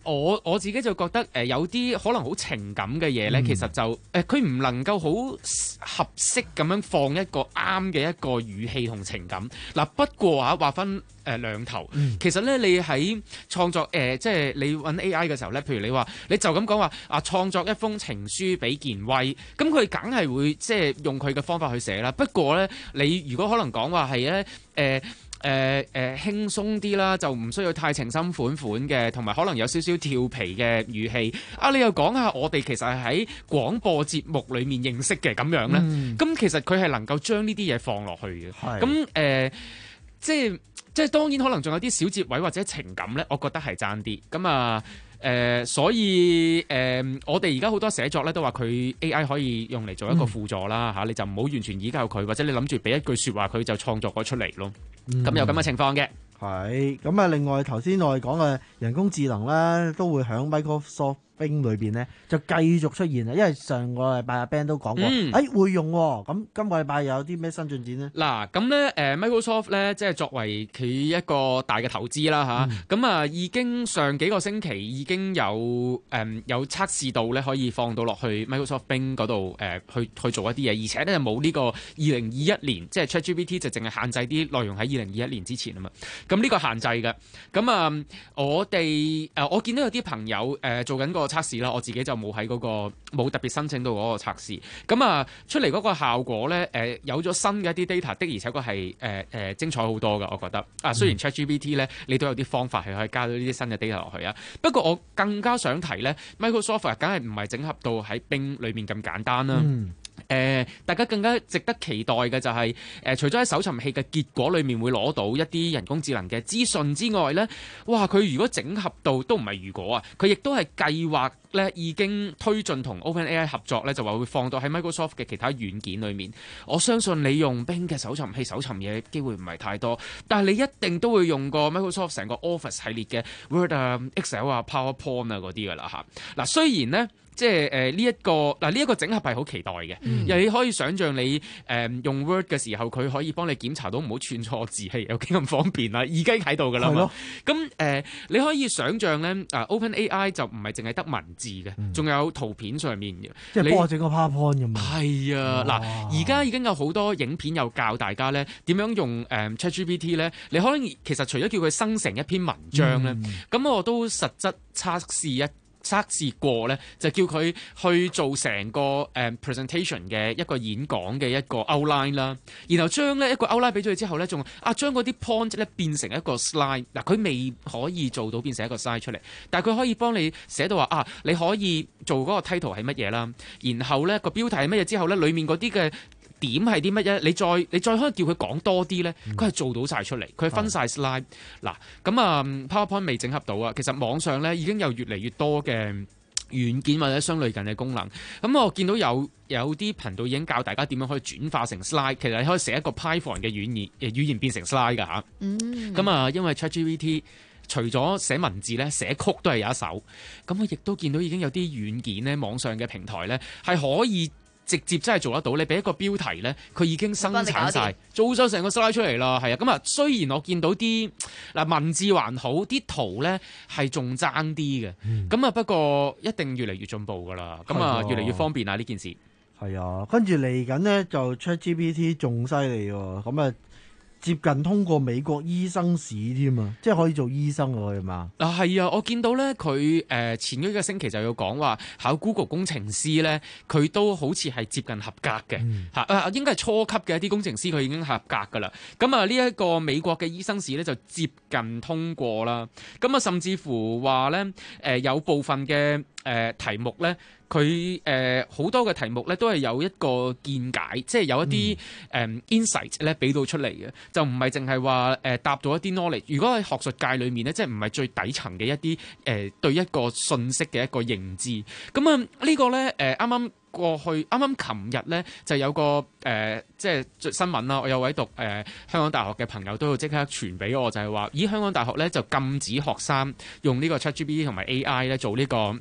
我我自己就覺得誒、呃、有啲可能好情感嘅嘢咧， 嗯、 其實就誒佢唔能夠好合適咁樣放一個啱嘅一個語氣同情感。嗱、啊、不過啊話分誒、呃、兩頭， 嗯、 其實咧你喺創作誒、呃、即係你揾 A I 嘅時候咧，譬如你話你就咁講話啊創作一封情書俾健威，咁佢梗係會即係用佢嘅方法去寫啦。不過咧你如果可能講話係咧誒。呃誒誒、呃呃、輕鬆啲啦，就唔需要太情深款款嘅，同埋可能有少少調皮嘅語氣。啊，你又講下我哋其實係喺廣播節目裡面認識嘅咁樣咧。咁、嗯、其實佢係能夠將呢啲嘢放落去嘅。咁誒、呃，即係即係當然可能仲有啲小節位或者情感咧，我覺得係爭啲。咁啊。誒、呃，所以誒、呃，我哋而家好多寫作咧都話佢 A I 可以用嚟做一個輔助啦嚇、嗯啊，你就唔好完全依靠佢，或者你諗住俾一句説話佢就創作咗出嚟咯。咁、嗯、有咁嘅情況嘅。 係咁啊！另外頭先我哋講嘅人工智能咧，都會喺 Microsoft Bing 裏邊咧就繼續出現啊！因為上個禮拜阿 Ben 都講過，誒、嗯哎、會用喎、哦。咁今個禮拜有啲咩新進展呢？嗱，咁咧誒 Microsoft 咧，即係作為佢一個大嘅投資啦吓，咁、嗯、啊已經上幾個星期已經有誒、嗯、有測試到咧，可以放到落去 Microsoft Bing 嗰度誒去去做一啲嘢，而且咧冇呢個二零二一年即係 ChatGPT 就淨係限制啲內容喺二零二一年之前啊嘛。咁呢個限制嘅，咁啊、嗯，我哋誒、呃，我見到有啲朋友誒、呃、做緊個測試啦，我自己就冇喺嗰個冇特別申請到嗰個測試。咁啊，出嚟嗰個效果咧，誒、呃、有咗新嘅一啲 data 的，而且確係誒誒精彩好多㗎，我覺得。啊，雖然 ChatGPT 咧，你都有啲方法係可以加到呢啲新嘅 data 落去啊。不過我更加想提咧 ，Microsoft 梗係唔係整合到喺 Bing 裏面咁簡單啦。嗯誒、呃，大家更加值得期待嘅就係、是、誒、呃，除咗喺搜尋器嘅結果裏面會攞到一啲人工智能嘅資訊之外咧，哇！佢如果整合到都唔係如果啊，佢亦都係計劃咧已經推進同 OpenAI 合作咧，就話會放到喺 Microsoft 嘅其他軟件裏面。我相信你用 Bing 嘅搜尋器搜尋嘢機會唔係太多，但係你一定都會用過 Microsoft 成個 Office 系列嘅 Word 啊、Excel 啊、PowerPoint 啊嗰啲㗎啦嚇。嗱，雖然咧。即係誒呢一個嗱呢一個整合係好期待嘅，嗯、又你可以想像你誒、呃、用 Word 嘅時候，佢可以幫你檢查到唔好串錯字係有幾咁方便啦，已經喺度㗎啦嘛。咁誒、呃、你可以想像咧，啊 OpenAI 就唔係淨係得文字嘅，仲、嗯、有圖片上面嘅。 即係幫我整個 PowerPoint 咁啊。係啊，嗱而家已經有好多影片有教大家咧點樣用誒、呃、ChatGPT 咧，你可能其實除咗叫佢生成一篇文章咧，咁、嗯、我都實質測試一。測試過咧，就叫佢去做成個誒、uh, presentation 嘅一個演講嘅一個 outline 啦，然後將咧一個 outline 俾咗佢之後咧，仲啊將嗰啲 point 咧變成一個 slide。嗱，佢未可以做到變成一個 slide 出嚟，但係佢可以幫你寫到話啊，你可以做嗰個 title 係乜嘢啦，然後咧個標題係乜嘢之後咧，裡面嗰啲嘅點係啲乜嘢？你再你再可以叫佢講多啲咧，佢係做到晒出嚟，佢係分晒 slide。嗱，咁啊 PowerPoint 未整合到啊，其實網上咧已經有越嚟越多嘅軟件或者相類近嘅功能。咁我見到有有啲頻道已經教大家點樣可以轉化成 slide， 其實你可以寫一個 Python 嘅語言誒語言變成 slide 㗎嚇。嗯。咁啊，因為 ChatGPT 除咗寫文字咧，寫曲都係有一手。咁我亦都見到已經有啲軟件咧，網上嘅平台咧係可以。直接真係做得到，你俾一個標題咧，佢已經生產晒，做咗成個 slide 出嚟啦。係啊，咁啊，雖然我見到啲嗱文字還好，啲圖咧係仲爭啲嘅。咁啊、嗯，不過一定越嚟越進步噶啦。咁啊，越嚟越方便啊呢件事。係啊，跟住嚟緊咧就 ChatGPT 仲犀利喎。咁啊〜接近通過美國醫生試添啊，即係可以做醫生喎，係嘛？啊，係啊，我見到咧，佢誒前一個星期就要講話考 Google 工程師咧，佢都好似係接近合格嘅嚇，啊、嗯、應該係初級嘅一啲工程師，佢已經合格噶啦。咁啊，呢一個美國嘅醫生試咧就接近通過啦。咁啊，甚至乎話咧誒有部分嘅誒、呃、題目咧。佢誒好多嘅題目咧，都係有一個見解，即係有一啲誒、嗯 um, insight 咧俾到出嚟嘅，就唔係淨係話誒答到一啲 knowledge。如果喺學術界裏面咧，即係唔係最底層嘅一啲誒、呃、對一個信息嘅一個認知。咁啊，這個、呢個咧誒啱啱過去，啱啱琴日咧就有個誒、呃、即係新聞啦。我有位讀誒、呃、香港大學嘅朋友都要即刻傳俾我，就係、是、話咦香港大學咧就禁止學生用呢個 ChatGPT 同埋 A I 咧做呢、這個。誒、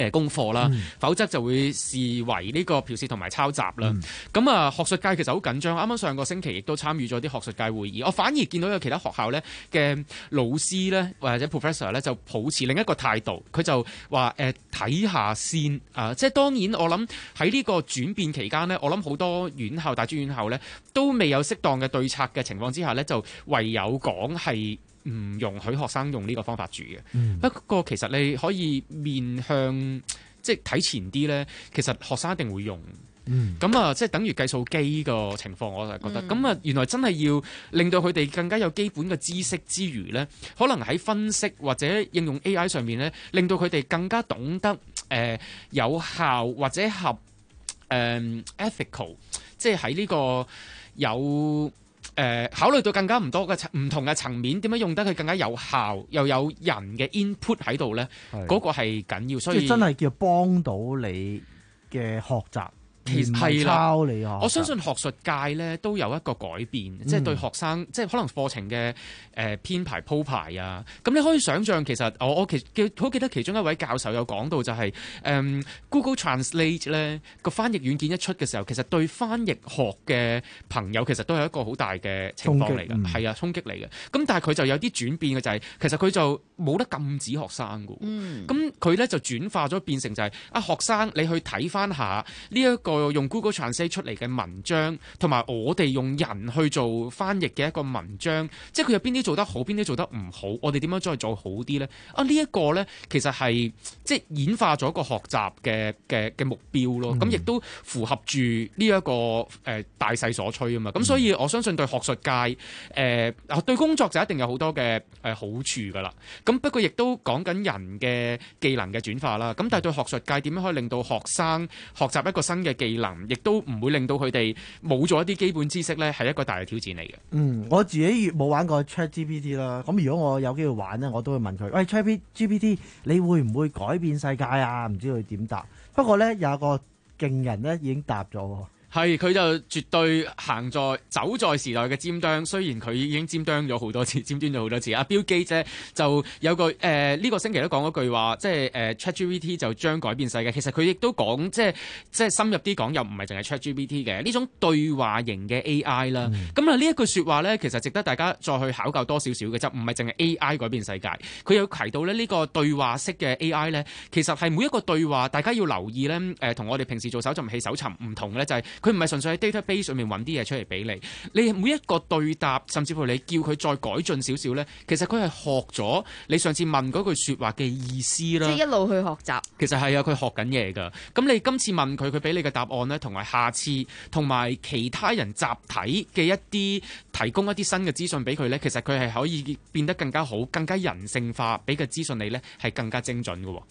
誒功課啦， 嗯、 否則就會視為呢個剽竊同埋抄襲啦。咁啊、嗯，學術界其實好緊張。啱啱上個星期亦都參與咗啲學術界會議，我反而見到有其他學校咧嘅老師咧或者 professor 咧就抱持另一個態度，佢就話誒睇下先啊、呃。即係當然我諗喺呢個轉變期間呢，我諗好多院校、大專院校咧都未有適當嘅對策嘅情況之下咧，就唯有講係唔容許學生用呢個方法住嘅。嗯、不過其實你可以面向即係睇前啲咧，其實學生一定會用。咁啊、嗯，即係等於計數機個情況，我就覺得咁啊，嗯、原來真係要令到佢哋更加有基本嘅知識之餘咧，可能喺分析或者應用 A I 上面咧，令到佢哋更加懂得誒、呃、有效或者合誒、呃、ethical， 即係喺呢個有誒、呃、考慮到更加唔多嘅唔同嘅層面，點樣用得佢更加有效，又有人嘅 input 喺度咧，嗰、嗰個係緊要，所以即係真係叫幫到你嘅學習。其實係啦， 我相信學術界咧都有一個改變，嗯、即係對學生，即係可能課程嘅誒編排鋪排啊。咁你可以想象，其實我我其記好記得其中一位教授有講到、就係，就係誒 Google Translate 咧個翻譯軟件一出嘅時候，其實對翻譯學嘅朋友其實都係一個好大嘅情況嚟㗎，係啊衝擊嚟嘅。咁但係佢就有啲轉變嘅、就係，就係其實佢就冇得禁止學生㗎。咁佢咧就轉化咗變成就係、係、啊學生你去睇翻下呢一個。用 Google Translate 出嚟嘅文章，同埋我哋用人去做翻譯嘅一個文章，即係佢有邊啲做得好，邊啲做得唔好，我哋點樣再做好啲呢？啊，呢、這、一個呢，其實係即係演化咗一個學習嘅嘅嘅目標咯。咁亦、嗯、都符合住呢一個誒、呃、大勢所趨啊嘛。咁、嗯、所以我相信對學術界誒、呃、對工作就一定有好多嘅誒好處噶啦。咁不過亦都講緊人嘅技能嘅轉化啦。咁但係對學術界點樣可以令到學生學習一個新嘅技能，亦都唔會令到佢哋冇咗一啲基本知識咧，係一個大嘅挑戰嚟嘅。 嗯，我自己冇玩過 ChatGPT 啦。咁如果我有機會玩咧，我都會問佢：喂，ChatGPT，你會唔會改變世界啊？唔知佢點答。不過咧，有個勁人咧已經答咗喎。 係，佢就絕對行在走在時代嘅尖端，雖然佢已經尖端咗好多次，尖端咗好多次。阿 Bill Gates 啫就有個誒呢、呃這個星期都講嗰句話，即係誒、呃、ChatGPT 就將改變世界。其實佢亦都講，即係即係深入啲講，又唔係淨係 ChatGPT 嘅呢種對話型嘅 A I 啦。咁啊呢一句説話咧，其實值得大家再去考究多少少嘅，就唔係淨係 A I 改變世界。佢有提到咧呢個對話式嘅 A I 咧，其實係每一個對話，大家要留意咧誒，同、呃、我哋平時做搜尋器搜尋唔同咧，就係、是。佢唔係純粹喺 database 上面揾啲嘢出嚟俾你，你每一個對答，甚至乎你叫佢再改進少少咧，其實佢係學咗你上次問嗰句説話嘅意思啦。 即係一路去學習。其實係啊，佢學緊嘢㗎。咁你今次問佢，佢俾你嘅答案咧，同埋下次同埋其他人集體嘅一啲提供一啲新嘅資訊俾佢咧，其實佢係可以變得更加好、更加人性化，俾嘅資訊你咧係更加精準嘅。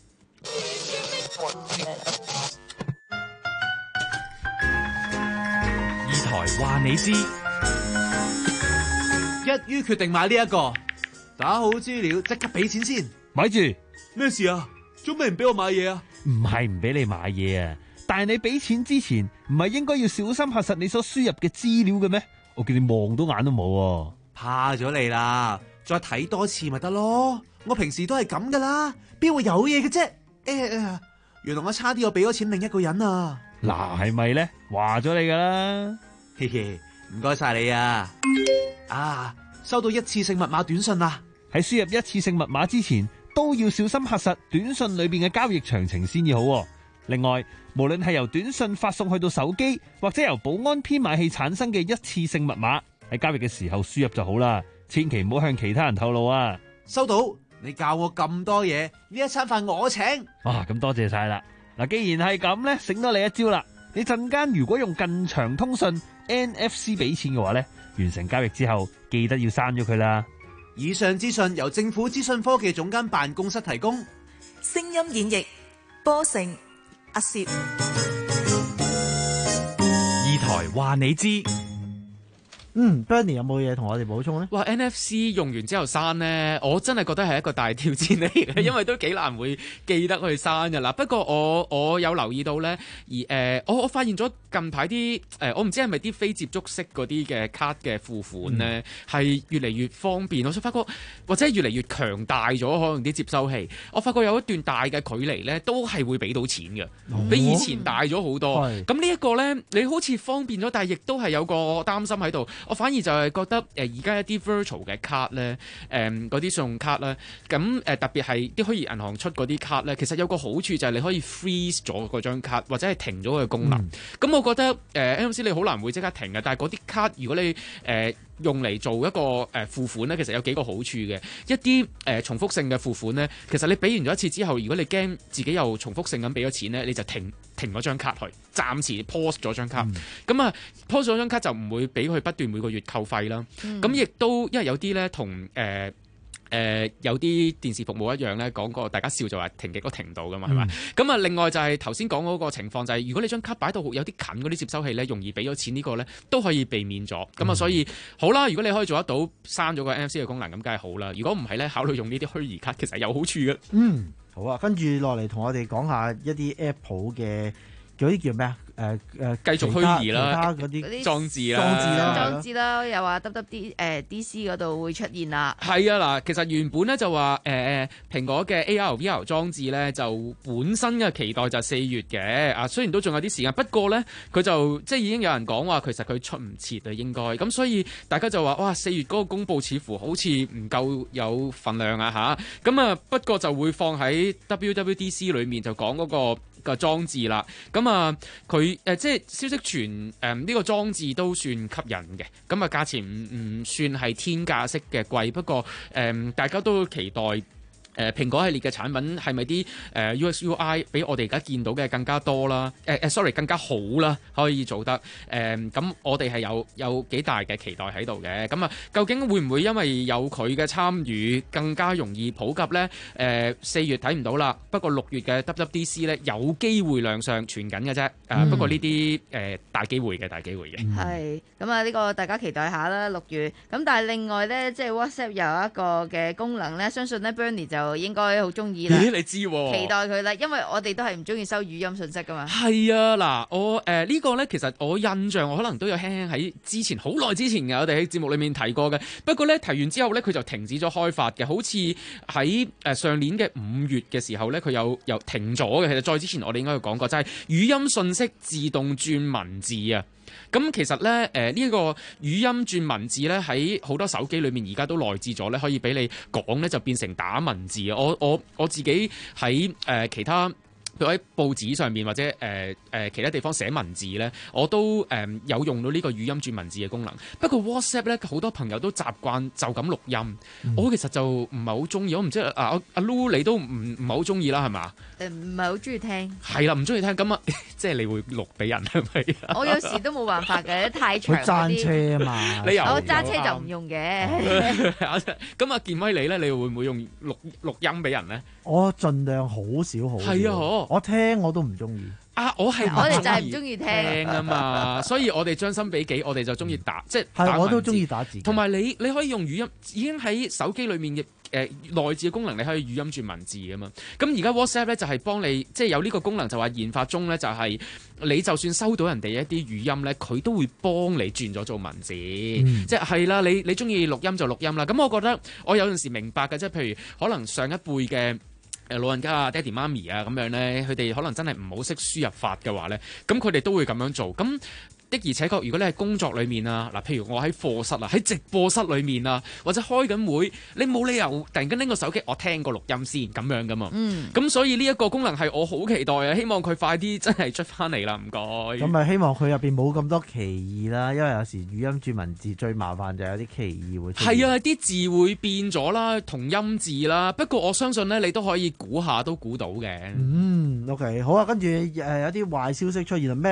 台話你知，一於決定買呢一個，打好資料即刻俾錢先。 咪住， 咩事啊？做咩唔俾我買嘢啊？ 唔係唔俾你買嘢啊，但係你俾錢之前，唔係應該要小心核實你所輸入嘅資料嘅咩？我叫你望到眼都冇。 怕咗你啦，再睇多次咪得咯。我平時都係咁噶啦，邊會有嘢嘅啫？誒、哎，原來我差啲我俾咗錢另一個人啊！ 嗱，係咪咧？話咗你噶啦。 嘿嘿，唔該晒你啊！啊，收到一次性密碼短信啦！ 喺輸入一次性密碼之前，都要小心核實短信裏邊嘅交易詳情先至好。另外，無論係由短信發送去到手機，或者由保安編碼器產生嘅一次性密碼，喺交易嘅時候輸入就好啦，千祈唔好向其他人透露啊！ 收到，你教我咁多嘢，呢一餐飯我請。 啊，咁多謝晒啦！嗱，既然係咁咧，醒多你一招啦！你陣間如果用近場通訊 N F C 俾錢嘅話咧，完成交易之後記得要刪咗佢啦。 以上資訊由政府資訊科技總監辦公室提供。 聲音演繹波成阿薛。 二台話你知。 嗯 ，Bernie 有冇嘢同我哋補充咧？ 哇 ，N F C 用完之後刪呢，我真係覺得係一個大挑戰嚟嘅，因為都幾難會記得去刪㗎啦。不過我我有留意到咧，而誒、呃、我我發現咗近排啲誒，我唔知係咪啲非接觸式嗰啲嘅卡嘅付款咧，係、嗯、越嚟越方便。我想發覺或者越嚟越強大咗，可能啲接收器，我發覺有一段大嘅距離咧，都係會俾到錢嘅，哦、比以前大咗好多。咁呢一個咧，你好似方便咗，但係亦都係有個擔心喺度。我反而就係覺得誒而家一啲 virtual 嘅卡咧，誒嗰啲信用卡咧，咁誒、呃、特別係啲虛擬銀行出嗰啲卡咧，其實有個好處就係你可以 freeze 咗嗰張卡，或者係停咗佢嘅功能。咁、嗯、我覺得誒 N F C 你好難會即刻停嘅，但係嗰啲卡如果你誒、呃用嚟做一個誒付款咧，其實有幾個好處嘅。一啲誒、呃、重複性嘅付款咧，其實你俾完咗一次之後，如果你驚自己又重複性咁俾咗錢咧，你就停停嗰張卡去，暫時 pause 咗張卡。咁、嗯、啊 pause 咗張卡就唔會俾佢不斷每個月扣費啦。咁、嗯、亦都因為有啲咧同誒。誒、呃、有啲電視服務一樣咧，講過大家笑就話停極都停唔到噶嘛，係咪？咁啊，另外就係頭先講嗰個情況就係、是，如果你張卡擺到有啲近嗰啲接收器咧，容易俾咗錢呢個咧，都可以避免咗。咁啊、嗯，所以好啦，如果你可以做得到刪咗個 N F C 嘅功能，咁梗係好啦。如果唔係咧，考慮用呢啲虛擬卡，其實有好處嘅。 嗯，好啊，跟住落嚟同我哋講下一啲 Apple 嘅嗰啲叫咩啊？誒、呃、誒，繼、呃、 續虛擬啦， 其他嗰啲裝置啦， 裝置啦，裝置啦，又話 W W D 誒 D C 嗰度會出現啦。 係啊，嗱，其實原本咧就話誒蘋果嘅 A R V R 裝置咧就本身嘅期待就係四月嘅啊，雖然都仲有啲時間，不過咧佢就即係已經有人講話其實佢出唔切啊，應該咁，所以大家就話哇四月嗰個公佈似乎好似唔夠有份量啊吓，咁啊不過就會放喺 W W D C 裏面就講嗰、嗰個。個裝置啦，咁啊佢誒即係消息傳誒呢、呃呢個裝置都算吸引嘅，咁啊價錢唔唔算係天價式嘅貴，不過誒、呃、大家都期待。誒、呃、蘋果系列嘅產品係咪啲誒 U X U I 比我哋而家見到嘅更加多啦？誒、呃、誒 sorry 更加好啦，可以做得誒咁、呃，我哋係有有幾大嘅期待喺度嘅。咁啊，究竟會唔會因為有佢嘅參與，更加容易普及咧？誒、呃、四月睇唔到啦，不過六月嘅 W W D C 咧有機會亮相，傳緊嘅啫。誒、呃嗯、不過呢啲誒大機會嘅，大機會嘅。 係咁啊，呢個大家期待下啦，六月。咁但係另外咧，即係 WhatsApp 有一個嘅功能咧，相信咧 Bernie 就就應該好中意啦。 咦，你知喎、啊？ 期待佢啦，因為我哋都係唔中意收語音信息噶嘛。 係啊，嗱，我誒、呃這個、呢個咧，其實我印象我可能都有輕輕喺之前好耐之前嘅，我哋喺節目裏面提過嘅。不過咧提完之後咧，佢就停止咗開發嘅，好似喺誒上年嘅五月嘅時候咧，佢有又停咗嘅。其實再之前我哋應該有講過，就係、是、語音信息自動轉文字啊。咁其實咧，誒、呃、呢、這個語音轉文字咧，喺好多手機裏面而家都內置咗咧，可以俾你講咧就變成打文字啊！我我我自己喺誒、呃、其他，譬如喺報紙上面或者誒誒、呃呃、其他地方寫文字咧，我都誒、呃、有用到呢個語音轉文字嘅功能。不過 WhatsApp 咧，好多朋友都習慣就咁錄音，嗯、我其實就唔係好中意。我唔知啊，阿阿 Lu 你都唔唔係好中意啦，係嘛？ 誒唔係好中意聽。係啦，唔中意聽咁啊，即係你會錄俾人係咪？ 我有時都冇辦法嘅，太長嗰啲。 佢揸車啊嘛， 你又我揸車就唔用嘅。 咁啊，健威你咧，你會唔會用錄錄音俾人咧？ 我盡量好少好少。係啊，我聽我都唔中意。 啊，我係我哋就係唔中意聽啊嘛，所以我哋將心比己，我哋就中意打，嗯、即係係我都中意打字。同埋你你可以用語音，已經喺手機裏面嘅誒內置嘅功能，你可以語音轉文字噶嘛。咁而家 WhatsApp 咧就係幫你，即係有呢個功能，就話研發中咧就係你就算收到人哋一啲語音咧，佢都會幫你轉咗做文字，嗯、即係係啦，你你中意錄音就錄音啦。咁我覺得我有陣時明白嘅，即係譬如可能上一輩嘅。誒老人家啊、爹哋媽咪啊咁樣咧，佢哋可能真係唔好識輸入法嘅話咧，咁佢哋都會咁樣做。咁的而且確，如果你喺工作裏面啊，嗱，譬如我喺課室啊、喺直播室裏面啊，或者開緊會，你冇理由突然間拎個手機，我聽個錄音先咁樣噶嘛。嗯。咁所以呢一個功能係我好期待啊，希望佢快啲真係出翻嚟啦，唔該。 咁咪希望佢入邊冇咁多歧義啦，因為有時語音轉文字最麻煩就係有啲歧義會出現。 係啊，啲字會變咗啦，同音字啦。不過我相信咧，你都可以估下，都估到嘅。 嗯 ，OK， 好啊，跟住誒有啲壞消息出現啦 ，Meta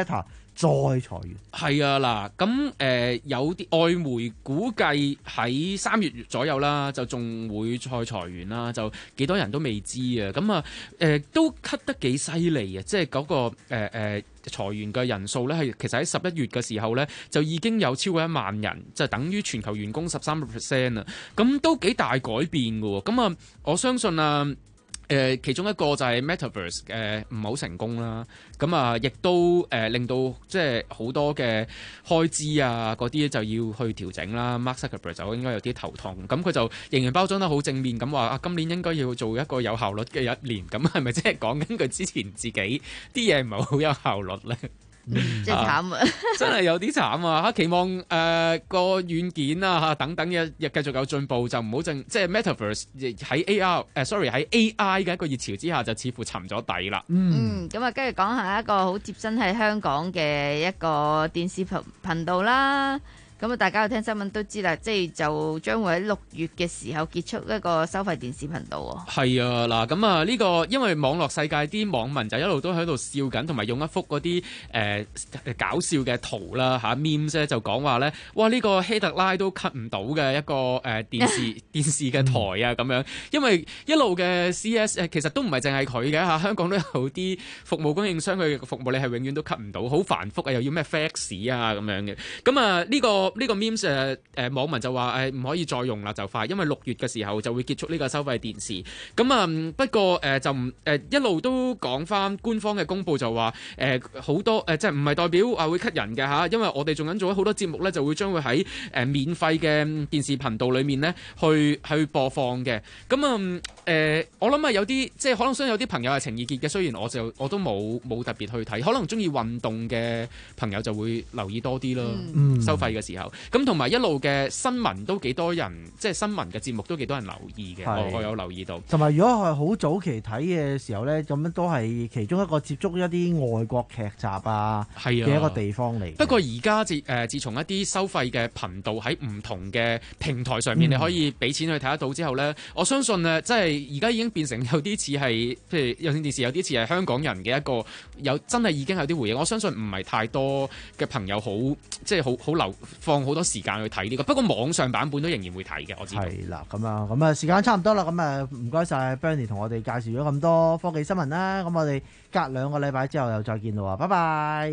再裁員。 係啊，嗱，咁誒、呃、有啲外媒估計喺三月左右啦，就仲會再裁員啦，就幾多人都未知啊。咁啊誒都 cut 得幾犀利啊，即係嗰個誒誒、呃、裁員嘅人數咧，係其實喺十一月嘅時候咧，就已經有超過一萬人，就等於全球員工十三個 percent 啊。咁都幾大改變㗎喎。咁啊，我相信啊。誒、呃、其中一個就係 Metaverse 誒唔好成功啦，咁啊亦都誒、呃、令到即係好多嘅開支啊嗰啲就要去調整啦。Mark Zuckerberg 就應該有啲頭痛，咁佢就仍然包裝得好正面咁話啊，今年應該要做一個有效率嘅一年，咁係咪即係講緊佢之前自己啲嘢唔係好有效率咧？ 嗯、真係慘啊！ 真係有啲慘啊！嚇，期望誒、呃、個軟件啊嚇等等嘅亦繼續有進步，就唔好淨即係 Metaverse 喺 A R 誒、呃、sorry 喺 A I 嘅一個熱潮之下，就似乎沉咗底啦。 嗯，咁啊，跟住講下一個好貼身喺香港嘅一個電視頻頻道啦。咁啊，大家有聽新聞都知啦，即係就將會喺六月嘅時候結束一個收費電視頻道喎。 係啊，嗱，咁啊呢個因為網絡世界啲網民就一路都喺度笑緊，同埋用一幅嗰啲誒搞笑嘅圖啦嚇 memes 咧，就講話咧，哇呢、呢個希特拉都 cut 唔到嘅一個誒、呃、電視電視嘅台啊咁樣，因為一路嘅 C S 誒其實都唔係淨係佢嘅嚇，香港都有啲服務供應商佢嘅服務你係永遠都 cut 唔到，好繁複啊，又要咩 fax 啊咁樣嘅，咁啊呢個。呢個 memes 誒誒網民就話誒唔可以再用啦，就快，因為六月嘅時候就會結束呢個收費電視。咁啊、嗯、不過誒、呃、就唔誒、呃、一路都講翻官方嘅公佈就話誒好多誒、呃、即係唔係代表話會 cut 人嘅嚇，因為我哋仲緊做咗好多節目咧，就會將會喺誒、呃、免費嘅電視頻道裡面咧去去播放嘅。咁啊誒我諗啊有啲即係可能想有啲朋友係情意結嘅，雖然我就我都冇冇特別去睇，可能中意運動嘅朋友就會留意多啲咯。嗯、收費嘅時候。咁同埋一路嘅新聞都幾多人，即係新聞嘅節目都幾多人留意嘅，我我有留意到。 同埋如果係好早期睇嘅時候咧，咁樣都係其中一個接觸一啲外國劇集啊嘅一個地方嚟。 不過而家自誒自從一啲收費嘅頻道喺唔同嘅平台上面，嗯、你可以俾錢去睇得到之後咧，我相信誒即係而家已經變成有啲似係，譬如有線電視有啲似係香港人嘅一個有真係已經有啲回應。我相信唔係太多嘅朋友好即係好好留放好多時間去睇呢個，不過網上版本都仍然會睇嘅，我知道。係啦， 咁啊，咁啊，時間差唔多啦，咁啊，唔該晒 Bernie 同我哋介紹咗咁多科技新聞啦，咁我哋隔兩個禮拜之後又再見到啊，拜拜。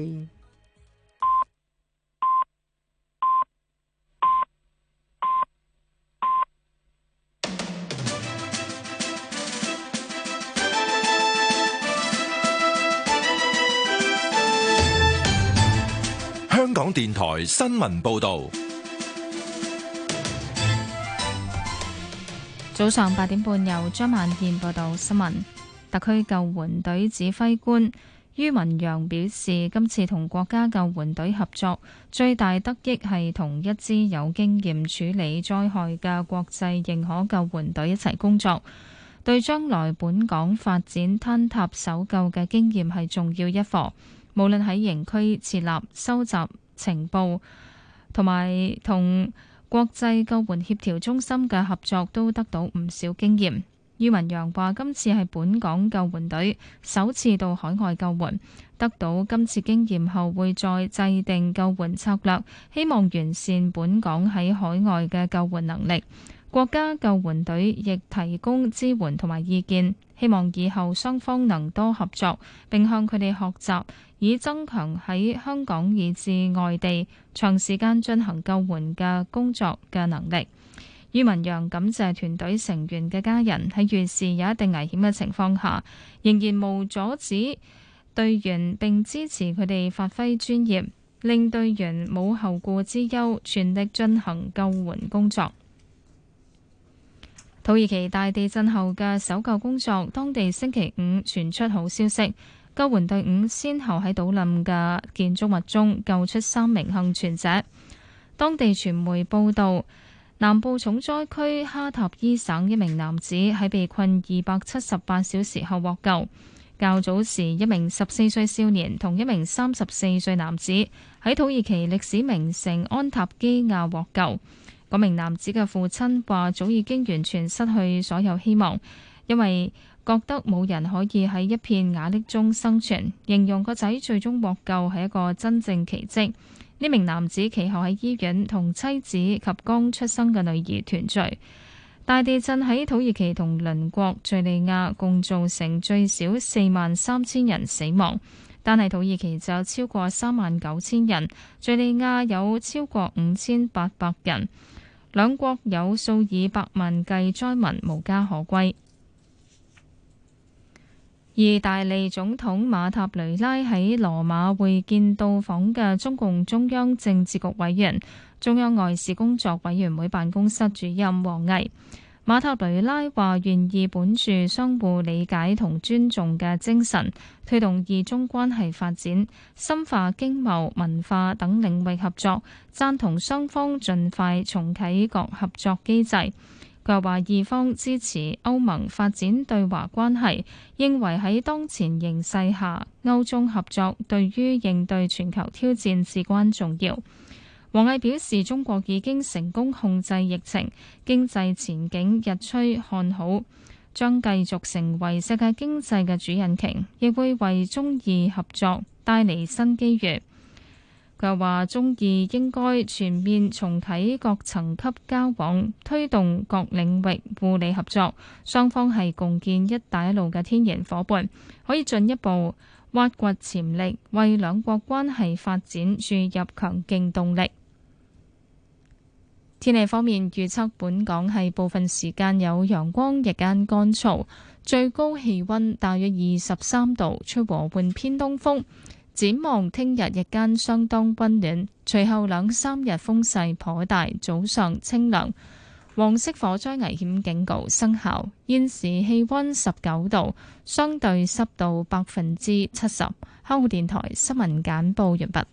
香港電台新聞報道。 早上八點半，由張萬健報道新聞。特區救援隊指揮官于文陽表示，今次同國家救援隊合作，最大得益係同一支有經驗處理災害嘅國際認可救援隊一齊工作，對將來本港發展坍塌搜救嘅經驗係重要一課。無論喺營區設立、收集情報同埋同國際救援協調中心嘅合作都得到唔少經驗。于文陽話：今次係本港救援隊首次到海外救援，得到今次經驗後會再制定救援策略，希望完善本港喺海外嘅救援能力。國家救援隊亦提供支援同埋意見，希望以後雙方能多合作，並向佢哋學習，以增強喺香港以至外地長時間進行救援嘅工作嘅能力。于文陽感謝團隊成員嘅家人喺遇事有一定危險嘅情況下，仍然無阻止隊員，並支持佢哋發揮專業，令隊員冇後顧之憂，全力進行救援工作。土耳其大地震後嘅搜救工作，當地星期五傳出好消息，救援隊伍先後喺倒冧嘅建築物中救出三名幸存者。當地傳媒報道，南部重災區哈塔伊省一名男子喺被困二百七十八小時後獲救。較早時，一名十四歲少年同一名三十四歲男子喺土耳其歷史名城安塔基亞獲救。嗰名男子嘅父親話：早已經完全失去所有希望，因為覺得冇人可以喺一片瓦礫中生存，形容個仔最終獲救係一個真正奇蹟。呢名男子其後喺醫院同妻子及剛出生嘅女兒團聚。大地震喺土耳其同鄰國敘利亞共造成最少四萬三千人死亡，但係土耳其就有超過三萬九千人，敘利亞有超過五千八百人，兩國有數以百萬計災民無家可歸。意大利總統馬塔雷拉喺羅馬會見到訪嘅中共中央政治局委員、中央外事工作委員會辦公室主任王毅。馬塔雷拉話願意本住相互理解同尊重嘅精神，推動意中關係發展，深化經貿、文化等領域合作，贊同雙方盡快重啟各合作機制。佢又話意方支持歐盟發展對華關係，認為喺當前形勢下，歐中合作對於應對全球挑戰至關重要。王毅表示，中國已經成功控制疫情，經濟前景日趨看好，將繼續成為世界經濟嘅主引擎，亦會為中意合作帶嚟新機遇。佢又話，中意應該全面重啟各層級交往，推動各領域互利合作。雙方係共建一帶一路嘅天然夥伴，可以進一步挖掘潛力，為兩國關係發展注入強勁動力。天氣方面預測，本港係部分時間有陽光，日間乾燥，最高氣溫大約二十三度，吹和緩偏東風。展望聽日日間相當溫暖，隨後兩三日風勢頗大，早上清涼。黃色火災危險警告生效。現時氣溫十九度，相對濕度百分之七十。香港電台新聞簡報完畢。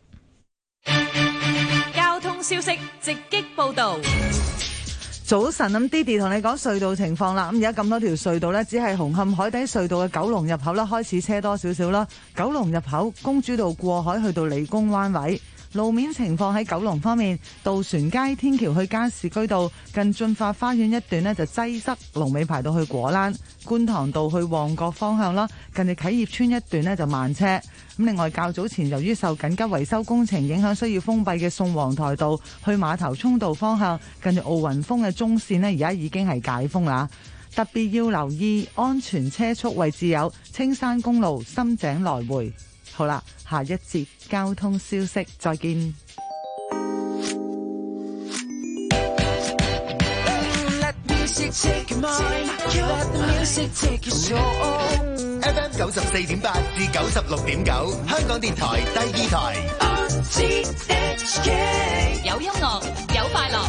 交通消息直擊報道。 早晨，咁 Didi 同你講隧道情況啦。咁而家咁多條隧道呢，只係紅磡海底隧道嘅九龍入口啦，開始車多少少啦。九龍入口公主道過海去到理工灣位。路面情況喺九龍方面，渡船街天橋去加士居道近駿發花園一段呢就擠塞，龍尾排到去果欄。觀塘道去旺角方向啦，近住啟業邨一段呢就慢車。咁另外較早前由於受緊急維修工程影響，需要封閉嘅宋皇台道去馬頭涌道方向，近住奧運峰嘅中線呢而家已經係解封啦。特別要留意安全車速位置有青山公路深井來回。好啦，下一節交通消息，再見。 F M 九十四點八至九十六點九，香港電台第二台。 有音樂，有快樂。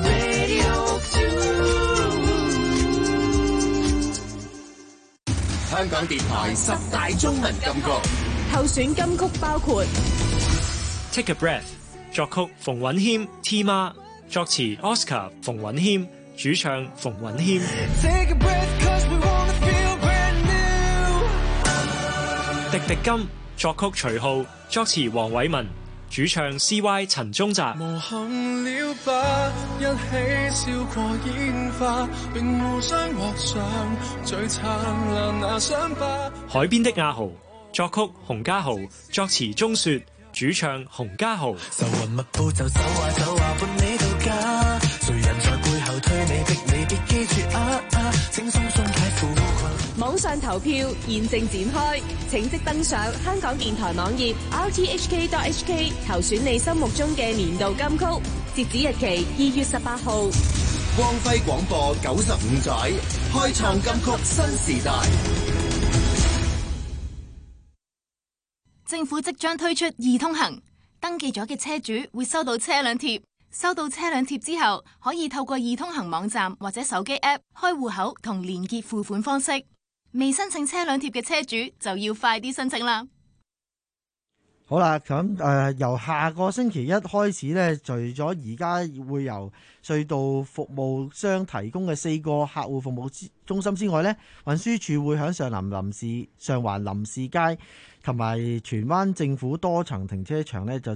香港電台十大中文金曲候選金曲包括 Take a Breath， 作曲馮允謙 T 媽，作詞 Oscar 馮允謙，主唱馮允謙。滴滴金，作曲徐浩，作詞黃偉文，主唱 C Y 陳宗澤。 無憾了吧，一起燒過煙花，並互相畫上最燦爛那傷疤。 海邊的亞豪，作曲洪家豪，作詞鐘雪，主唱洪家豪。 愁雲密布就走啊走啊伴你到家，誰人在背後推你逼你，別記住啊啊，請鬆鬆解褲裙。 網上投票現正展開，請即登上香港電台網頁 r t h k dot h k 投選你心目中嘅年度金曲，截止日期二月十八號。 光輝廣播九十五載，開創金曲新時代。 政府即將推出易通行，登記咗嘅車主會收到車輛貼，收到車輛貼之後，可以透過易通行網站或者手機 App 開戶口同連結付款方式。未申請車輛貼嘅車主就要快啲申請啦。 好啦，咁誒、呃、由下個星期一開始呢，除咗而家會由隧道服務商提供嘅四個客戶服務中心之外呢，運輸署會喺上環林士上環林士街同埋荃灣政府多層停車場呢，就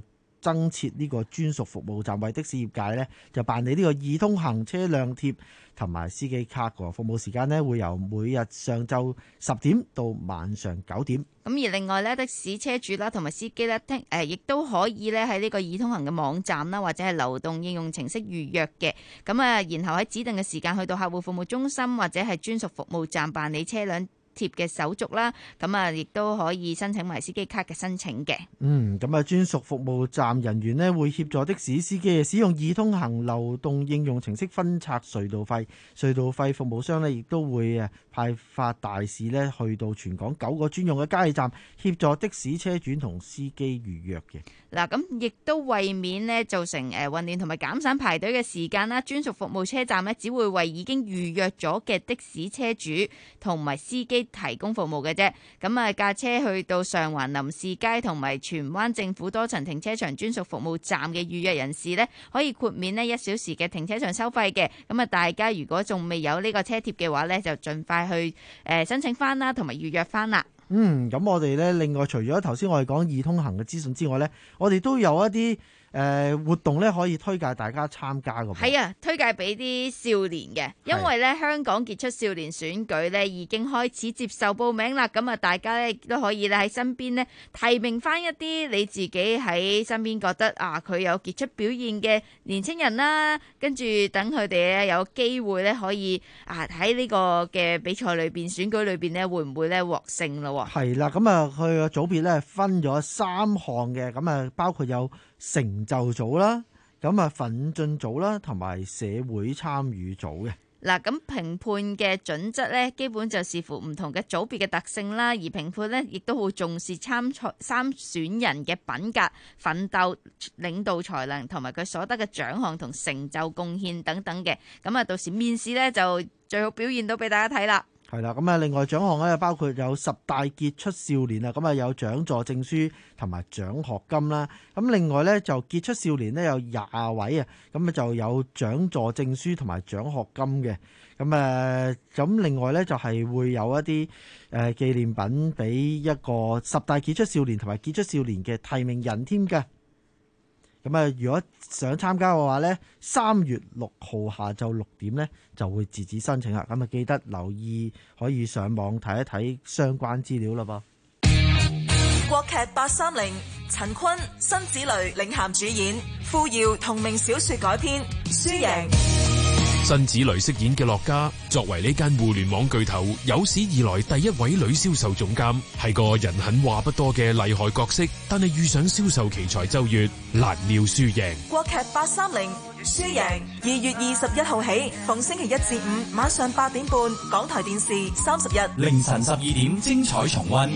增設呢個專屬服務站，為的士業界呢就辦理呢個易通行車輛貼同埋司機卡嘅服務時間呢，會由每日上晝十點到晚上九點。 咁而另外咧，的士車主啦同埋司機咧，聽誒亦都可以咧喺呢個易通行嘅網站啦，或者係流動應用程式預約嘅。咁啊，然後喺指定嘅時間去到客戶服務中心或者係專屬服務站辦理車輛貼嘅手續啦，咁啊，亦都可以申請埋司機卡嘅申請嘅。 嗯，咁啊，專屬服務站人員呢會協助的士司機使用易通行流動應用程式分拆隧道費，隧道費服務商呢亦都會誒派發大使呢去到全港九個專用嘅加氣站，協助的士車主同司機預約嘅。 嗱，咁亦都為免呢造成誒混亂同埋減省排隊嘅時間啦，專屬服務車站呢只會為已經預約咗嘅的士車主同埋司機提供服務嘅啫。咁啊，架車去到上環林士街同埋荃灣政府多層停車場專屬服務站嘅預約人士呢，可以豁免呢一小時嘅停車場收費嘅。咁啊，大家如果仲未有呢個車貼嘅話呢，就盡快去誒申請翻啦，同埋預約翻啦。 嗯，咁我哋咧，另外除咗頭先我哋講易通行嘅資訊之外咧，我哋都有一啲誒、呃、活動咧，可以推介大家參加嘅。 係啊，推介俾啲少年嘅，因為咧香港傑出少年選舉咧已經開始接受報名啦。咁啊，大家咧都可以咧喺身邊咧提名翻一啲你自己喺身邊覺得啊佢有傑出表現嘅年青人啦，跟住等佢哋咧有機會咧可以啊喺呢個嘅比賽裏邊選舉裏邊咧會唔會咧獲勝咯？ 係啦，咁啊，佢個組別咧分咗三項嘅，咁啊包括有成就組啦，咁啊奮進組啦，同埋社會參與組嘅。 嗱，咁評判嘅準則咧，基本就視乎唔同嘅組別嘅特性啦，而評判咧亦都好重視參賽參選人嘅品格、奮鬥、領導才能同埋佢所得嘅獎項同成就貢獻等等嘅。咁啊，到時面試咧就最好表現到俾大家睇啦。 係啦，咁啊，另外獎項咧包括有十大傑出少年啊，咁啊有獎助證書同埋獎學金啦。咁另外咧就傑出少年咧有廿位啊，咁啊就有獎助證書同埋獎學金嘅。咁誒，咁另外咧就係會有一啲誒紀念品俾一個十大傑出少年同埋傑出少年嘅提名人添嘅。咁啊，如果想參加嘅話咧，三月六號下晝六點咧就會截止申請啦。咁啊，記得留意，可以上網睇一睇相關資料啦噃。 國劇八三零，陳坤、辛芷蕾領銜主演，傅瑤同名小說改編，輸贏。 辛芷蕾飾演嘅樂嘉，作為呢間互聯網巨頭有史以來第一位女銷售總監，係個人狠話不多嘅厲害角色，但係遇上銷售奇才周月，難料輸贏。 國劇八三零輸贏，二月二十一號起，逢星期一至五晚上八點半，港台電視三十日凌晨十二點精彩重溫。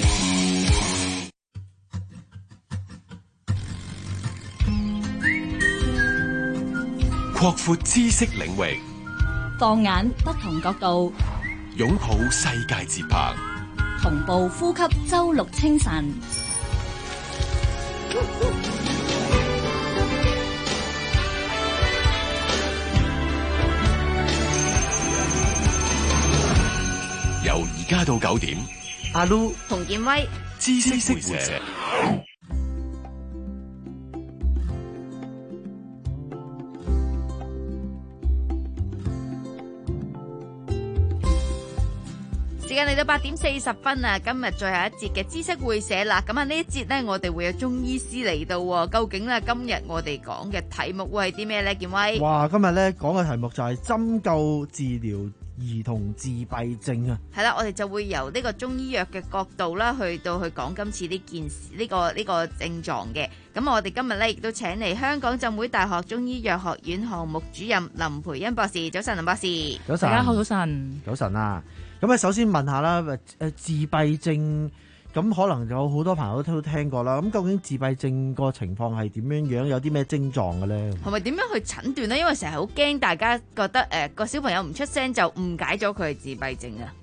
擴闊知識領域， 放眼不同角度， 擁抱世界節拍， 同步呼吸周六清晨。 由而家到九點， 阿 Lu 洪建威， 知識會社。 時間嚟到八點四十分啊！今日最後一節嘅知識會社啦，咁啊呢一節呢，我哋會有中醫師嚟到，究竟咧今日我哋講嘅題目會係啲咩呢？建威， 哇！今日咧講嘅題目就係針灸治療兒童自閉症啊！ 係啦，我哋就會由呢個中醫藥嘅角度啦，去到去講今次呢件事呢、呢個呢、呢個症狀嘅。咁我哋今日咧亦都請嚟香港浸會大學中醫藥學院項目主任林培恩博士。早晨，林博士。 早晨， 大家好，早晨。 早晨啊！咁啊，首先問下啦，誒自閉症咁可能有好多朋友都聽過啦。咁究竟自閉症個情況係點樣樣？有啲咩症狀嘅咧？ 係咪點樣去診斷呢？因為成日好驚大家覺得誒個、呃、小朋友唔出聲就誤解咗佢係自閉症啊。 係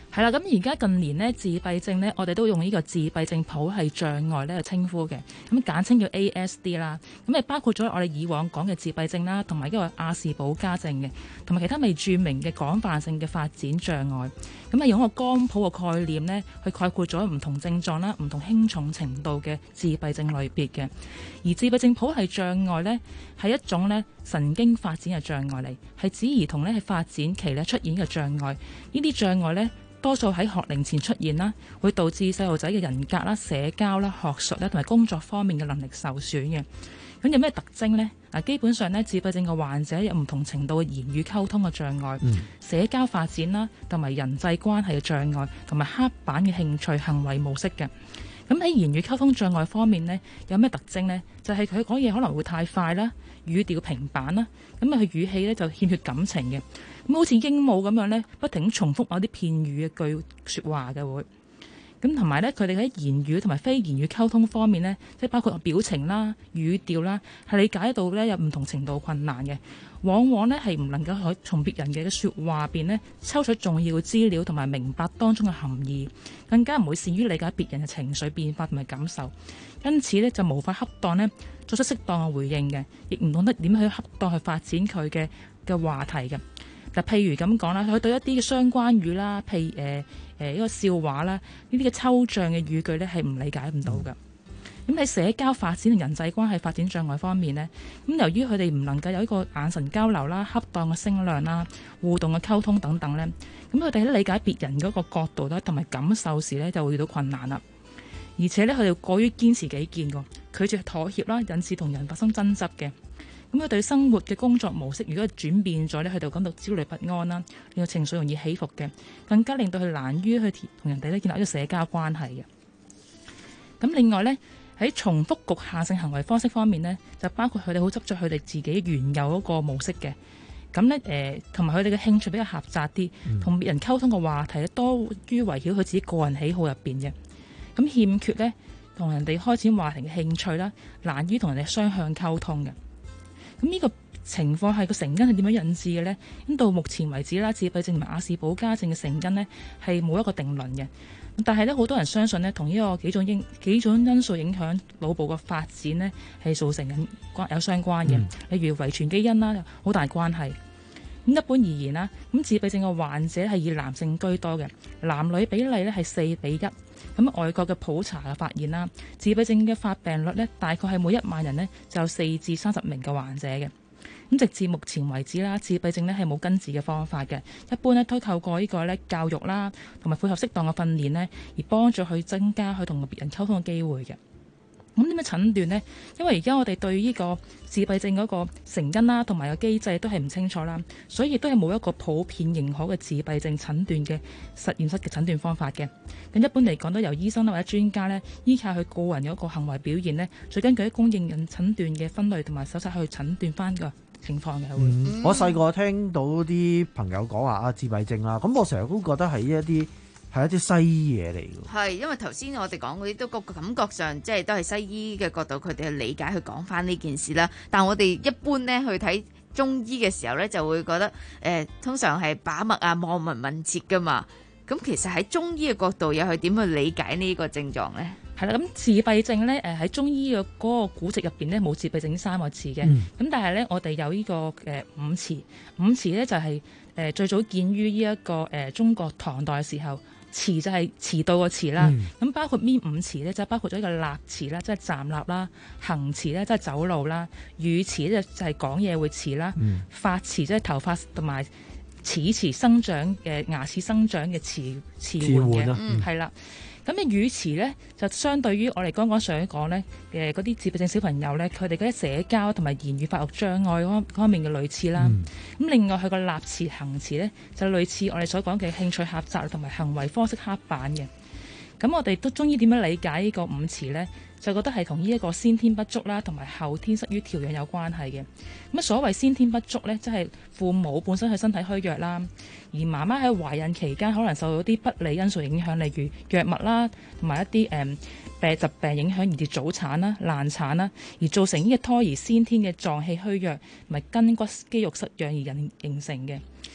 係啦，咁而家近年呢，自閉症呢，我哋都用呢個自閉症譜系障礙咧去稱呼嘅，咁簡稱叫 A S D 啦。咁誒包括咗我哋以往講嘅自閉症啦，同埋呢個亞氏保加症嘅，同埋其他未著名嘅廣泛性嘅發展障礙。咁啊用一個光譜嘅概念呢，去概括咗唔同症狀啦、唔同輕重程度嘅自閉症類別嘅。而自閉症譜系障礙呢，係一種呢神經發展嘅障礙嚟，係指兒童呢喺發展期呢出現嘅障礙。呢啲障礙呢，多數喺學齡前出現啦，會導致細路仔嘅人格啦、社交啦、學術啦同埋工作方面嘅能力受損嘅。咁有咩特徵呢？嗱，基本上呢，自閉症嘅患者有唔同程度嘅言語溝通嘅障礙、嗯、社交發展啦，同埋人際關係嘅障礙，同埋刻板嘅興趣行為模式嘅。咁喺言語溝通障礙方面呢，有咩特徵呢？就係佢講嘢可能會太快啦，語調平板啦，咁啊佢語氣咧就欠缺感情嘅，咁好似鸚鵡咁樣咧，不停重複某啲片語嘅句説話嘅會。咁同埋咧，佢哋喺言語同埋非言語溝通方面咧，即係包括表情啦、語調啦，係理解到咧有唔同程度困難嘅。往往咧係唔能夠喺從別人嘅説話入邊咧抽取重要嘅資料同埋明白當中嘅含義，更加唔會善於理解別人嘅情緒變化同埋感受，因此咧就無法恰當咧作出適當嘅回應嘅，亦唔懂得點去恰當去發展佢嘅嘅話題嘅。嗱，譬如咁講啦，佢對一啲嘅相關語啦，譬如誒誒一個笑話啦，呢啲嘅抽象嘅語句咧係唔理解唔到㗎。咁喺社交發展同人際關係發展障礙方面呢，咁由於佢哋唔能夠有一個眼神交流啦、恰當嘅聲量啦、互動嘅溝通等等呢，咁佢哋喺理解別人嗰個角度咧同埋感受時呢，就會遇到困難啦。而且呢，佢哋過於堅持己見㗎，拒絕妥協啦，引致同人發生爭執嘅。咁佢對生活嘅工作模式如果轉變咗呢，佢就感到焦慮不安啦，令到情緒容易起伏嘅，更加令到佢難於去同人哋咧建立一個社交關係嘅。咁另外呢，喺重複局限性行為方式方面呢，就包括佢哋好執着佢哋自己原有嗰個模式嘅。咁呢，誒，同埋佢哋嘅興趣比較狹窄啲，同別人溝通嘅話題咧多於圍繞佢自己個人喜好入邊嘅。咁欠缺呢，同人哋開展話題嘅興趣啦，難於同人哋雙向溝通嘅。咁呢個情況係個成因係點樣引致嘅呢？咁到目前為止啦，自閉症同埋亞氏保加症嘅成因呢係冇一個定論嘅。但係呢，好多人相信呢，同呢個幾種因幾種因素影響腦部嘅發展呢係造成緊關有相關嘅，嗯、例如遺傳基因啦，好大關係。咁一般而言啦，咁自閉症嘅患者係以男性居多嘅，男女比例呢係四比一。咁外國嘅普查嘅發現啦，自閉症嘅發病率呢，大概係每一萬人呢就有四至三十名嘅患者嘅。咁直至目前為止啦，自閉症呢係冇根治嘅方法嘅，一般呢都透過呢個呢教育啦，同埋配合適當嘅訓練呢，而幫助佢增加佢同別人溝通嘅機會嘅。咁點樣診斷呢？因為而家我哋對呢個自閉症嗰個成因啦，同埋個機制都係唔清楚啦，所以亦都係冇一個普遍認可嘅自閉症診斷嘅實驗室嘅診斷方法嘅。咁一般嚟講，都由醫生或者專家呢，依靠佢個人嘅一個行為表現呢，再根據啲公認人診斷嘅分類同埋手冊去診斷翻個情況嘅。 嗯、我細個聽到啲朋友講話啊自閉症啦，咁我成日都覺得係一啲。係一啲西醫嘢嚟嘅， 係因為頭先我哋講嗰啲都個感覺上即係都係西醫嘅角度，佢哋去理解去講翻呢件事啦。但我哋一般咧去睇中醫嘅時候咧，就會覺得誒、呃、通常係把脈啊望聞問切噶嘛。咁其實喺中醫嘅角度又係點去理解呢個症狀咧？ 係啦，咁自閉症咧誒喺中醫嘅嗰個古籍入邊咧冇自閉症呢三個詞嘅，咁、嗯、但係咧我哋有呢、這個誒、呃、五詞，五詞咧就係、是、誒、呃、最早見於呢、這、一個誒、呃、中國唐代嘅時候。詞就係遲到個詞啦，咁、嗯、包括呢五詞咧，就包括咗一個立詞啦，即係站立啦；行詞咧，即係走路啦；語詞咧就係講嘢會遲啦；嗯、發詞即係頭髮同埋齒齒生長嘅牙齒生長嘅遲遲緩嘅，係啦。咁嘅語詞咧，就相對於我哋剛剛上講咧嘅嗰啲自閉症小朋友咧，佢哋嗰啲社交同埋言語發育障礙嗰方面嘅類似啦。咁、嗯、另外佢個立詞行詞咧，就類似我哋所講嘅興趣狹窄同埋行為方式刻板嘅。咁我哋都中醫點樣理解呢個五詞咧？就覺得係同呢一個先天不足啦，同埋後天失於調養有關係嘅。咁所謂先天不足咧，即係父母本身佢身體虛弱啦，而媽媽喺懷孕期間可能受到啲不利因素影響，例如藥物啦，同埋一啲誒、嗯、病疾病影響而至早產啦、難產啦，而造成呢個胎兒先天嘅臟器虛弱同埋筋骨肌肉失養而引形成嘅。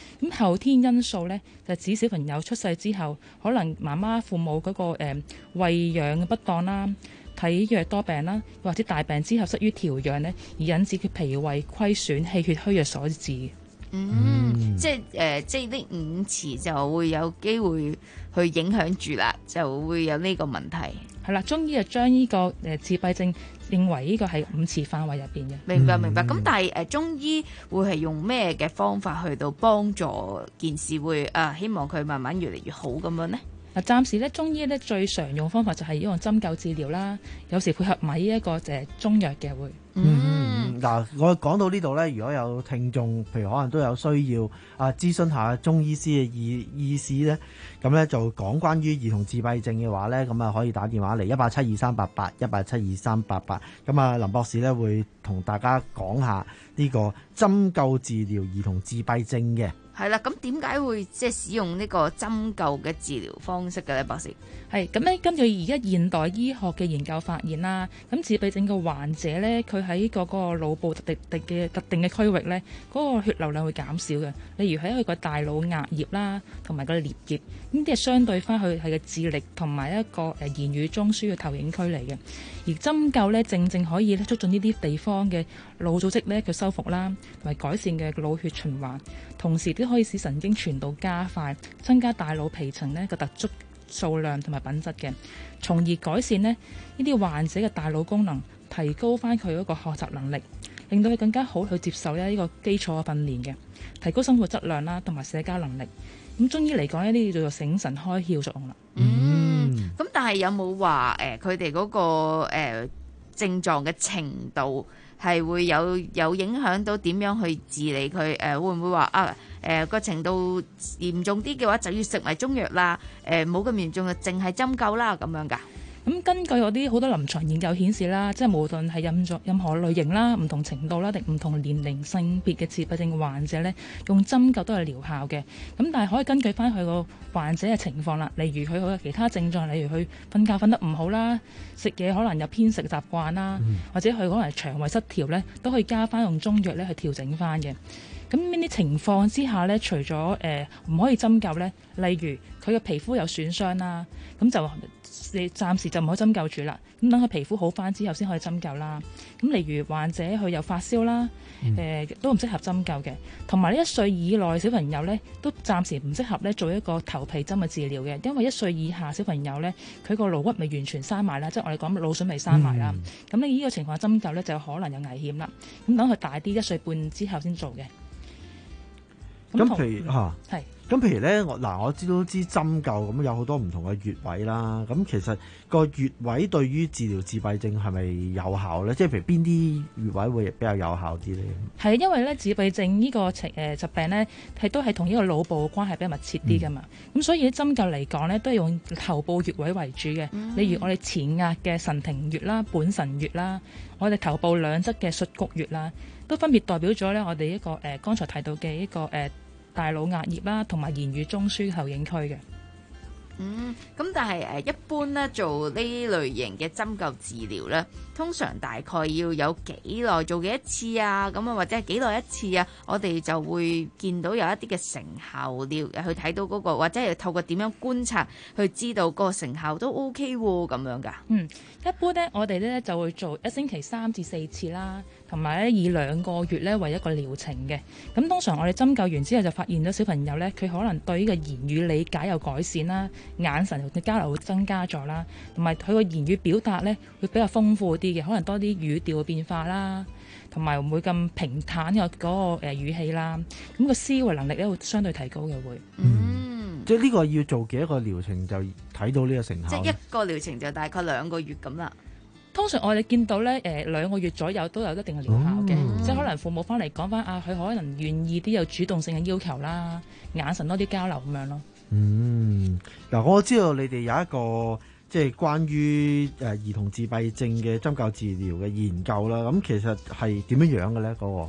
咁後天因素呢，就指小朋友出世之後，可能媽媽父母嗰、那個誒、呃、餵養不當啦。體弱多病啦，或者大病之後失於調養呢，而引致佢脾胃虧損、氣血虛弱所致。 嗯，嗯即係誒、呃，即係呢五詞就會有機會去影響住啦，就會有呢個問題。 係啦，中醫就將呢個誒自閉症認為呢個係五詞範圍入邊嘅。 明白明白。咁但係誒中醫會係用咩嘅方法去到幫助件事會啊？希望佢慢慢越嚟越好咁樣呢？ 嗱，暫時咧中醫咧最常用方法就係用針灸治療啦，有時配合埋呢一個誒中藥嘅會。 嗯，嗱，我講到呢度咧，如果有聽眾，譬如可能都有需要啊，諮詢下中醫師嘅意意思咧，咁咧就講關於兒童自閉症嘅話咧，咁啊可以打電話嚟一八七二三八八一八七二三八八，咁啊林博士咧會同大家講下呢個針灸治療兒童自閉症嘅。 係啦，咁點解會即係使用呢個針灸嘅治療方式嘅咧，博士？ 係咁咧，根據而家現代醫學嘅研究發現啦，咁自閉症嘅患者咧，佢喺個嗰個腦部特定嘅特定嘅區域咧，嗰個血流量會減少嘅。例如喺佢個大腦額葉啦，同埋個顳葉，呢啲係相對翻佢係個智力同埋一個誒言語中樞嘅投影區嚟嘅。而針灸咧，正正可以咧促進呢啲地方嘅腦組織咧嘅修復啦，同埋改善嘅腦血循環，同時都可以使神經傳導加快，增加大腦皮層呢個突觸數量同埋品質嘅，從而改善呢呢啲患者嘅大腦功能，提高翻佢嗰個學習能力，令到佢更加好去接受咧呢個基礎嘅訓練嘅，提高生活質量啦，同埋社交能力。咁中醫嚟講呢啲叫做醒神開竅作用啦。 嗯，咁但係有冇話誒佢哋嗰個誒、呃、症狀嘅程度係會有有影響到點樣去治理佢？誒、呃、會唔會話啊誒個、呃、程度嚴重啲嘅話就要食埋中藥啦？誒冇咁嚴重就淨係針灸啦咁樣㗎？ 咁根據嗰啲好多臨床研究顯示啦，即係無論係任作任何類型啦、唔同程度啦，定唔同年齡性別嘅自閉症患者咧，用針灸都係療效嘅。咁但係可以根據翻佢個患者嘅情況啦，例如佢有其他症狀，例如佢瞓覺瞓得唔好啦，食嘢可能有偏食習慣啦，嗯、或者佢可能係腸胃失調咧，都可以加翻用中藥咧去調整翻嘅。咁呢啲情況之下咧，除咗誒唔可以針灸咧，例如佢嘅皮膚有損傷啦，咁就你暫時就唔可以針灸住啦。咁等佢皮膚好翻之後先可以針灸啦。咁例如患者佢有發燒啦，誒、嗯呃、都唔適合針灸嘅。同埋呢一歲以內小朋友咧，都暫時唔適合咧做一個頭皮針嘅治療嘅，因為一歲以下小朋友咧，佢個腦骨未完全生埋啦，即係我哋講腦筍未生埋啦。咁你呢個情況針灸咧就可能有危險啦。咁等佢大啲，一歲半之後先做嘅。 咁譬如嚇， 係咁譬如咧，我嗱我知都知針灸咁有好多唔同嘅穴位啦。咁其實個穴位對於治療自閉症係咪有效咧？即係譬如邊啲穴位會比較有效啲咧？係因為咧自閉症呢個情誒疾病咧係都係同呢個腦部嘅關係比較密切啲噶嘛。咁、嗯、所以針灸嚟講咧都係用頭部穴位為主嘅。嗯、例如我哋前額嘅神庭穴啦、本神穴啦，我哋頭部兩側嘅朮谷穴啦，都分別代表咗咧我哋一個誒剛、呃、才提到嘅一個誒。呃大腦額葉啦，同埋言語中樞投影區嘅。 嗯，咁但係誒一般咧做呢類型嘅針灸治療咧，通常大概要有幾耐做幾一次啊？咁啊或者係幾耐一次啊？我哋就會見到有一啲嘅成效了，去睇到嗰、嗰個或者係透過點樣觀察去知道個成效都 OK 喎，咁樣㗎。 嗯，一般咧我哋咧就會做一星期三至四次啦。同埋咧，以兩個月咧為一個療程嘅。咁通常我哋針灸完之後，就發現咗小朋友咧，佢可能對呢個言語理解有改善啦，眼神嘅交流會增加咗啦，同埋佢個言語表達咧會比較豐富啲嘅，可能多啲語調嘅變化啦，同埋唔會咁平坦嘅嗰個誒語氣啦。咁個思維能力咧會相對提高嘅會。 嗯， 即係呢個要做幾多個療程就睇到呢個成效？ 即係一個療程就大概兩個月咁啦。 通常我哋見到咧，誒、呃、兩個月左右都有一定嘅療效嘅， 嗯、 即係可能父母翻嚟講翻啊，佢可能願意啲有主動性嘅要求啦，眼神多啲交流咁樣咯。 嗯，嗱，我知道你哋有一個即係關於誒兒童自閉症嘅針灸治療嘅研究啦，咁其實係點樣樣嘅咧？嗰個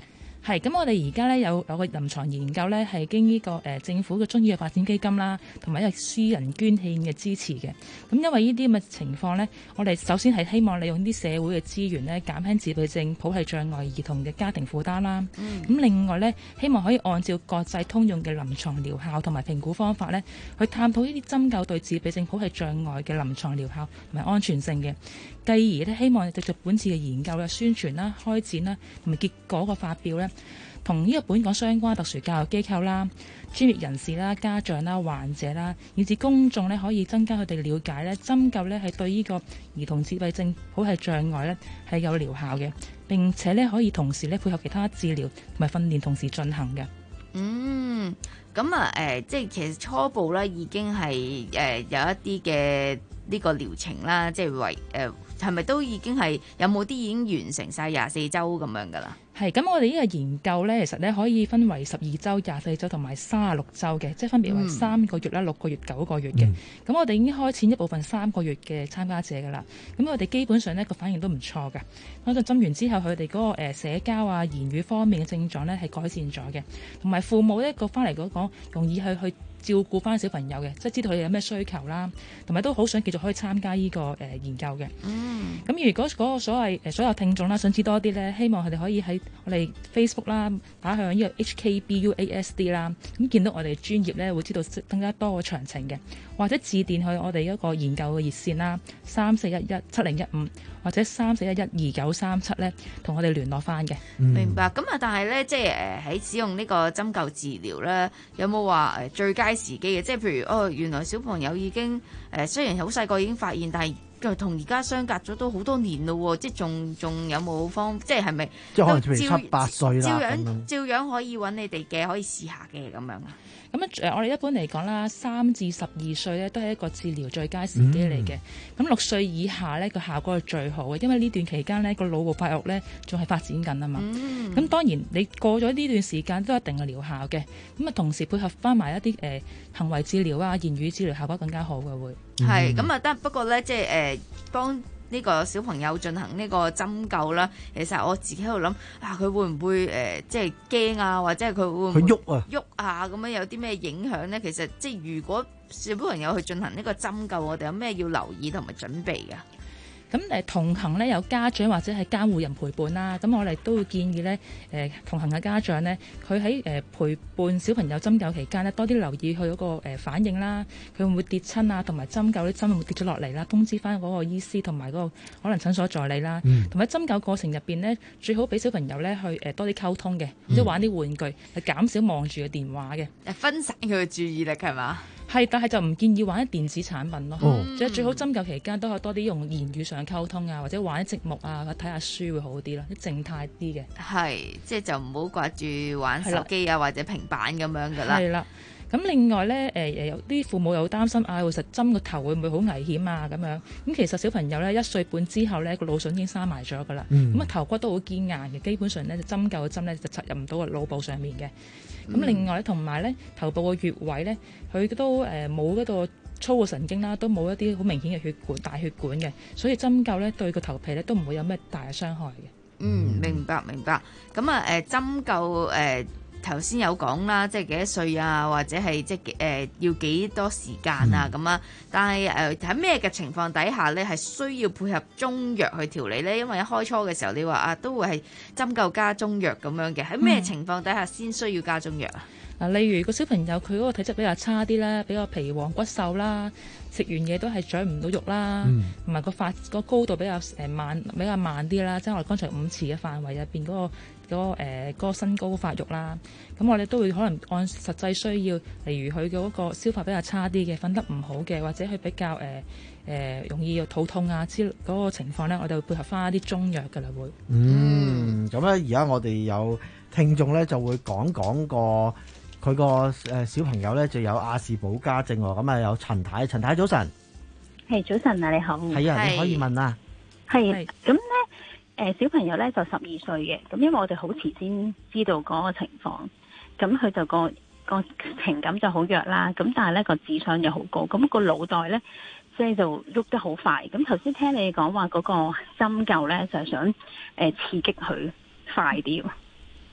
係，咁我哋而家咧有有個臨床研究咧，係經呢、這個誒、呃、政府嘅中醫藥發展基金啦，同埋一個私人捐獻嘅支持嘅。咁因為呢啲咁嘅情況咧，我哋首先係希望利用啲社會嘅資源咧，減輕自閉症譜系障礙兒童嘅家庭負擔啦。咁、嗯、另外咧，希望可以按照國際通用嘅臨床療效同埋評估方法咧，去探討呢啲針灸對自閉症譜系障礙嘅臨床療效同埋安全性嘅。繼而咧，希望藉住本次嘅研究嘅宣傳啦、開展啦同埋結果嘅發表咧，同呢個本港相關特殊教育機構啦、專業人士啦、家長啦、患者啦，以至公眾咧，可以增加佢哋了解咧，針灸咧係對呢個兒童自閉症譜系障礙咧係有療效嘅，並且咧可以同時咧配合其他治療同埋訓練同時進行嘅。 嗯，咁啊誒，即係其實初步咧已經係誒、呃、有一啲嘅呢個療程啦，即係為誒係咪都已經係有冇啲已經完成晒廿四週咁樣噶啦？ 係，咁我哋呢個研究咧，其實咧可以分為十二週、廿四週同埋三十六週嘅，即係分別為三個月啦、六個月、九個月嘅。咁、嗯、我哋已經開始一部分三個月嘅參加者噶啦。咁我哋基本上呢個反應都唔錯㗎。嗰陣針完之後，佢哋嗰個誒社交啊、言語方面嘅症狀咧係改善咗嘅，同埋父母咧個翻嚟嗰講容易去去照顧翻小朋友嘅，即係知道佢哋有咩需求啦，同埋都好想繼續可以參加呢個誒研究嘅。嗯。咁如果嗰個所謂誒所有聽眾啦，想知多啲咧，希望佢哋可以喺我哋 Facebook 啦，打向呢個 H K B U A S D 啦，咁見到我哋專頁咧，會知道更加多嘅詳情嘅，或者致電去我哋一個研究嘅熱線啦，三四一一七零一五或者三四一一二九三七咧，同我哋聯絡翻嘅。 明白。咁啊，但係咧，即係誒喺使用呢個針灸治療咧，有冇話誒最佳時機嘅？即係譬如哦，原來小朋友已經誒、呃、雖然好細個已經發現，但係同而家相隔咗都好多年咯，即係仲仲有冇方？即係係咪即係可能譬如七八歲啦， 照樣照樣可以揾你哋嘅，可以試下嘅咁樣啊？ 咁誒，我哋一般嚟講啦，三至十二歲咧都係一個治療最佳時機嚟嘅。咁六歲以下咧個效果係最好嘅，因為呢段期間咧個腦部發育咧仲係發展緊啊嘛。咁、嗯、當然你過咗呢段時間都一定係療效嘅。咁啊，同時配合翻埋一啲誒、呃、行為治療啊、言語治療效果更加好嘅會。 係咁啊，得不過咧，即係誒幫呢個小朋友進行呢個針灸啦。其實我自己喺度諗啊，佢會唔會誒、呃、即係驚啊，或者係佢會唔會喐啊喐啊咁樣有啲咩影響咧？其實即係如果小朋友去進行呢個針灸，我哋有咩要留意同埋準備啊？ 咁誒同行咧有家長或者係監護人陪伴啦，咁我哋都會建議咧誒同行嘅家長咧，佢喺誒陪伴小朋友針灸期間咧，多啲留意佢嗰個誒反應啦，佢會唔會跌親啊，同埋針灸啲針會唔會跌咗落嚟啦，通知翻嗰個醫師同埋嗰個可能診所助理啦，同埋針灸過程入邊咧，最好俾小朋友咧去誒多啲溝通嘅，或者玩啲玩具，係減少望住個電話嘅， 誒分散佢嘅注意力係嘛？ 係，但係就唔建議玩啲電子產品咯。即係、嗯、最好針灸期間都可以多啲用言語上溝通啊，或者玩啲積木啊，睇下書會好啲咯，啲靜態啲嘅。 係，即係就唔好掛住玩手機啊或者平板咁樣噶啦。 係啦。咁另外咧，誒、呃、誒有啲父母又擔心啊，其實針個頭會唔會好危險啊？咁樣咁其實小朋友咧一歲半之後咧個腦筍已經生埋咗噶啦，咁啊、嗯、頭骨都好堅硬嘅，基本上咧針灸嘅針咧就插入唔到個腦部上面嘅。咁、嗯、另外同埋咧頭部嘅穴位咧，佢都誒冇嗰個粗嘅神經啦，都冇一啲好明顯嘅血管大血管嘅，所以針灸咧對個頭皮咧都唔會有咩大嘅傷害嘅。 嗯，明白明白。咁啊誒針灸誒。呃頭先有講啦，即係幾多歲啊，或者係即係誒、呃、要幾多時間啊咁啊、嗯。但係誒喺咩嘅情況底下咧，係需要配合中藥去調理咧？因為一開初嘅時候你話啊，都會係針灸加中藥咁樣嘅。喺咩情況底下先需要加中藥啊？ 嗱、嗯，例如個小朋友佢嗰個體質比較差啲啦，比較皮黃骨瘦啦，食完嘢都係長唔到肉啦，同埋個發個高度比較誒慢，比較慢啲啦。即係我哋剛才五次嘅範圍入邊嗰個。嗰、那個誒、呃那個、身高發育啦，咁我哋都會可能按實際需要，例如佢嘅嗰個消化比較差啲嘅，瞓得唔好嘅，或者佢比較誒誒、呃呃、容易肚痛啊之嗰個情況咧，我哋會配合翻一啲中藥㗎啦會。 嗯，咁咧而家我哋有聽眾咧就會講講個佢個誒小朋友咧就有亞氏保加症喎，咁啊有陳太，陳太早晨。 係早晨啊，你好。 係啊，你可以問啊。 係咁咧。誒、呃、小朋友咧就十二歲嘅，咁因為我哋好遲先知道嗰個情況，咁佢就個個情感就好弱啦，咁但係咧個智商又好高，咁個腦袋咧即係就喐得好快。咁頭先聽你講話嗰個針灸咧就係、是、想誒、呃、刺激佢快啲。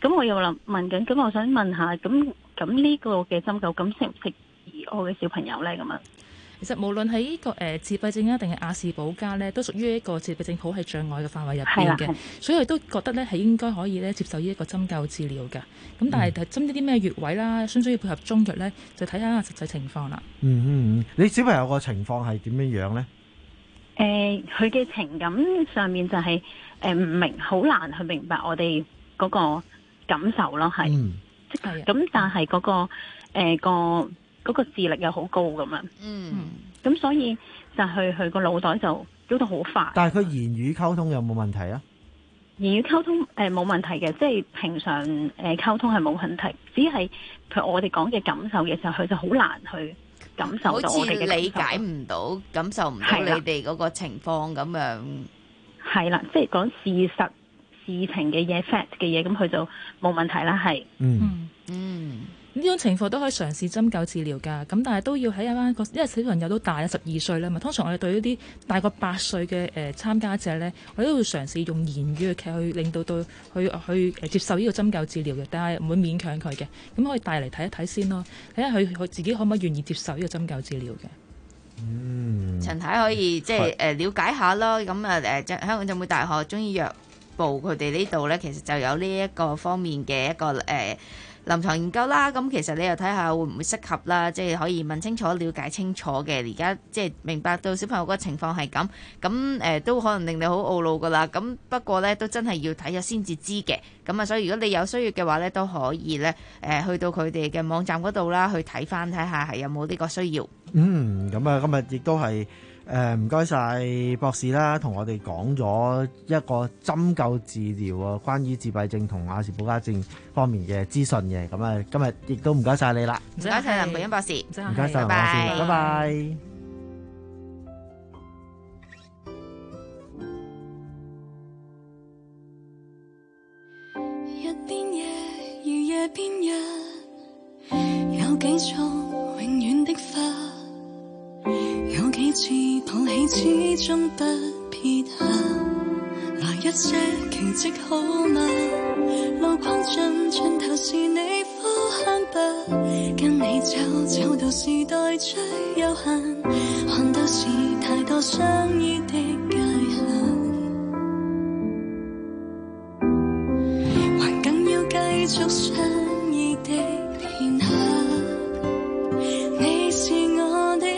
咁我又諗問緊，咁我想問下，咁咁呢個嘅針灸咁適唔適宜我嘅小朋友咧？咁樣？ 其實無論係呢個誒自閉症啊，定係亞氏保加咧，都屬於一個自閉症譜系障礙嘅範圍入邊嘅，所以我都覺得咧係應該可以咧接受呢一個針灸治療嘅。咁但係係針呢啲咩穴位啦，需唔需要配合中藥咧，就睇下實際情況啦。 嗯嗯嗯，你小朋友個情況係點樣樣咧？ 誒、呃，佢嘅情感上面就係誒唔明，好難去明白我哋嗰個感受咯，係，即係咁，但係嗰、嗰個誒、呃、個。嗰個智力又好高咁樣，嗯，咁所以就係佢個腦袋就飆得好快。 但係佢言語溝通有冇問題啊？ 言語溝通誒冇、呃、問題嘅，即係平常誒、呃、溝通係冇問題，只係譬如我哋講嘅感受嘅時候，佢就好難去感受到我哋嘅感受， 好似理解唔到、感受唔到你哋嗰個情況咁樣。 係啦，即係講事實、事情嘅嘢、fact 嘅嘢，咁佢就冇問題啦，係。 嗯嗯。呢種情況都可以嘗試針灸治療㗎，咁但係都要喺一班個，因為小朋友都大啦，十二歲啦嘛。通常我哋對呢啲大過八歲嘅誒參加者咧，我都會嘗試用言語去令到到去去誒接受呢個針灸治療嘅，但係唔會勉強佢嘅。咁可以帶嚟睇一睇先咯，睇下佢佢自己可唔可以願意接受呢個針灸治療嘅。 嗯，陳太可以即係誒了解下咯。咁啊誒，香港浸會大學中醫藥部佢哋呢度咧，其實就有呢一個方面嘅一個誒。呃臨床研究啦，咁其實你又睇下會唔會適合啦，即係可以問清楚、了解清楚嘅。而家即係明白到小朋友嗰個情況係咁，咁誒、呃、都可能令你好懊惱噶啦。咁不過咧都真係要睇咗先至知嘅。咁啊，所以如果你有需要嘅話咧，都可以咧誒、呃、去到佢哋嘅網站嗰度啦，去睇翻睇下係有冇呢個需要。 嗯，咁啊，今日亦都係。誒唔該晒博士啦，同我哋講咗一個針灸治療啊，關於自閉症同亞氏保加症方面嘅資訊嘅。咁啊，今日亦都唔該晒你啦， 唔該晒林培恩博士， 唔該晒林博士，拜拜。 一邊夜如夜邊日，有幾束永遠的花。有幾次抱起始終不撇下，來一些奇蹟好嗎？路況盡盡頭是你呼喊吧，跟你走走到時代最有限，看到是太多相依的界限，還更要繼續相依的片刻，你是我的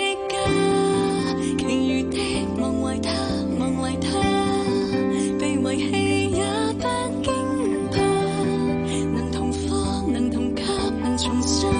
被遺棄也不驚怕，能同課，能同級，能重新